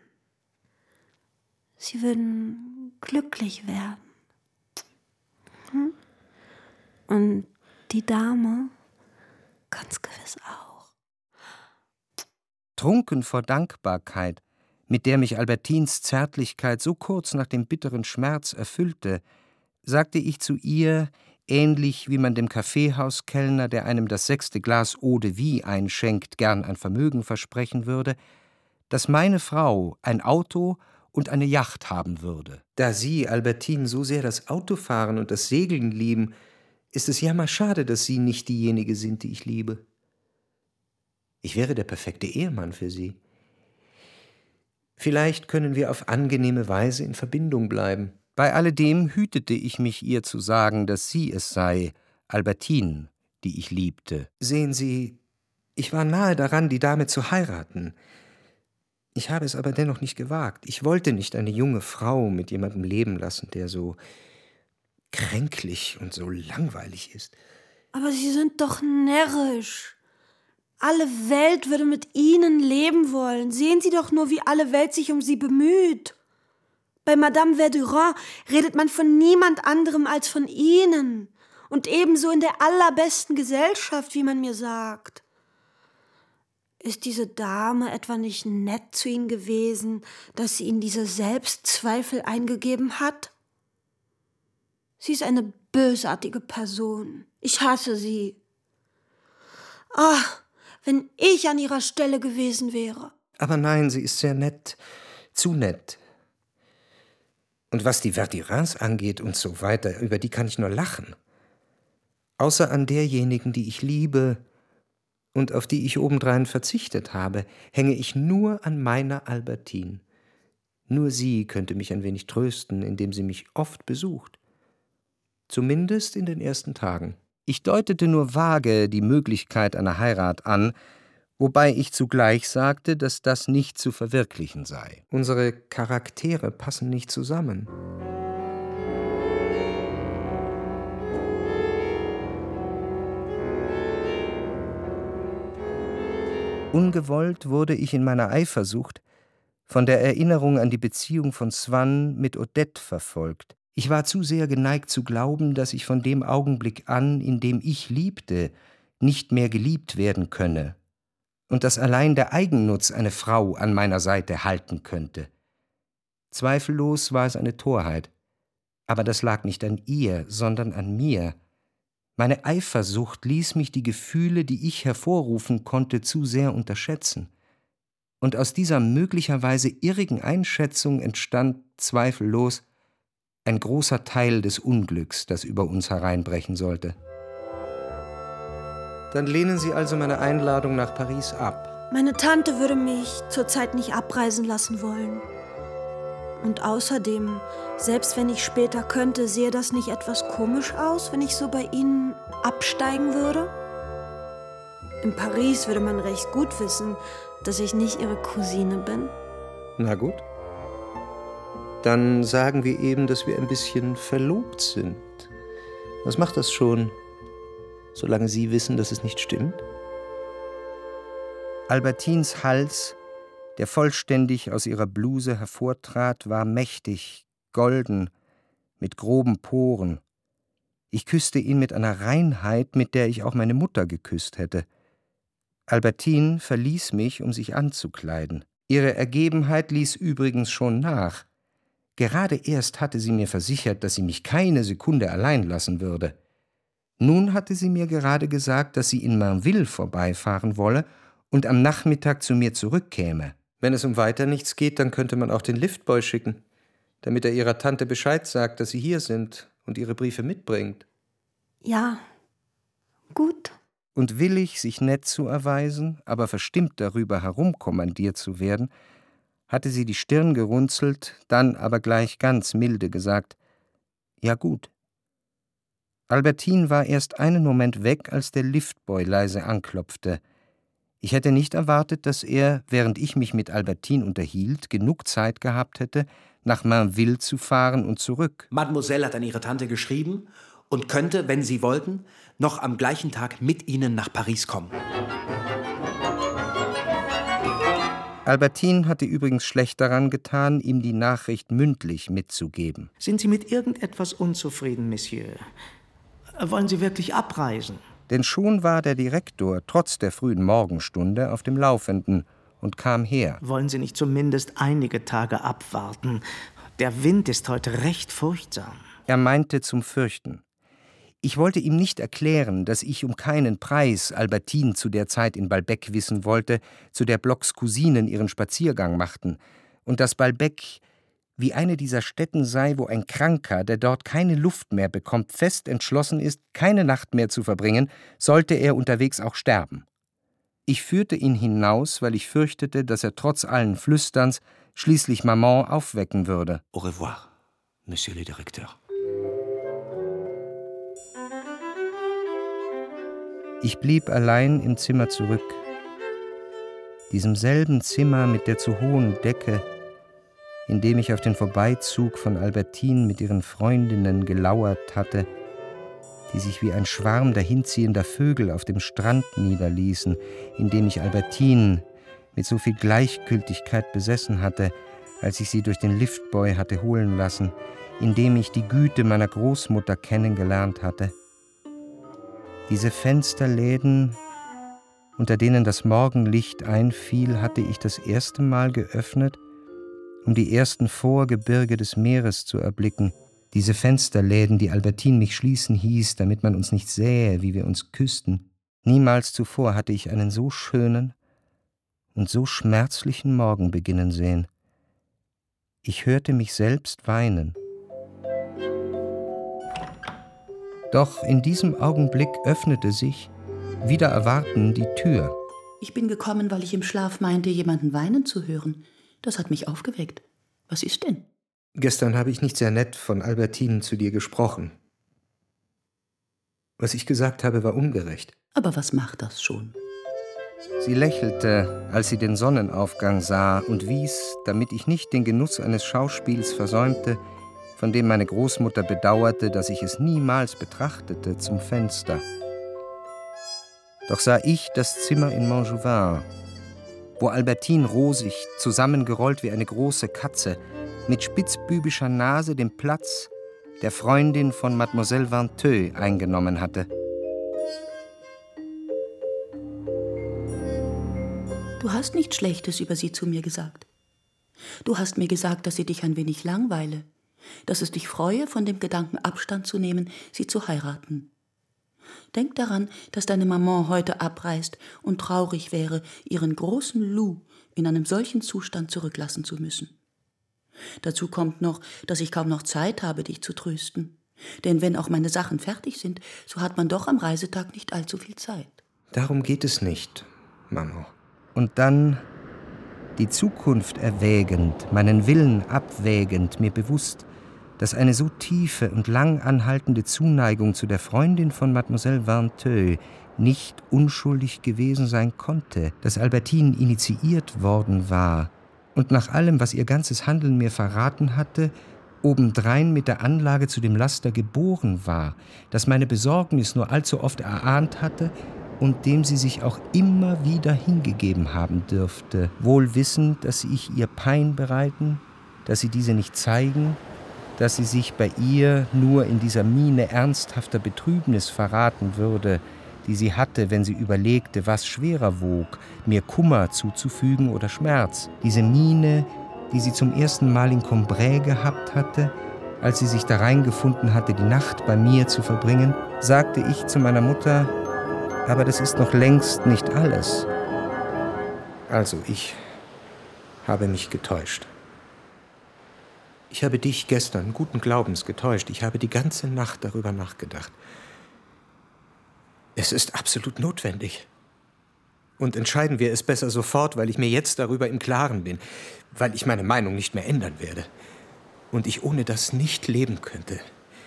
Sie würden glücklich werden. Hm? Und die Dame ganz gewiss auch. Trunken vor Dankbarkeit, mit der mich Albertines Zärtlichkeit so kurz nach dem bitteren Schmerz erfüllte, sagte ich zu ihr, ähnlich wie man dem Kaffeehauskellner, der einem das sechste Glas Eau de Vie einschenkt, gern ein Vermögen versprechen würde, dass meine Frau ein Auto und eine Yacht haben würde. Da Sie, Albertine, so sehr das Autofahren und das Segeln lieben, ist es jammerschade, dass Sie nicht diejenige sind, die ich liebe. Ich wäre der perfekte Ehemann für Sie. Vielleicht können wir auf angenehme Weise in Verbindung bleiben. Bei alledem hütete ich mich, ihr zu sagen, dass sie es sei, Albertine, die ich liebte. Sehen Sie, ich war nahe daran, die Dame zu heiraten. Ich habe es aber dennoch nicht gewagt. Ich wollte nicht eine junge Frau mit jemandem leben lassen, der so kränklich und so langweilig ist. Aber Sie sind doch närrisch. Alle Welt würde mit Ihnen leben wollen. Sehen Sie doch nur, wie alle Welt sich um Sie bemüht. Bei Madame Verdurin redet man von niemand anderem als von Ihnen. Und ebenso in der allerbesten Gesellschaft, wie man mir sagt. Ist diese Dame etwa nicht nett zu Ihnen gewesen, dass sie Ihnen diese Selbstzweifel eingegeben hat? Sie ist eine bösartige Person. Ich hasse sie. Ach, wenn ich an ihrer Stelle gewesen wäre. Aber nein, sie ist sehr nett. Zu nett. Und was die Verdurins angeht und so weiter, über die kann ich nur lachen. Außer an derjenigen, die ich liebe und auf die ich obendrein verzichtet habe, hänge ich nur an meiner Albertine. Nur sie könnte mich ein wenig trösten, indem sie mich oft besucht. Zumindest in den ersten Tagen. Ich deutete nur vage die Möglichkeit einer Heirat an, wobei ich zugleich sagte, dass das nicht zu verwirklichen sei. Unsere Charaktere passen nicht zusammen. Ungewollt wurde ich in meiner Eifersucht von der Erinnerung an die Beziehung von Swann mit Odette verfolgt. Ich war zu sehr geneigt zu glauben, dass ich von dem Augenblick an, in dem ich liebte, nicht mehr geliebt werden könne und dass allein der Eigennutz eine Frau an meiner Seite halten könnte. Zweifellos war es eine Torheit, aber das lag nicht an ihr, sondern an mir. Meine Eifersucht ließ mich die Gefühle, die ich hervorrufen konnte, zu sehr unterschätzen. Und aus dieser möglicherweise irrigen Einschätzung entstand zweifellos ein großer Teil des Unglücks, das über uns hereinbrechen sollte. Dann lehnen Sie also meine Einladung nach Paris ab. Meine Tante würde mich zurzeit nicht abreisen lassen wollen. Und außerdem, selbst wenn ich später könnte, sähe das nicht etwas komisch aus, wenn ich so bei Ihnen absteigen würde? In Paris würde man recht gut wissen, dass ich nicht Ihre Cousine bin. Na gut. Dann sagen wir eben, dass wir ein bisschen verlobt sind. Was macht das schon, solange Sie wissen, dass es nicht stimmt? Albertines Hals, der vollständig aus ihrer Bluse hervortrat, war mächtig, golden, mit groben Poren. Ich küsste ihn mit einer Reinheit, mit der ich auch meine Mutter geküsst hätte. Albertine verließ mich, um sich anzukleiden. Ihre Ergebenheit ließ übrigens schon nach. Gerade erst hatte sie mir versichert, dass sie mich keine Sekunde allein lassen würde. Nun hatte sie mir gerade gesagt, dass sie in Mainville vorbeifahren wolle und am Nachmittag zu mir zurückkäme. Wenn es um weiter nichts geht, dann könnte man auch den Liftboy schicken, damit er ihrer Tante Bescheid sagt, dass sie hier sind und ihre Briefe mitbringt. Ja, gut. Und willig, sich nett zu erweisen, aber verstimmt darüber, herumkommandiert zu werden, hatte sie die Stirn gerunzelt, dann aber gleich ganz milde gesagt, »Ja gut.« Albertine war erst einen Moment weg, als der Liftboy leise anklopfte. Ich hätte nicht erwartet, dass er, während ich mich mit Albertine unterhielt, genug Zeit gehabt hätte, nach Mainville zu fahren und zurück. Mademoiselle hat an ihre Tante geschrieben und könnte, wenn Sie wollten, noch am gleichen Tag mit Ihnen nach Paris kommen. Albertine hatte übrigens schlecht daran getan, ihm die Nachricht mündlich mitzugeben. Sind Sie mit irgendetwas unzufrieden, Monsieur? Wollen Sie wirklich abreisen? Denn schon war der Direktor, trotz der frühen Morgenstunde, auf dem Laufenden und kam her. Wollen Sie nicht zumindest einige Tage abwarten? Der Wind ist heute recht furchtsam. Er meinte zum Fürchten. Ich wollte ihm nicht erklären, dass ich um keinen Preis Albertine zu der Zeit in Balbec wissen wollte, zu der Blocks Cousinen ihren Spaziergang machten, und dass Balbec, wie eine dieser Stätten sei, wo ein Kranker, der dort keine Luft mehr bekommt, fest entschlossen ist, keine Nacht mehr zu verbringen, sollte er unterwegs auch sterben. Ich führte ihn hinaus, weil ich fürchtete, dass er trotz allen Flüsterns schließlich Maman aufwecken würde. Au revoir, Monsieur le Directeur. Ich blieb allein im Zimmer zurück. Diesem selben Zimmer mit der zu hohen Decke, in dem ich auf den Vorbeizug von Albertine mit ihren Freundinnen gelauert hatte, die sich wie ein Schwarm dahinziehender Vögel auf dem Strand niederließen, in dem ich Albertine mit so viel Gleichgültigkeit besessen hatte, als ich sie durch den Liftboy hatte holen lassen, in dem ich die Güte meiner Großmutter kennengelernt hatte. Diese Fensterläden, unter denen das Morgenlicht einfiel, hatte ich das erste Mal geöffnet, um die ersten Vorgebirge des Meeres zu erblicken. Diese Fensterläden, die Albertine mich schließen hieß, damit man uns nicht sähe, wie wir uns küssten. Niemals zuvor hatte ich einen so schönen und so schmerzlichen Morgen beginnen sehen. Ich hörte mich selbst weinen. Doch in diesem Augenblick öffnete sich, wider Erwarten, die Tür. Ich bin gekommen, weil ich im Schlaf meinte, jemanden weinen zu hören. Das hat mich aufgeweckt. Was ist denn? Gestern habe ich nicht sehr nett von Albertine zu dir gesprochen. Was ich gesagt habe, war ungerecht. Aber was macht das schon? Sie lächelte, als sie den Sonnenaufgang sah und wies, damit ich nicht den Genuss eines Schauspiels versäumte, von dem meine Großmutter bedauerte, dass ich es niemals betrachtete, zum Fenster. Doch sah ich das Zimmer in Montjouvin, wo Albertine rosig, zusammengerollt wie eine große Katze, mit spitzbübischer Nase den Platz der Freundin von Mademoiselle Vinteuil eingenommen hatte. Du hast nichts Schlechtes über sie zu mir gesagt. Du hast mir gesagt, dass sie dich ein wenig langweile, dass es dich freue, von dem Gedanken Abstand zu nehmen, sie zu heiraten. Denk daran, dass deine Maman heute abreist und traurig wäre, ihren großen Lou in einem solchen Zustand zurücklassen zu müssen. Dazu kommt noch, dass ich kaum noch Zeit habe, dich zu trösten. Denn wenn auch meine Sachen fertig sind, so hat man doch am Reisetag nicht allzu viel Zeit. Darum geht es nicht, Maman. Und dann, die Zukunft erwägend, meinen Willen abwägend, mir bewusst, dass eine so tiefe und lang anhaltende Zuneigung zu der Freundin von Mademoiselle Vinteuil nicht unschuldig gewesen sein konnte, dass Albertine initiiert worden war und nach allem, was ihr ganzes Handeln mir verraten hatte, obendrein mit der Anlage zu dem Laster geboren war, dass meine Besorgnis nur allzu oft erahnt hatte und dem sie sich auch immer wieder hingegeben haben dürfte, wohl wissend, dass ich ihr Pein bereiten, dass sie diese nicht zeigen, dass sie sich bei ihr nur in dieser Miene ernsthafter Betrübnis verraten würde, die sie hatte, wenn sie überlegte, was schwerer wog, mir Kummer zuzufügen oder Schmerz. Diese Miene, die sie zum ersten Mal in Combray gehabt hatte, als sie sich darein gefunden hatte, die Nacht bei mir zu verbringen, sagte ich zu meiner Mutter, aber das ist noch längst nicht alles. Also, ich habe mich getäuscht. Ich habe dich gestern guten Glaubens getäuscht. Ich habe die ganze Nacht darüber nachgedacht. Es ist absolut notwendig. Und entscheiden wir es besser sofort, weil ich mir jetzt darüber im Klaren bin, weil ich meine Meinung nicht mehr ändern werde und ich ohne das nicht leben könnte.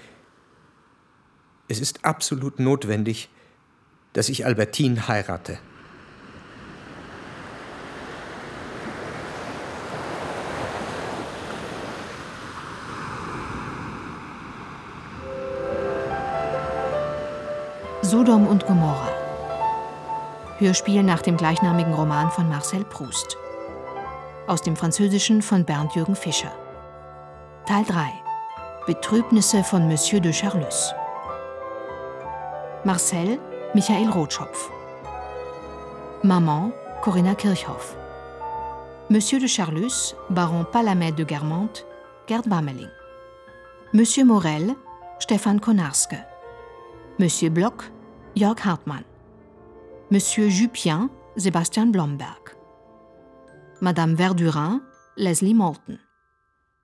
Es ist absolut notwendig, dass ich Albertine heirate. Sodom und Gomorra. Hörspiel nach dem gleichnamigen Roman von Marcel Proust. Aus dem Französischen von Bernd-Jürgen Fischer. Teil drei. Betrübnisse von Monsieur de Charlus. Marcel, Michael Rotschopf. Maman, Corinna Kirchhoff. Monsieur de Charlus, Baron Palamet de Guermantes, Gerd Bameling. Monsieur Morel, Stefan Konarske. Monsieur Bloch, Jörg Hartmann. Monsieur Jupien, Sebastian Blomberg. Madame Verdurin, Leslie Moulton.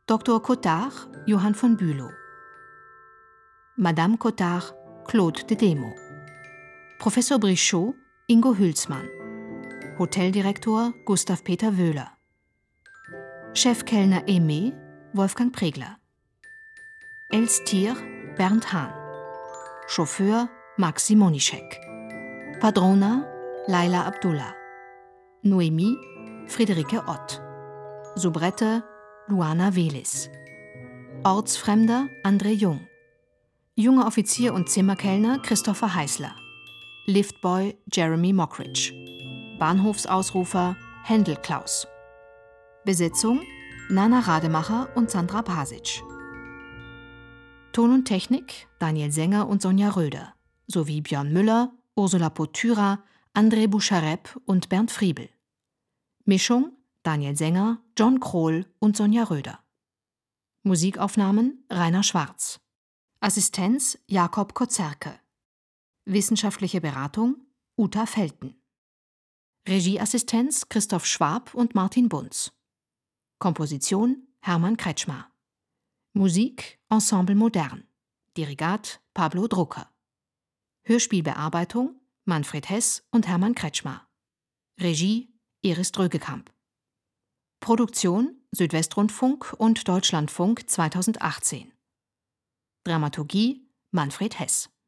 Doktor Cottard, Johann von Bülow. Madame Cottard, Claude de Demo. Professor Brichot, Ingo Hülsmann. Hoteldirektor Gustav Peter Wöhler. Chefkellner Aimé, Wolfgang Pregler. Elstier, Bernd Hahn. Chauffeur, Max Simonischek. Padrona, Laila Abdullah. Noemi, Friederike Ott. Soubrette, Luana Welis. Ortsfremder, André Jung. Junger Offizier und Zimmerkellner, Christopher Heißler. Liftboy, Jeremy Mockridge. Bahnhofsausrufer, Händel Klaus. Besetzung, Nana Rademacher und Sandra Basic. Ton und Technik, Daniel Sänger und Sonja Röder, sowie Björn Müller, Ursula Potyra, André Bouchareb und Bernd Friebel. Mischung, Daniel Sänger, John Krohl und Sonja Röder. Musikaufnahmen, Rainer Schwarz. Assistenz, Jakob Kozerke. Wissenschaftliche Beratung, Uta Felten. Regieassistenz, Christoph Schwab und Martin Bunz. Komposition, Hermann Kretschmar. Musik, Ensemble Modern. Dirigat, Pablo Drucker. Hörspielbearbeitung, Manfred Hess und Hermann Kretschmar. Regie, Iris Drögekamp. Produktion, Südwestrundfunk und Deutschlandfunk zweitausendachtzehn. Dramaturgie, Manfred Hess.